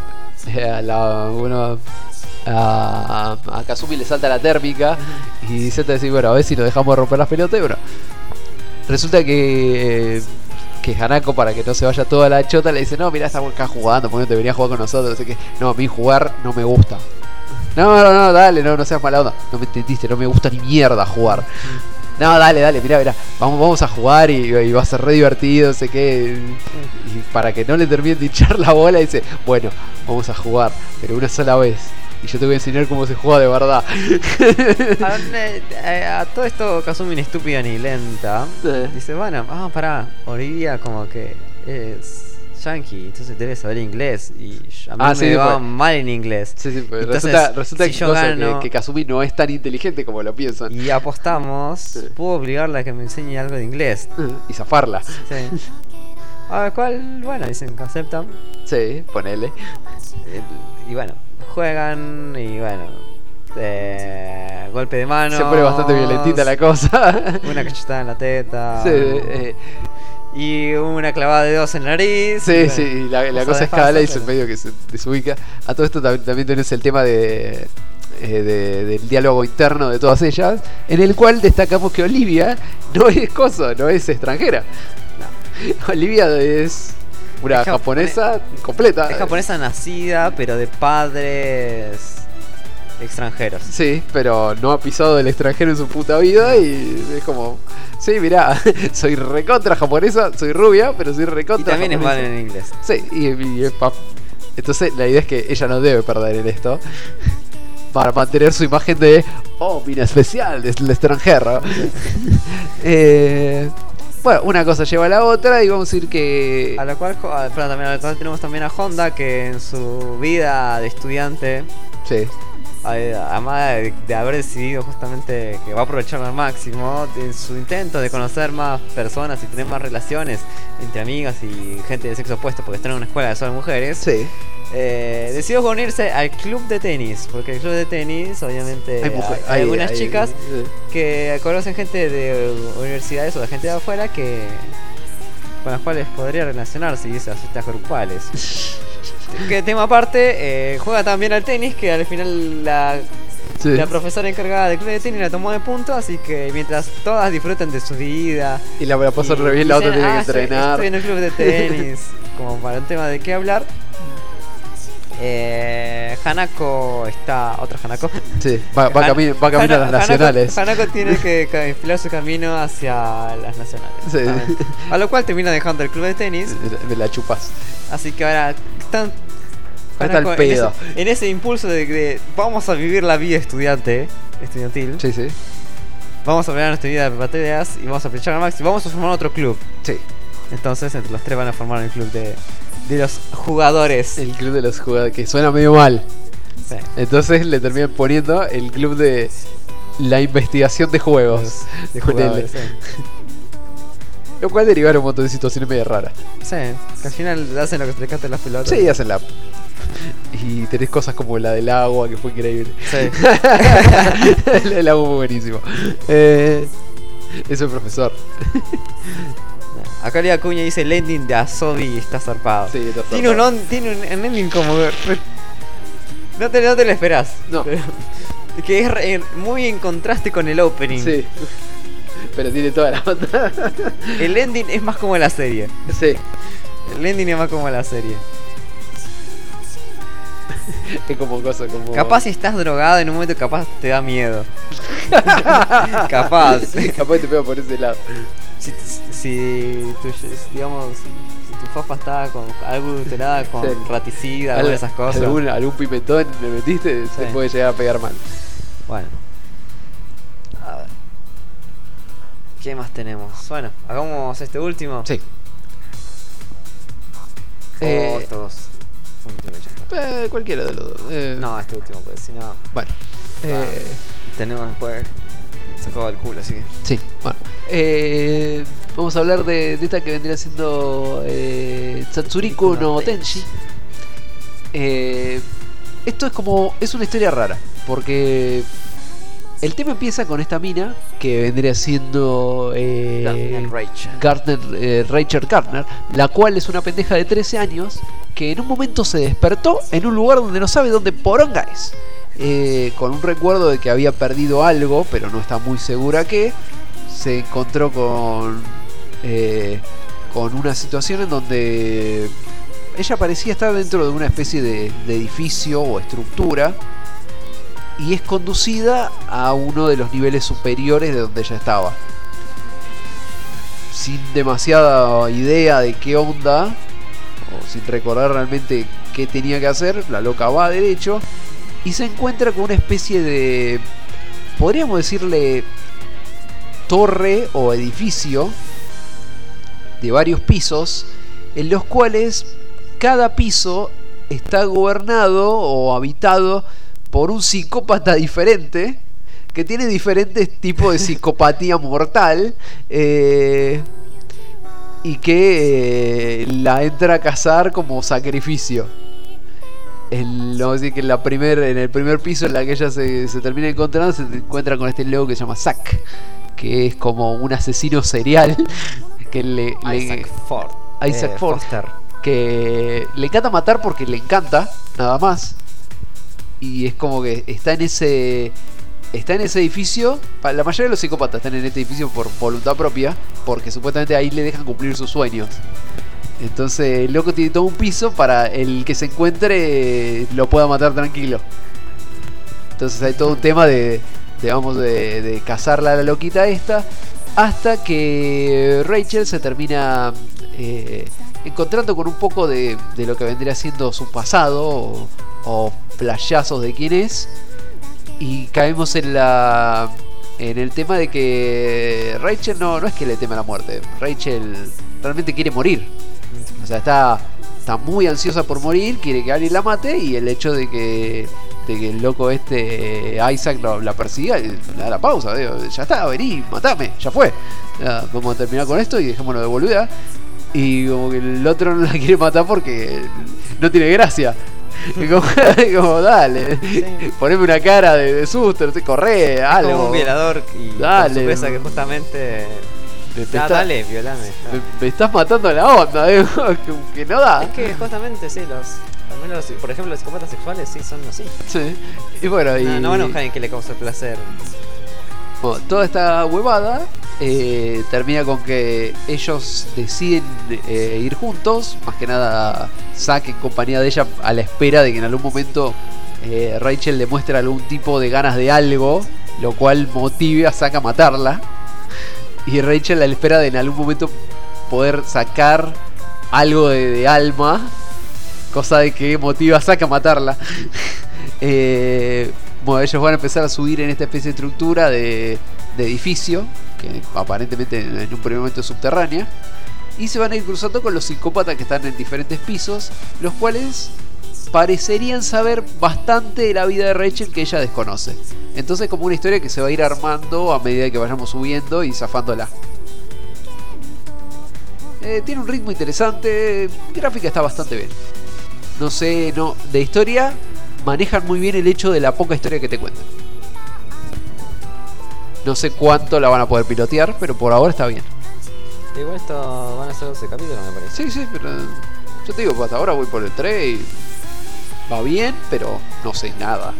a Kazumi le salta la térmica y se está diciendo, bueno, a ver si nos dejamos romper las pelotas. Y bueno, resulta que Hanako, para que no se vaya toda la chota, le dice, no, mirá, estamos acá jugando, porque no deberías jugar con nosotros. Así que, no, a mí jugar no me gusta. No, dale, no seas mala onda. No me entendiste, no me gusta ni mierda jugar. No, dale, mirá, vamos a jugar y va a ser re divertido, sé qué. Y para que no le termine de hinchar la bola, dice, bueno, vamos a jugar, pero una sola vez. y yo te voy a enseñar cómo se juega de verdad. A todo esto Kazumi ni estúpida ni lenta. Dice, bueno, pará, Olivia como que es yankee, entonces debe saber inglés. Y a mí me va mal en inglés. Sí, pues entonces, resulta si yo gano, que Kazumi no es tan inteligente como lo piensan. Y apostamos, puedo obligarla a que me enseñe algo de inglés. Y zafarla. Sí. A ver, ¿cuál? Bueno, dicen que aceptan. Sí, ponele. Y bueno, juegan y bueno, golpe de mano. Se pone bastante violentita la cosa. Una cachetada en la teta. Sí, y una clavada de dedos en la nariz. Sí, bueno, sí, la cosa escala y se medio que se desubica. A todo esto también tenés el tema del diálogo interno de todas ellas, en el cual destacamos que Olivia no es no es extranjera. No. Olivia es una japonesa completa. Es japonesa nacida, pero de padres extranjeros. Sí, pero no ha pisado del extranjero en su puta vida y es como, sí, mirá, soy recontra japonesa, soy rubia, pero soy recontra y también japonesa. Es mal en inglés. Sí, y es entonces la idea es que ella no debe perder en esto para mantener su imagen de, mina especial del extranjero. Bueno, una cosa lleva a la otra y vamos a decir que... A la cual tenemos también a Honda, que en su vida de estudiante... Sí. Además de haber decidido justamente que va a aprovecharlo al máximo en su intento de conocer más personas y tener más relaciones entre amigas y gente de sexo opuesto, porque están en una escuela de solo mujeres. Sí. Decidió unirse al club de tenis, porque el club de tenis obviamente hay algunas chicas que conocen gente de universidades o de gente de afuera con las cuales podría relacionarse y esas citas grupales. Que tema aparte, juega también al tenis, que al final la profesora encargada del club de tenis la tomó de punto, así que mientras todas disfruten de su vida y la pasan re bien, la otra tiene que entrenar. Estoy en el club de tenis, como para un tema de qué hablar. Hanako está... ¿Otra Hanako? Sí, va camino a las nacionales. Hanako tiene que enfilar su camino hacia las nacionales. Sí. A lo cual termina dejando el club de tenis. Me la chupas. Así que ahora están Hanako, en ese impulso de vamos a vivir la vida estudiantil. Sí, sí. Vamos a vivir nuestra vida de batallas y vamos a aprovechar al máximo. Vamos a formar otro club. Sí. Entonces entre los tres van a formar el club de los jugadores. El club de los jugadores, que suena medio mal. Sí. Entonces le terminan poniendo el club de la investigación de juegos. De jugadores, sí. Lo cual deriva un montón de situaciones medio raras. Sí, que al final hacen lo que se les canta en las pelotas. Sí, hacen la... Y tenés cosas como la del agua, que fue increíble. Sí. El agua fue buenísimo. Es el profesor. Acá Lea Acuña dice: el ending de Asobi está zarpado. Sí, está zarpado. Tiene un ending como... No te lo esperás. No. Que es muy en contraste con el opening. Sí. Pero tiene toda la onda. El ending es más como la serie. Sí. El ending es más como la serie. Es como cosa como... Capaz si estás drogado en un momento, capaz te da miedo. Capaz. Capaz te pega por ese lado. Si tu fafa estaba con algo adulterada, con raticida, alguna de esas cosas. Algún pimentón le metiste, se puede llegar a pegar mal. Bueno. A ver. ¿Qué más tenemos? Bueno, hagamos este último. Sí. Todos. Cualquiera de los dos. No, este último, pues si no. Bueno. Tenemos después. Sacado el culo, así que. Sí, bueno. Vamos a hablar de esta que vendría siendo Satsuriko no Tenshi. Esto es una historia rara, porque el tema empieza con esta mina que vendría siendo Rachel Gardner, la cual es una pendeja de 13 años que en un momento se despertó en un lugar donde no sabe dónde poronga es. Con un recuerdo de que había perdido algo, pero no está muy segura que se encontró con una situación en donde ella parecía estar dentro de una especie de edificio o estructura y es conducida a uno de los niveles superiores de donde ella estaba, sin demasiada idea de qué onda o sin recordar realmente qué tenía que hacer. La loca va derecho y se encuentra con una especie de, podríamos decirle, torre o edificio de varios pisos, en los cuales cada piso está gobernado o habitado por un psicópata diferente, que tiene diferentes tipos de psicopatía mortal, y que la entra a cazar como sacrificio. Vamos a decir que en el primer piso en la que ella se termina encontrando, se encuentra con este loco que se llama Zack, que es como un asesino serial que Isaac Foster, que le encanta matar porque le encanta, nada más. Y es como que está en ese edificio. La mayoría de los psicópatas están en este edificio por voluntad propia, porque supuestamente ahí le dejan cumplir sus sueños. Entonces el loco tiene todo un piso para el que se encuentre lo pueda matar tranquilo. Entonces hay todo un tema de cazarla a la loquita esta, hasta que Rachel se termina encontrando con un poco de lo que vendría siendo su pasado o flashazos de quién es, y caemos en el tema de que Rachel no es que le teme a la muerte. Rachel realmente quiere morir. O sea, está muy ansiosa por morir, quiere que alguien la mate, y el hecho de que el loco Isaac la persiga, le da la pausa, ya está, vení, matame, ya fue, ya, vamos a terminar con esto y dejémonos de boludea. Y como que el otro no la quiere matar porque no tiene gracia. Como dale, sí. Poneme una cara de susto, no sé, corre, algo. Como un violador y dale, con sorpresa que justamente dale, violame. Me estás matando la onda, que no da. Es que justamente sí, al menos, por ejemplo, los psicópatas sexuales sí son así. Sí. Y bueno, no van a buscar en que le causa placer. Bueno, toda esta huevada termina con que ellos deciden ir juntos, más que nada Zack en compañía de ella, a la espera de que en algún momento Rachel le muestre algún tipo de ganas de algo, lo cual motive a Zack a matarla. Y Rachel a la espera de en algún momento poder sacar algo de alma, cosa de que motiva a Zack a matarla. Bueno, ellos van a empezar a subir en esta especie de estructura de edificio, que aparentemente en un primer momento es subterránea, y se van a ir cruzando con los psicópatas que están en diferentes pisos, los cuales parecerían saber bastante de la vida de Rachel que ella desconoce. Entonces, como una historia que se va a ir armando a medida que vayamos subiendo y zafándola. Tiene un ritmo interesante, gráfica está bastante bien. No sé, de historia manejan muy bien el hecho de la poca historia que te cuentan. No sé cuánto la van a poder pilotear, pero por ahora está bien. Igual esto van a ser 12 capítulos, me parece. Sí, pero yo te digo, pues hasta ahora voy por el 3 y va bien, pero no sé nada.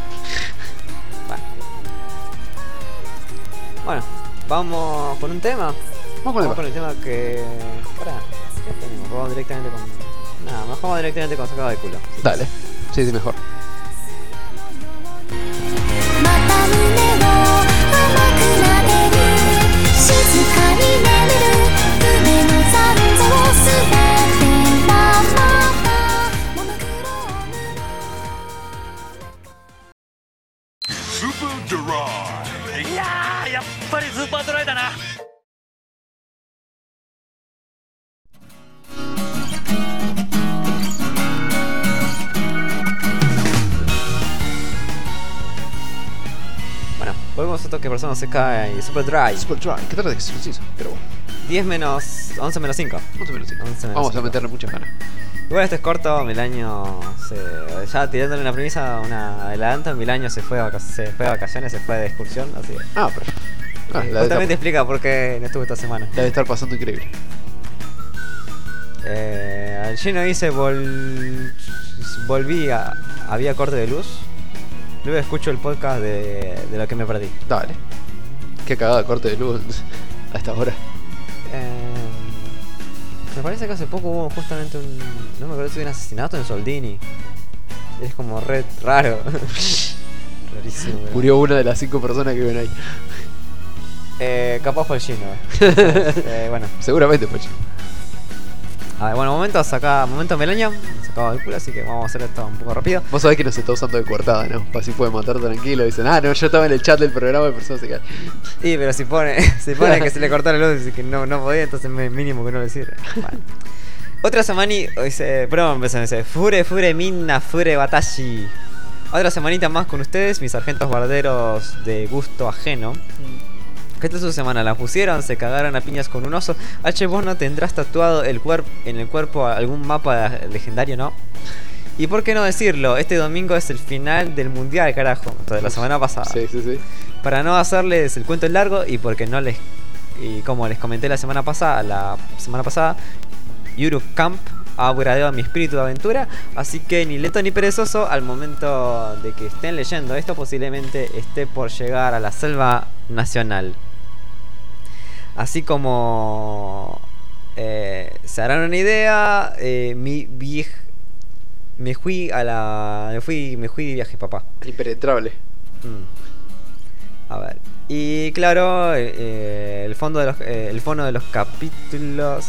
Bueno, vamos con un tema. Vamos con el tema que... ¿qué tenemos? Vamos directamente con... Nada, más vamos directamente con sacado de culo. Dale, sí, mejor. また胸を甘く撫でる静かに眠る夢の残像すべてがまたモノクロームスーパードライ。いやー、やっぱりスーパードライだな。 Volvemos a Tokyo Persona Sekai Super Dry. ¿Qué tarde es? Sí, pero bueno. 10 menos... 11 menos 5. 11 menos 5. Vamos a meterle muchas ganas. Igual este es corto, Milaño ya tirándole una premisa, una adelanto, Milaño se fue de vacaciones, se fue de excursión, así que... justamente explica por qué no estuvo esta semana. Debe estar pasando increíble. Al Gino dice volví había corte de luz. Luego escucho el podcast de lo que me perdí. Dale. Qué cagada corte de luz a esta hora. Me parece que hace poco hubo justamente no me acuerdo si hubo un asesinato en Soldini. Es como re raro. Rarísimo. Murió una de las 5 personas que ven ahí. Capaz fue el Gino. Bueno. Seguramente fue el Gino. A ver, bueno, momento Melania. Se acaba el culo, así que vamos a hacer esto un poco rápido. Vos sabés que nos está usando de coartada, ¿no? Así puede matar tranquilo. Dicen, no, yo estaba en el chat del programa y personas se caen. Sí, pero si pone que se le cortó la luz y que no podía, entonces mínimo que no le sirve. Vale. Otra semana dice, perdón, dice Fure Minna Fure Batashi. Otra semanita más con ustedes, mis sargentos guarderos de gusto ajeno. ¿Qué tal su semana? ¿La pusieron? ¿Se cagaron a piñas con un oso? ¿Vos no tendrás tatuado en el cuerpo algún mapa legendario, no? Y por qué no decirlo, este domingo es el final del mundial, carajo, de la semana pasada. Sí. Para no hacerles el cuento largo y porque no les... Y como les comenté la semana pasada, Yuru Camp ha upgradeado mi espíritu de aventura, así que ni lento ni perezoso, al momento de que estén leyendo esto, posiblemente esté por llegar a la selva nacional. Así como se harán una idea, me fui de viaje, papá. Impenetrable. A ver. Y claro, el fondo de los capítulos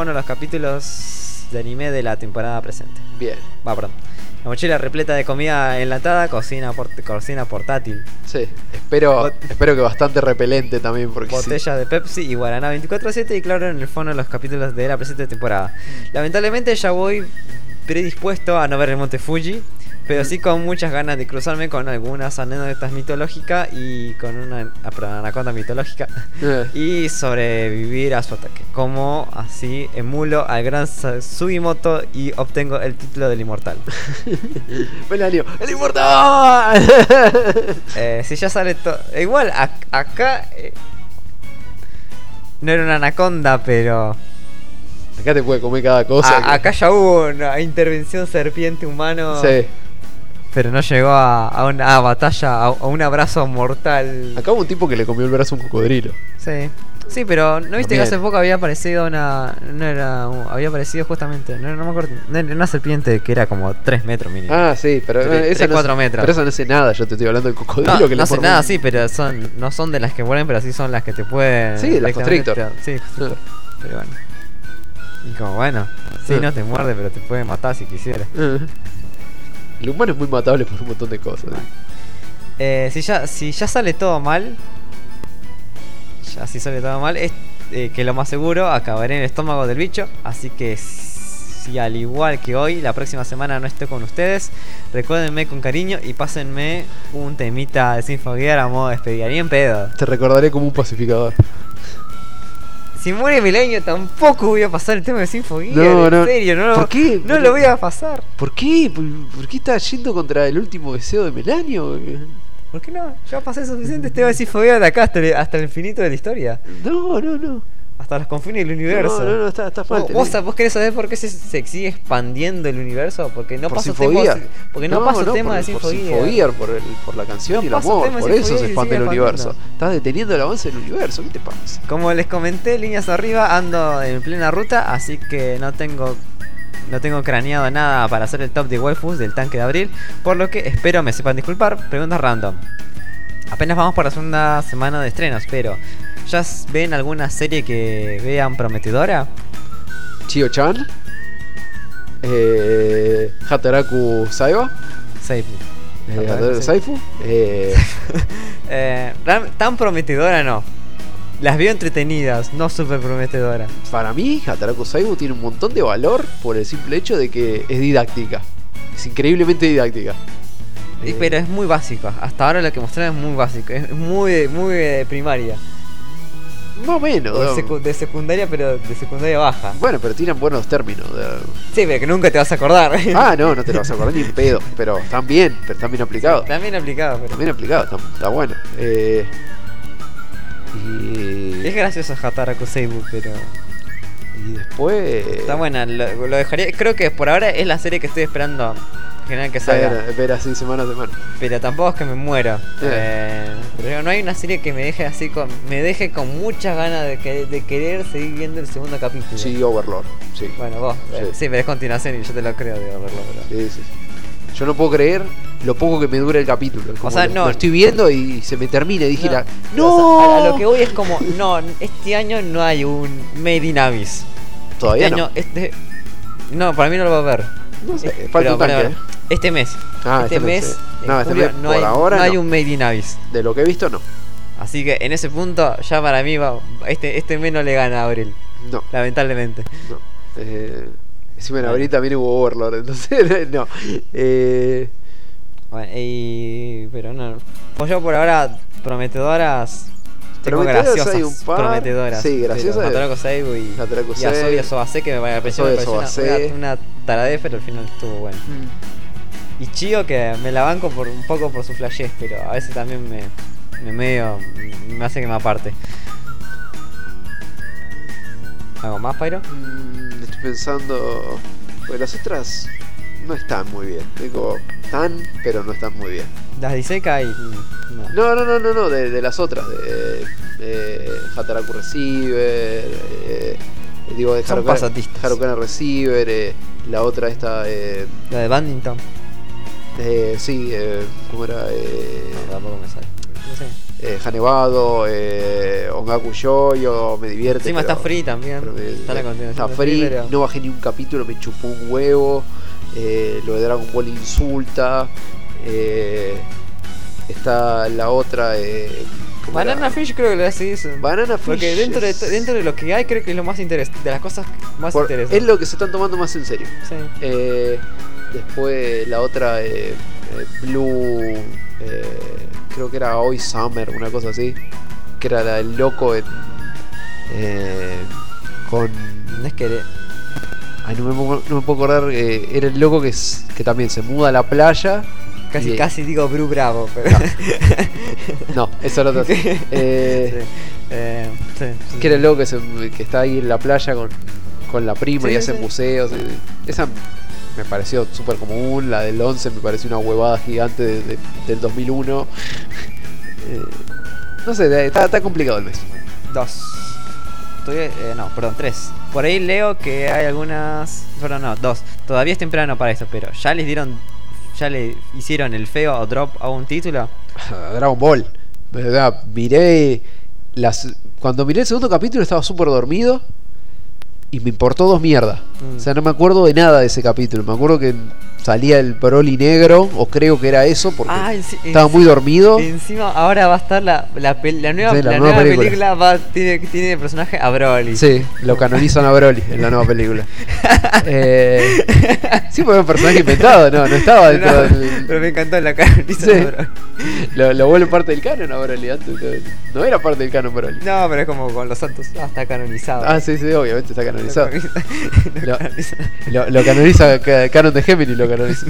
de anime de la temporada presente. Bien. Perdón. La mochila repleta de comida enlatada, cocina portátil. Sí, espero que bastante repelente también, porque botella de Pepsi y Guaraná 24/7 y claro, en el fondo de los capítulos de la presente temporada. Lamentablemente ya voy predispuesto a no ver el Monte Fuji, pero sí con muchas ganas de cruzarme con algunas anécdotas mitológicas y con una anaconda mitológica y sobrevivir a su ataque. Como así emulo al gran Sugimoto y obtengo el título del inmortal. Melanio, ¡el inmortal! Si ya sale todo. Igual, acá no era una anaconda, pero. Acá te puede comer cada cosa. Acá ya hubo una intervención serpiente humano. Sí. Pero no llegó a una batalla, a un abrazo mortal. Acá hubo un tipo que le comió el brazo a un cocodrilo. Sí, pero ¿no viste que hace poco había aparecido había aparecido justamente, no me acuerdo, una serpiente que era como 3 metros mínimo. Ah, sí, pero 4 metros. Pero eso no hace nada, yo te estoy hablando del cocodrilo que no hace nada, sí, pero no son de las que vuelven, pero sí son las que te pueden. Sí, de las constrictor. Sí, constrictor. Pero bueno. Y como bueno, sí, no te muerde, pero te puede matar si quisiera. El humano es muy matable por un montón de cosas. Si ya sale todo mal, es que lo más seguro acabaré en el estómago del bicho. Así que si al igual que hoy, la próxima semana no estoy con ustedes, recuérdenme con cariño y pásenme un temita de Sinfoguear a modo de despedida. Ni en pedo. Te recordaré como un pacificador. Si muere Milenio tampoco voy a pasar el tema de Sinfoguear. No. En serio, no. ¿Por qué? No lo voy a pasar. ¿Por qué? ¿Por qué estás yendo contra el último deseo de Melanio? ¿Por qué no? Ya pasé suficiente tema de Sinfoguear de acá hasta el infinito de la historia. No. Hasta los confines del universo. No, está falta. ¿Vos querés saber por qué se sigue expandiendo el universo? Porque no pasa tema de Sinfoguear, por la canción y el amor. Por eso se expande el universo. Estás deteniendo el avance del universo. ¿Qué te pasa? Como les comenté, líneas arriba, ando en plena ruta, así que no tengo craneado nada para hacer el top de waifus del tanque de abril, por lo que espero me sepan disculpar. Preguntas random. Apenas vamos por la segunda semana de estrenos, pero ¿ya ven alguna serie que vean prometedora? Chio-chan, Hataraku Saiba, Saifu, tan prometedora no. Las veo entretenidas, no súper prometedora. Para mí, Hataraku Saibu tiene un montón de valor por el simple hecho de que es didáctica. Es increíblemente didáctica. Pero es muy básico. Hasta ahora lo que mostraron es muy básico. Es muy primaria. Más o menos. De secundaria, pero de secundaria baja. Bueno, pero tienen buenos términos. Sí, pero que nunca te vas a acordar. No te lo vas a acordar ni en pedo. Pero están bien aplicados. Sí, también aplicados. También aplicados, está bueno. Es gracioso Hataraku Seibu, pero... Y después... Está buena, lo dejaría... Creo que por ahora es la serie que estoy esperando general que salga. Ver así semana a semana. Pero tampoco es que me muero. Pero no hay una serie que me deje así me deje con muchas ganas de querer seguir viendo el segundo capítulo. Sí, Overlord. Sí. Bueno, vos. Sí, pero es continuación y yo te lo creo de Overlord. Pero... Sí. Yo no puedo creer lo poco que me dura el capítulo. O sea, lo estoy viendo y se me termina y dije, ¡no! O sea, a lo que voy es como, no, este año no hay un Made in Abyss. Todavía este no. año, No, para mí no lo va a ver. No sé, Pero, falta un tanque. bueno, este mes. Este mes, sí. No, en este julio, mes no por hay, ahora no hay no. un Made in Abyss. De lo que he visto, no. Así que en ese punto, ya para mí va. Este mes no le gana a Abril. No. Lamentablemente. No. Encima en abril también hubo Overlord, entonces no. Bueno, pero no. Pues yo por ahora, prometedoras. Tengo Prometedoras graciosas. hay un par. Prometedoras. Sí, graciosas. Hataraku Seibu y Hataraku y Asobi Sei. Asobase, que al principio Asobi me pareció Asobase. una taradez, pero al final estuvo bueno. Y Chio, que me la banco por un poco por su flashes, pero a veces también me hace que me aparte. ¿Algo más, Pyro? Estoy pensando. Pues las otras no están muy bien. Digo, están, pero no están muy bien. Las de Isekai. No, de las otras. De Hataraku Receiver. Digo, de Son pasatistas. Harukana Receiver. La otra esta. La de Bandington. Sí, ¿cómo era? No, tampoco me sale. No sé. Hanebado, Ongaku Yoyo, me divierte. Encima pero- está free también. pero Está la continuación está de free, pero- no bajé ni un capítulo, me chupó un huevo. Lo de Dragon Ball insulta. Está la otra. ¿cómo Banana era? Fish creo que le hace eso. Banana Fish. Porque dentro de lo que hay, creo que es lo más interesante. De las cosas más interesantes. Es lo que se están tomando más en serio. Sí. Después la otra, Blue. Creo que era Hoy Summer, una cosa así. Que era el loco con. No es que. Ay, no me puedo acordar. Era el loco que también se muda a la playa. Casi digo Bru Bravo, pero. No, eso era otro. Sí. Que era el loco que está ahí en la playa con la prima Sí, y hace sí. museos. Esa me pareció súper común. La del 11 me pareció una huevada gigante del 2001. No sé, está complicado el mes. 2. Perdón, 3. Por ahí leo que hay algunas. Perdón, no, 2. Todavía es temprano para eso, pero ya le hicieron el feo o drop a un título. Dragon Ball. ¿Verdad? Cuando miré el segundo capítulo estaba súper dormido y me importó dos mierdas. O sea, no me acuerdo de nada de ese capítulo. Me acuerdo que salía el Broly negro, o creo que era eso, porque estaba muy dormido. Encima ahora va a estar la nueva, Sí, la la nueva nueva película. película tiene de personaje a Broly. Sí, lo canonizan a Broly en la nueva película. Sí, porque es un personaje inventado, no estaba dentro No, del... pero me encantó la canonización Sí. de Broly. Lo vuelve parte del canon a Broly. Antes no era parte del canon Broly. No, pero es como con los santos. Está canonizado. Ah, sí, obviamente está canonizado. Lo canoniza. Lo canoniza Canon de Gemini, lo canoniza.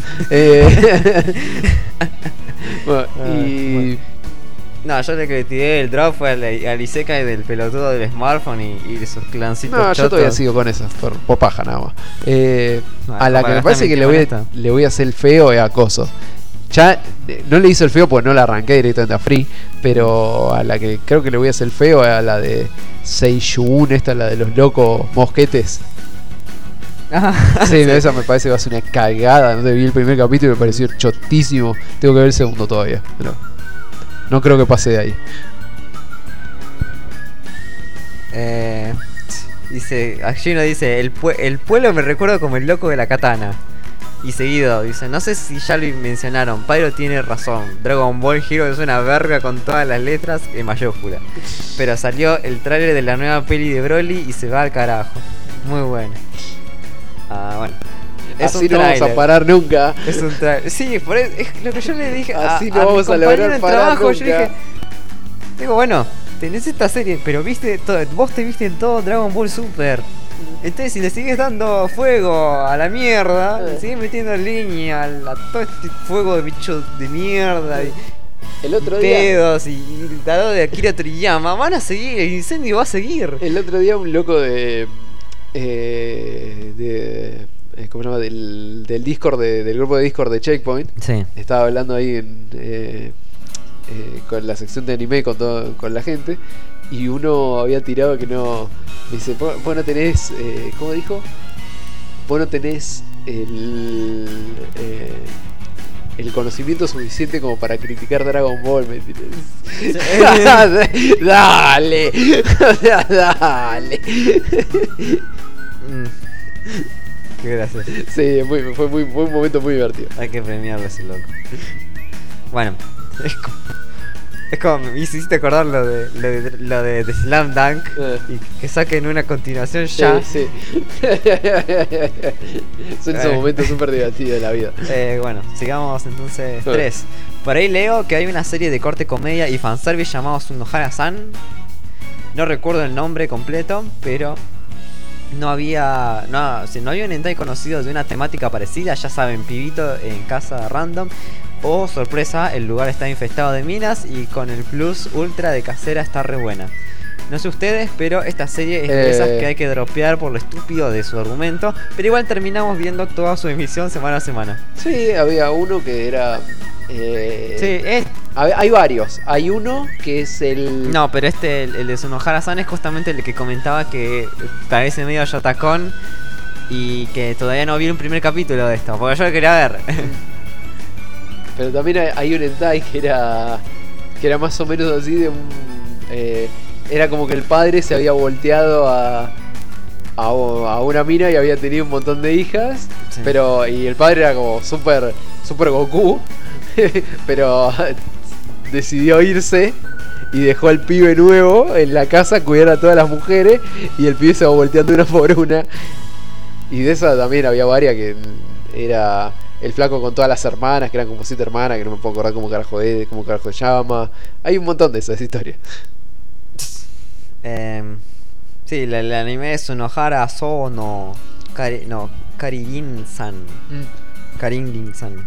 Bueno, y... No, yo lo que le tiré el drop fue al Isekai del pelotudo del smartphone y de sus clancitos No, yo chotos. todavía sigo con eso, por paja nada más. A la que me gastar parece mi que tiempo en le voy a hacer el feo es a Coso. Ya no le hice el feo porque no la arranqué directamente a Free, pero a la que creo que le voy a hacer el feo es a la de Seiyun, esta la de los locos mosquetes. Sí, esa me parece que va a ser una cagada. No te vi el primer capítulo y me pareció chotísimo. Tengo que ver el segundo todavía, pero no creo que pase de ahí. Dice, Ashino dice, el pueblo me recuerda como el loco de la katana. Y seguido, dice, no sé si ya lo mencionaron, Pyro tiene razón, Dragon Ball Hero es una verga con todas las letras en mayúscula. Pero salió el tráiler de la nueva peli de Broly y se va al carajo. Muy bueno. Bueno. Es Así un no vamos a tráiler. parar nunca. Es un tráiler. Sí, por eso, es lo que yo le dije Así no mi vamos a compañero lograr en parar trabajo, yo nunca. dije, digo, bueno, tenés esta serie, pero vos te viste en todo Dragon Ball Super. Entonces, si le sigues dando fuego a la mierda, le sigues metiendo línea a todo este fuego de bichos de mierda y El otro día, pedos y el dado de Akira Toriyama, van a seguir, el incendio va a seguir. el otro día un loco ¿cómo se llama? Del Discord del grupo de Discord de Checkpoint. Sí. Estaba hablando ahí con la sección de anime con la gente. Y uno había tirado que no. Dice, vos no tenés. ¿Cómo dijo? Vos no tenés el conocimiento suficiente como para criticar Dragon Ball, ¿me entiendes? Dale. Dale. Qué gracioso. Sí, fue un momento muy divertido. Hay que premiarlo a ese loco. Bueno, es como me hiciste acordar lo de Slam Dunk y que saquen una continuación ya. Sí. Son esos momentos súper divertidos de la vida. Bueno, sigamos entonces. 3. Por ahí leo que hay una serie de corte comedia y fanservice llamado Sunohara-san. No recuerdo el nombre completo, pero no había un hentai conocido de una temática parecida. Ya saben, pibito en casa random. O sorpresa, el lugar está infestado de minas y con el plus ultra de casera está re buena. No sé ustedes, pero esta serie es de esas que hay que dropear por lo estúpido de su argumento. Pero igual terminamos viendo toda su emisión semana a semana. Sí, había uno que era... Sí, hay varios. Hay uno que es el... No, pero el de Sunohara-san es justamente el que comentaba que parece medio Yotacón y que todavía no vi un primer capítulo de esto, porque yo lo quería ver. Pero también hay un hentai que era más o menos así de un... era como que el padre se había volteado a una mina y había tenido un montón de hijas, sí. Y el padre era como super Goku, pero decidió irse y dejó al pibe nuevo en la casa a cuidar a todas las mujeres y el pibe se va volteando una por una. Y de esa también había varias que era... El flaco con todas las hermanas, que eran como 7 hermanas, que no me puedo acordar cómo carajo se llama. Hay un montón de esas historias. Sí, el anime es Sunohara Sono Karirin-san. Karirin-san.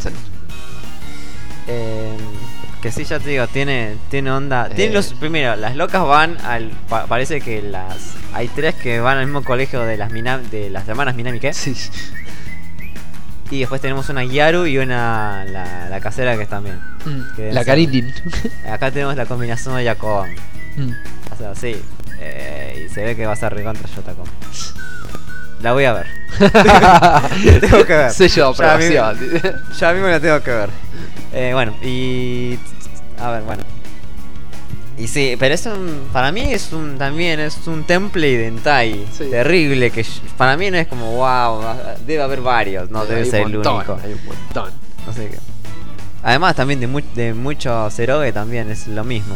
Que sí, ya te digo, tiene onda. Primero, las locas van al... parece que hay 3 que van al mismo colegio de las hermanas Minami, ¿qué? Sí. Y después tenemos una Gyaru y la casera que es también. La Karinin. Acá tenemos la combinación de Yakoban. O sea, sí. Y se ve que va a ser recontra Yotacon. La voy a ver. Tengo que ver. Sello de aprobación. Ya mismo la tengo que ver. Bueno, y... A ver, bueno. Y sí, pero para mí también es un template de hentai terrible que para mí no es como wow, debe haber varios, no debe ser el único. Hay un montón. No sé qué. Además también de muchos eroge también es lo mismo.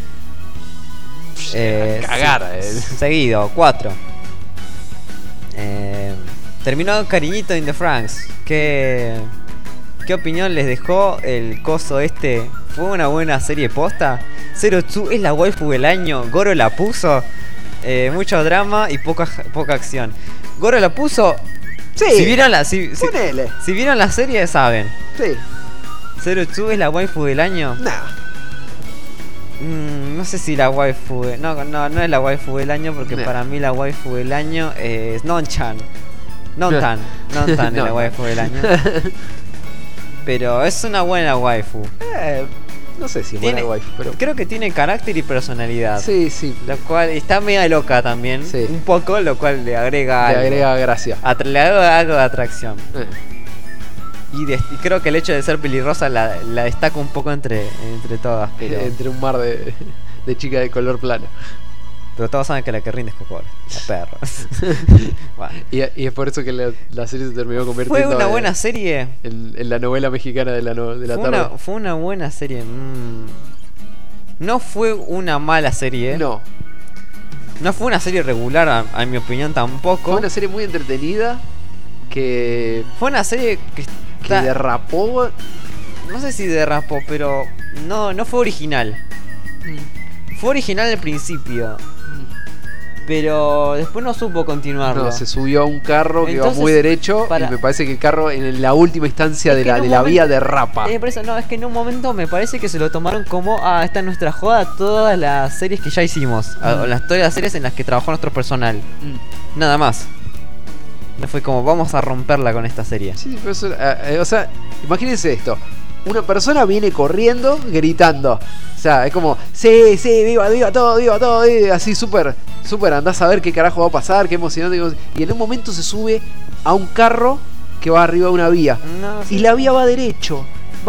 Cagar. Seguido, 4. Terminó Cariñito in the Franxx. ¿Qué opinión les dejó el coso este? ¿Fue una buena serie posta? Zero Two es la waifu del año. Goro la puso. Mucho drama y poca acción. Goro la puso. Sí. Si vieron la serie saben. Sí. Zero Two es la waifu del año. No sé si la waifu. No es la waifu del año porque para mí la waifu del año es Non-chan. Non-tan es la waifu del año. Pero es una buena waifu. No sé si buena waifu, pero... Creo que tiene carácter y personalidad. Sí. Lo cual está media loca también. Sí. Un poco, lo cual le agrega gracia. Le agrega algo de atracción. Y creo que el hecho de ser pelirrosa la destaca un poco entre todas. Pero... entre un mar de chicas de color plano. Pero todos saben que la que rinde es Coco, la perra. Bueno. Y es por eso que la serie se terminó convirtiendo... ¿Fue una buena serie? En la novela mexicana de la tarde. Fue una buena serie. No fue una mala serie. No. No fue una serie regular, a mi opinión tampoco. Fue una serie muy entretenida. Fue una serie que derrapó. No sé si derrapó, pero no fue original. Fue original al principio. Pero después no supo continuarlo. No, se subió a un carro que iba muy derecho y me parece que el carro en la última instancia de la vía derrapa. Por eso, es que en un momento me parece que se lo tomaron como esta es nuestra joda, todas las series que ya hicimos, todas las series en las que trabajó nuestro personal. Nada más. No fue como vamos a romperla con esta serie. Sí, pero eso, o sea, imagínense esto. Una persona viene corriendo, gritando. O sea, es como, sí, viva todo, así súper, andás a ver qué carajo va a pasar, qué emocionante. Y en un momento se sube a un carro que va arriba de una vía. Y la vía va derecho.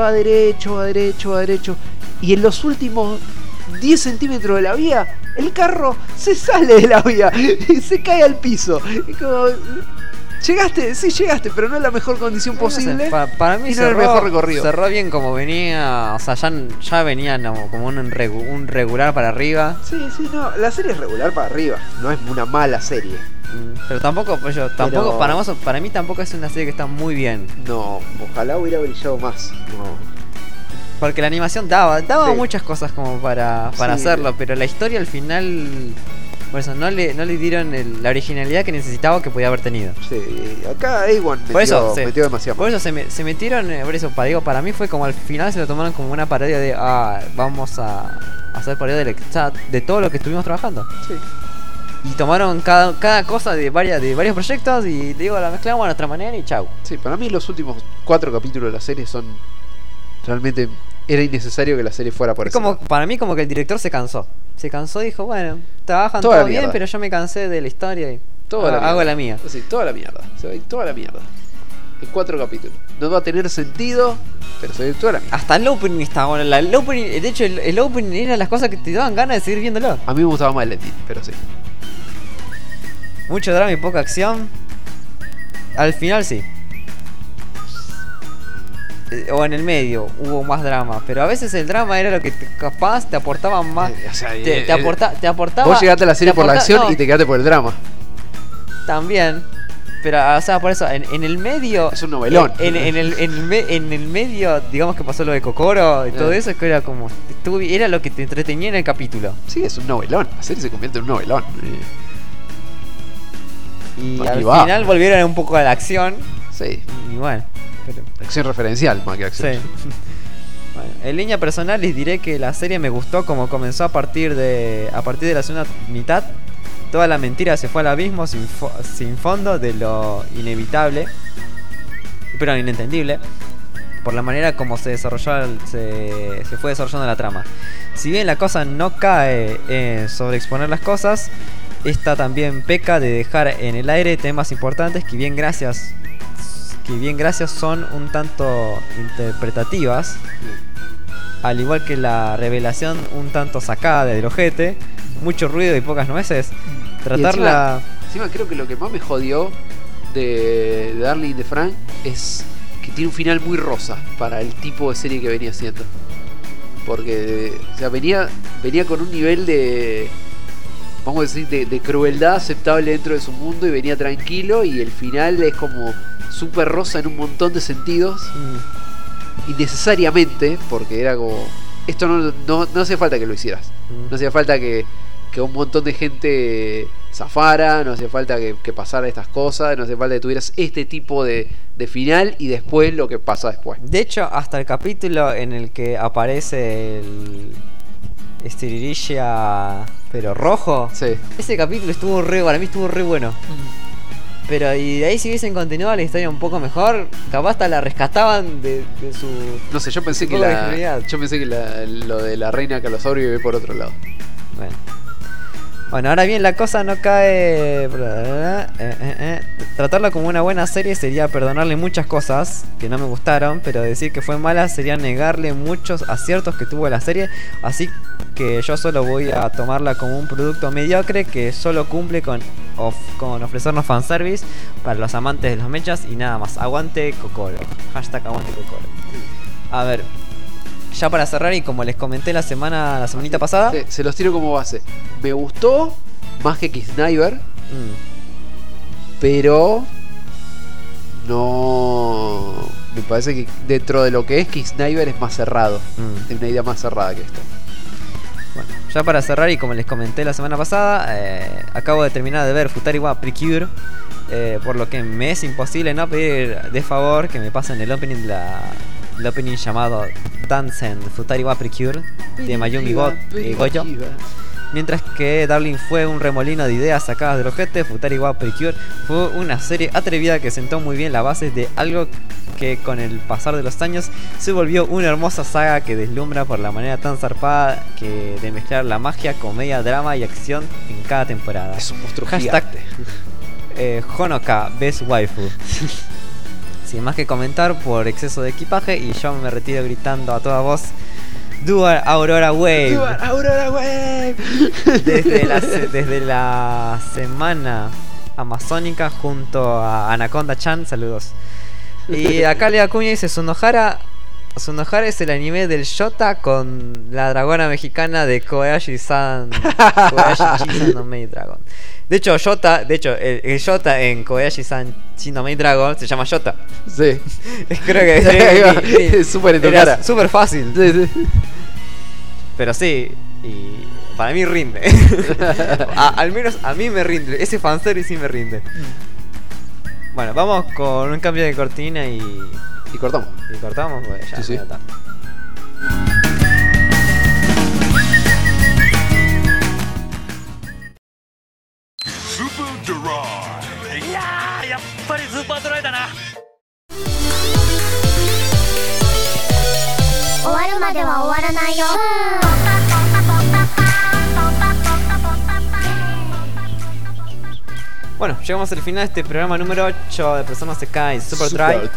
Y en los últimos 10 centímetros de la vía, el carro se sale de la vía y se cae al piso. Es como... Llegaste, sí llegaste, pero no en la mejor condición No sé, posible. para mí y no era el mejor recorrido. cerró bien como venía, o sea, ya venía como un regular para arriba. Sí, no, la serie es regular para arriba, no es una mala serie. Pero tampoco, tampoco para mí tampoco es una serie que está muy bien. No, ojalá hubiera brillado más. No. Porque la animación daba Sí. muchas cosas como para Sí. hacerlo, pero la historia al final, por eso no le dieron la originalidad que necesitaba, que podía haber tenido. Sí, acá A1 Por eso, metió demasiado. Por eso se metieron, por eso, para mí fue como al final se lo tomaron como una parodia de, vamos a hacer parodia de todo lo que estuvimos trabajando. Sí. Y tomaron cada cosa de varios proyectos y digo, la mezclamos a nuestra manera y chau. Sí, para mí los últimos 4 capítulos de la serie son realmente... Era innecesario que la serie fuera por eso. Para mí como que el director se cansó y dijo, bueno, trabajan Toda la todo bien, mierda. pero yo me cansé de la historia y hago la mía. Sí, toda la mierda. Se va a ir toda la mierda. En 4 capítulos. No va a tener sentido, pero se va a ir toda la mierda. Hasta el opening estaba bueno. El opening, de hecho, el opening era las cosas que te daban ganas de seguir viéndolo. A mí me gustaba más el ending, pero sí. Mucho drama y poca acción. Al final sí. O en el medio hubo más drama, pero a veces el drama era lo que capaz te aportaba más. O sea, te aportaba. Vos llegaste a la serie por la acción no, y te quedaste por el drama. También. Pero, o sea, por eso, en el medio. Es un novelón. En el medio, digamos que pasó lo de Kokoro y todo eso, es que era como. Era lo que te entretenía en el capítulo. Sí, es un novelón. La serie se convierte en un novelón. Y Ahí al va. final volvieron un poco a la acción. Sí. Y bueno. Acción referencial más que acción. Sí. Bueno, en línea personal les diré que la serie me gustó como comenzó a partir de la segunda mitad. Toda la mentira se fue al abismo sin fondo de lo inevitable, pero inentendible, por la manera como se fue desarrollando la trama. Si bien la cosa no cae en sobreexponer las cosas, esta también peca de dejar en el aire temas importantes que bien gracias son un tanto interpretativas, al igual que la revelación un tanto sacada del ojete, mucho ruido y pocas nueces. Tratarla... Encima creo que lo que más me jodió de Darling de Frank es que tiene un final muy rosa para el tipo de serie que venía haciendo. Porque, o sea, venía con un nivel de... Vamos a decir, de crueldad aceptable dentro de su mundo y venía tranquilo, y el final es como súper rosa en un montón de sentidos. Innecesariamente, porque era como... Esto no hacía falta que lo hicieras. No hacía falta que un montón de gente zafara, no hacía falta que pasara estas cosas, no hacía falta que tuvieras este tipo de final y después lo que pasa después. De hecho, hasta el capítulo en el que aparece el Estiririya, pero rojo, sí. Ese capítulo para mí estuvo re bueno. Pero y de ahí si hubiesen continuado la historia un poco mejor, capaz hasta la rescataban de su... No sé, yo pensé que lo de la reina Calosaurio iba por otro lado. Bueno, ahora bien, la cosa no cae... Tratarla como una buena serie sería perdonarle muchas cosas que no me gustaron, pero decir que fue mala sería negarle muchos aciertos que tuvo la serie, así que yo solo voy a tomarla como un producto mediocre que solo cumple con ofrecernos fanservice para los amantes de los mechas y nada más. Aguante Kokoro. Hashtag aguante Kokoro. A ver, ya para cerrar, y como les comenté la semanita pasada, se los tiro como base. Me gustó más que Kisniver, pero no... Me parece que dentro de lo que es Kisniver es más cerrado. Tiene una idea más cerrada que esto. Bueno, ya para cerrar, y como les comenté la semana pasada, acabo de terminar de ver Futari wa Precure, por lo que me es imposible no pedir de favor que me pasen el opening el opening llamado Dansen Futari wa Precure de Mayumi Goyo. Mientras que Darling fue un remolino de ideas sacadas del ojete, Futari wa Precure fue una serie atrevida que sentó muy bien las bases de algo que con el pasar de los años se volvió una hermosa saga que deslumbra por la manera tan zarpada de mezclar la magia, comedia, drama y acción en cada temporada. Es un monstruo Hashtag gigante. Honoka Best Waifu. Sin más que comentar por exceso de equipaje, y yo me retiro gritando a toda voz: Duar Aurora Wave. Duar Aurora Wave. Desde la semana amazónica junto a Anaconda-chan, saludos. Y acá Lea Acuña dice, Sunohara es el anime del Shota con la dragona mexicana de Kobayashi-san. Kobayashi-san no Maid Dragon. De hecho, el Shota en Kobayashi-san no Maid Dragon se llama Shota. Sí. Creo que es súper en tu cara. Súper fácil. Sí. Pero sí, y para mí rinde. Al menos a mí me rinde. Ese fanservice sí me rinde. Bueno, vamos con un cambio de cortina y cortamos. Y cortamos, pues ya. Sí. Está. Super Drive. いやー、やっぱりスーパードライだな。 終わるまでは終わらないよ。 Bueno, llegamos al final de este programa número 8 de Persona Sekai Super Drive.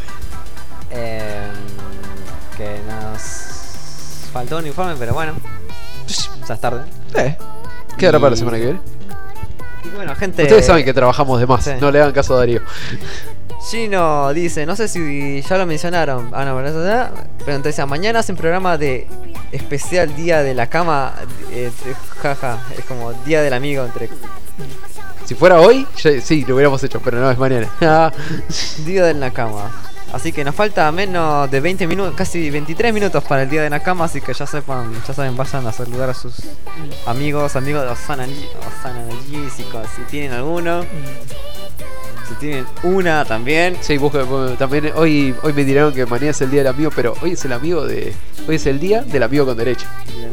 Que nos faltó un informe, pero bueno, ya es tarde. ¿Qué hará para la semana que viene? Y bueno, gente. Ustedes saben que trabajamos de más, Sí. no le hagan caso a Darío. Gino dice, no sé si ya lo mencionaron. Ah, no, pero entonces mañana hacen programa de especial Día de la Cama. Jaja, es como Día del Amigo entre. Si fuera hoy, sí, lo hubiéramos hecho, pero no, es mañana. Día de la Cama. Así que nos falta menos de 20 minutos, casi 23 minutos para el Día de la Cama. Así que ya saben, vayan a saludar a sus amigos de Osana G, si tienen alguno. Si tienen una también. Sí, también hoy me dirán que mañana es el día del amigo, pero hoy es el día del amigo con derecho.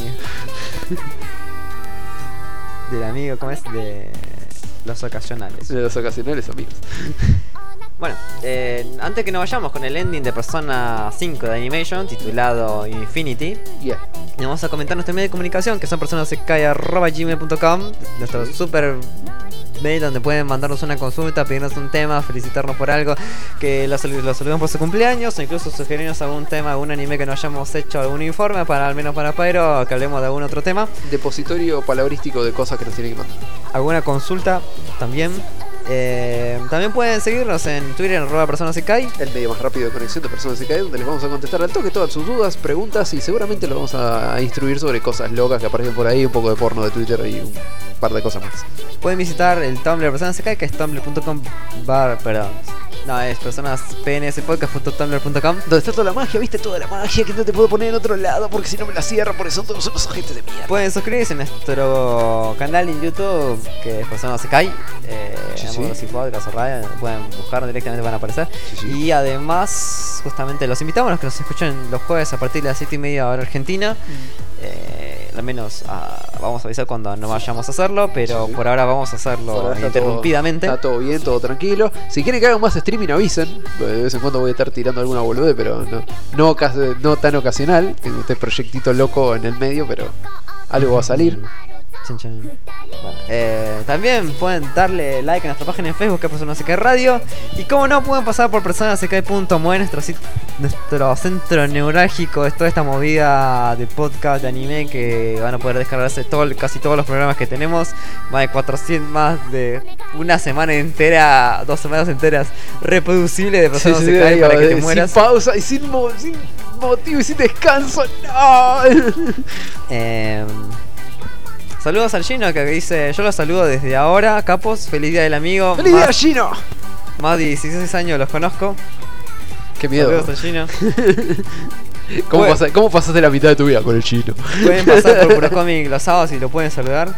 Del amigo, ¿cómo es? De los ocasionales. De los ocasionales amigos. Bueno, antes que nos vayamos con el ending de Persona 5 de Animation titulado Infinity, le vamos a comentar nuestro medio de comunicación, que son personasekai@gmail.com, nuestro super mail donde pueden mandarnos una consulta, pedirnos un tema, felicitarnos por algo, que los saludemos por su cumpleaños, o incluso sugerirnos algún tema, algún anime que no hayamos hecho, algún informe, al menos para Pyro, que hablemos de algún otro tema. Depositorio palabrístico de cosas que nos tienen que mandar. Alguna consulta también. También pueden seguirnos en Twitter en @personasekai, el medio más rápido de conexión de Personas Sekai, donde les vamos a contestar al toque todas sus dudas, preguntas, y seguramente los vamos a instruir sobre cosas locas que aparecen por ahí, un poco de porno de Twitter y un par de cosas más. Pueden visitar el Tumblr de Personas Sekai, que es tumblr.com es personaspnspodcast.tumblr.com, donde está toda la magia, viste, toda la magia que no te puedo poner en otro lado porque si no me la cierran, porque son todos unos agentes de mierda. Pueden suscribirse a nuestro canal en YouTube, que es Personas Sekai, pueden buscar directamente, van a aparecer. Y además, justamente los invitamos a los que nos escuchan los jueves a partir de las 7:30 hora Argentina. Al menos vamos a avisar cuando no vayamos a hacerlo, pero por ahora vamos a hacerlo interrumpidamente. Está todo bien, todo tranquilo. Si quieren que hagan más streaming, avisen. De vez en cuando voy a estar tirando alguna bolude, pero no tan ocasional. Tengo este proyectito loco en el medio, pero algo va a salir. Bueno, también pueden darle like a nuestra página en Facebook, que es Persona Sekai Radio. Y como no, pueden pasar por personasekai.moe, nuestro centro neurálgico de toda esta movida de podcast de anime, que van a poder descargarse casi todos los programas que tenemos. Más de 400, más de una semana entera, 2 semanas enteras reproducibles de Persona Sekai para que te mueras. Sin pausa y sin motivo y sin descanso. No. Saludos al Gino, que dice: yo los saludo desde ahora, capos, feliz día del amigo. ¡Feliz día, Gino! Más de 16 años los conozco. Qué miedo. Saludos al Gino. ¿Cómo pasaste la mitad de tu vida con el Gino? Pueden pasar por Purocomic los sábados y lo pueden saludar.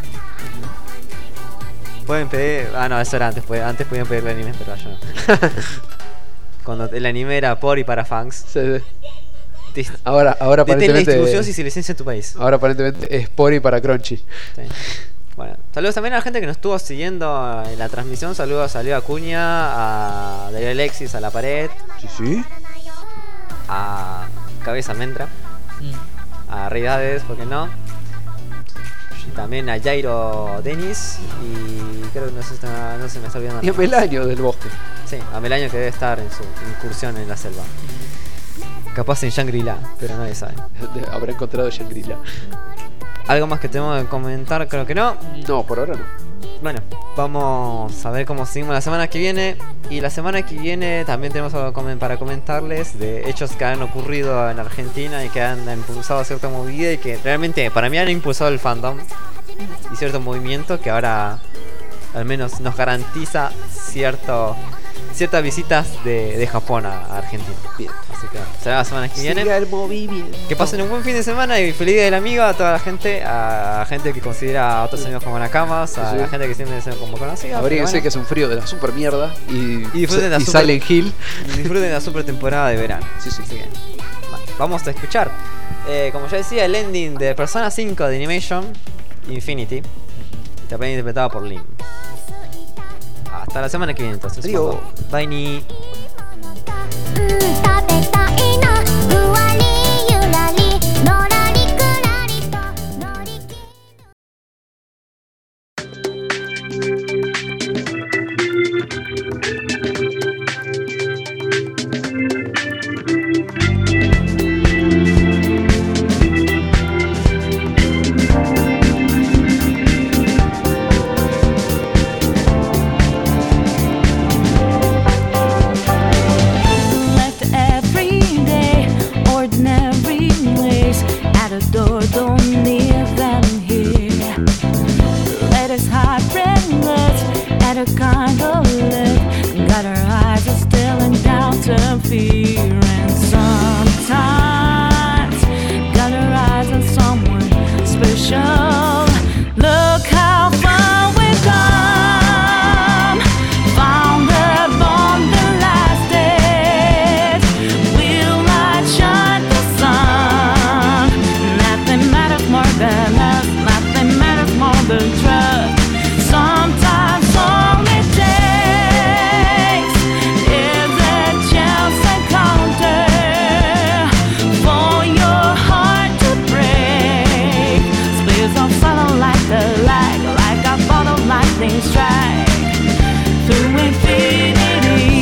Pueden pedir... no, eso era antes. Antes podían pedirle animes, pero yo no. Cuando el anime era por y para fans. Sí. Ahora aparentemente... la distribución si se licencia en tu país. Ahora aparentemente es por y para Crunchy. Sí. Bueno, saludos también a la gente que nos estuvo siguiendo en la transmisión. Saludos a Leo Acuña, a Darío Alexis, a La Pared. Sí. A Cabeza Almendra. A Reidades, ¿por qué no? Y también a Jairo Denis. Y creo que no se me está olvidando. Y a Melaño del Bosque. Sí, a Melaño, que debe estar en su incursión en la selva. Capaz en Shangri-La, pero nadie sabe. Habrá encontrado Shangri-La. ¿Algo más que tenemos que comentar? Creo que no. No, por ahora no. Bueno, vamos a ver cómo seguimos la semana que viene. Y la semana que viene también tenemos algo para comentarles de hechos que han ocurrido en Argentina y que han impulsado cierta movida y que realmente para mí han impulsado el fandom y cierto movimiento que ahora al menos nos garantiza ciertas visitas de Japón a Argentina. Bien. Así que será la semana que viene. Siga el movimiento. Que pasen un buen fin de semana y feliz día del amigo a toda la gente, a gente que considera a otros amigos como nakamas, a la gente que siempre se como conocida. Abríguense que es un frío de la super mierda y disfruten la Silent Hill. Y disfruten la super temporada de verano. Sí. Así que, vamos a escuchar, como ya decía, el ending de Persona 5 de Animation Infinity, también interpretado por Lin. Hasta la semana que viene entonces. Adiós. Bye ni. 食べたいなふわりゆらりのらりくらりと乗り切る Don't leave them here. Let us hide breathless at a kind of look. Got our eyes are still in doubt and fear. And sometimes got our eyes on someone special. Look how far we've come. Found a bond that lasted. Will light shine the sun. Nothing matters more than us. Nothing matters more than trust. Sometimes all it takes is a chance encounter for your heart to break. Space of silence like the light, like a bolt of lightning strike through infinity.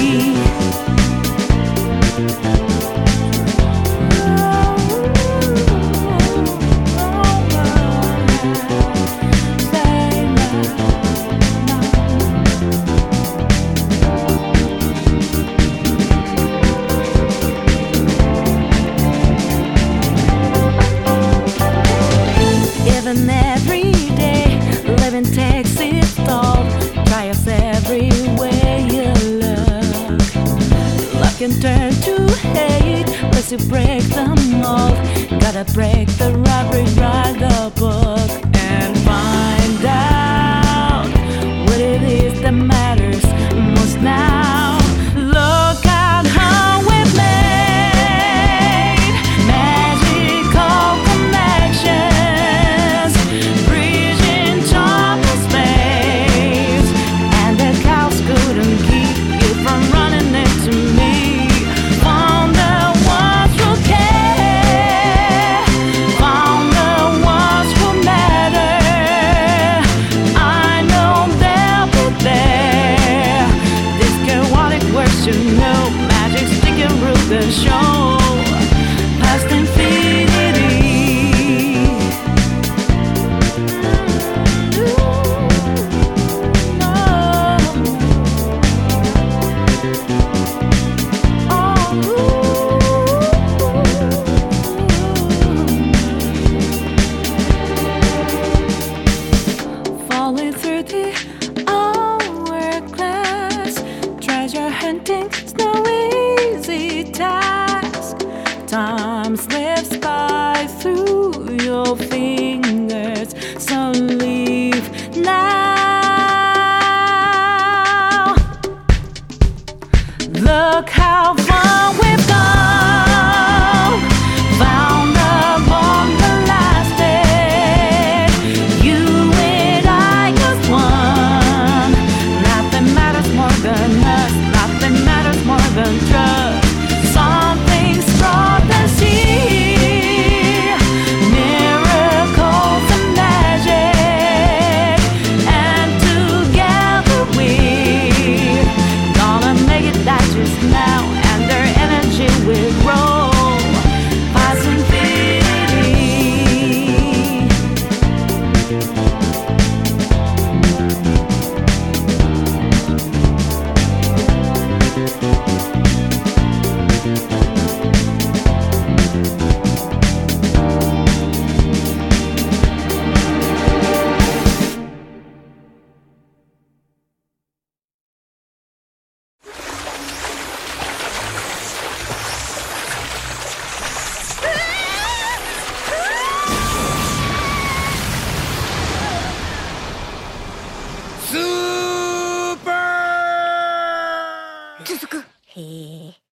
Even every day, living takes its toll. Try us every way you look. Love can turn to hate, unless you break the mold. Gotta break the rub, rewrite the book, and find out what it is that matters most now. Look at how we've made magical connections, bridging time and space, and the cows couldn't keep you from running into me. Found the ones who care, found the ones who matter. I know they'll be there. This chaotic words you know, magic sticking through the show, past infinity. Falling through the hourglass, treasure hunting's no easy task. Time slips by through your fingers, so leave now. Look how far we've come. Found the bond that lasted. You and I just one. Nothing matters more than us. Nothing matters more than trust. Something strong than sea. Miracles and magic. And together we're gonna make it that just now. へえ。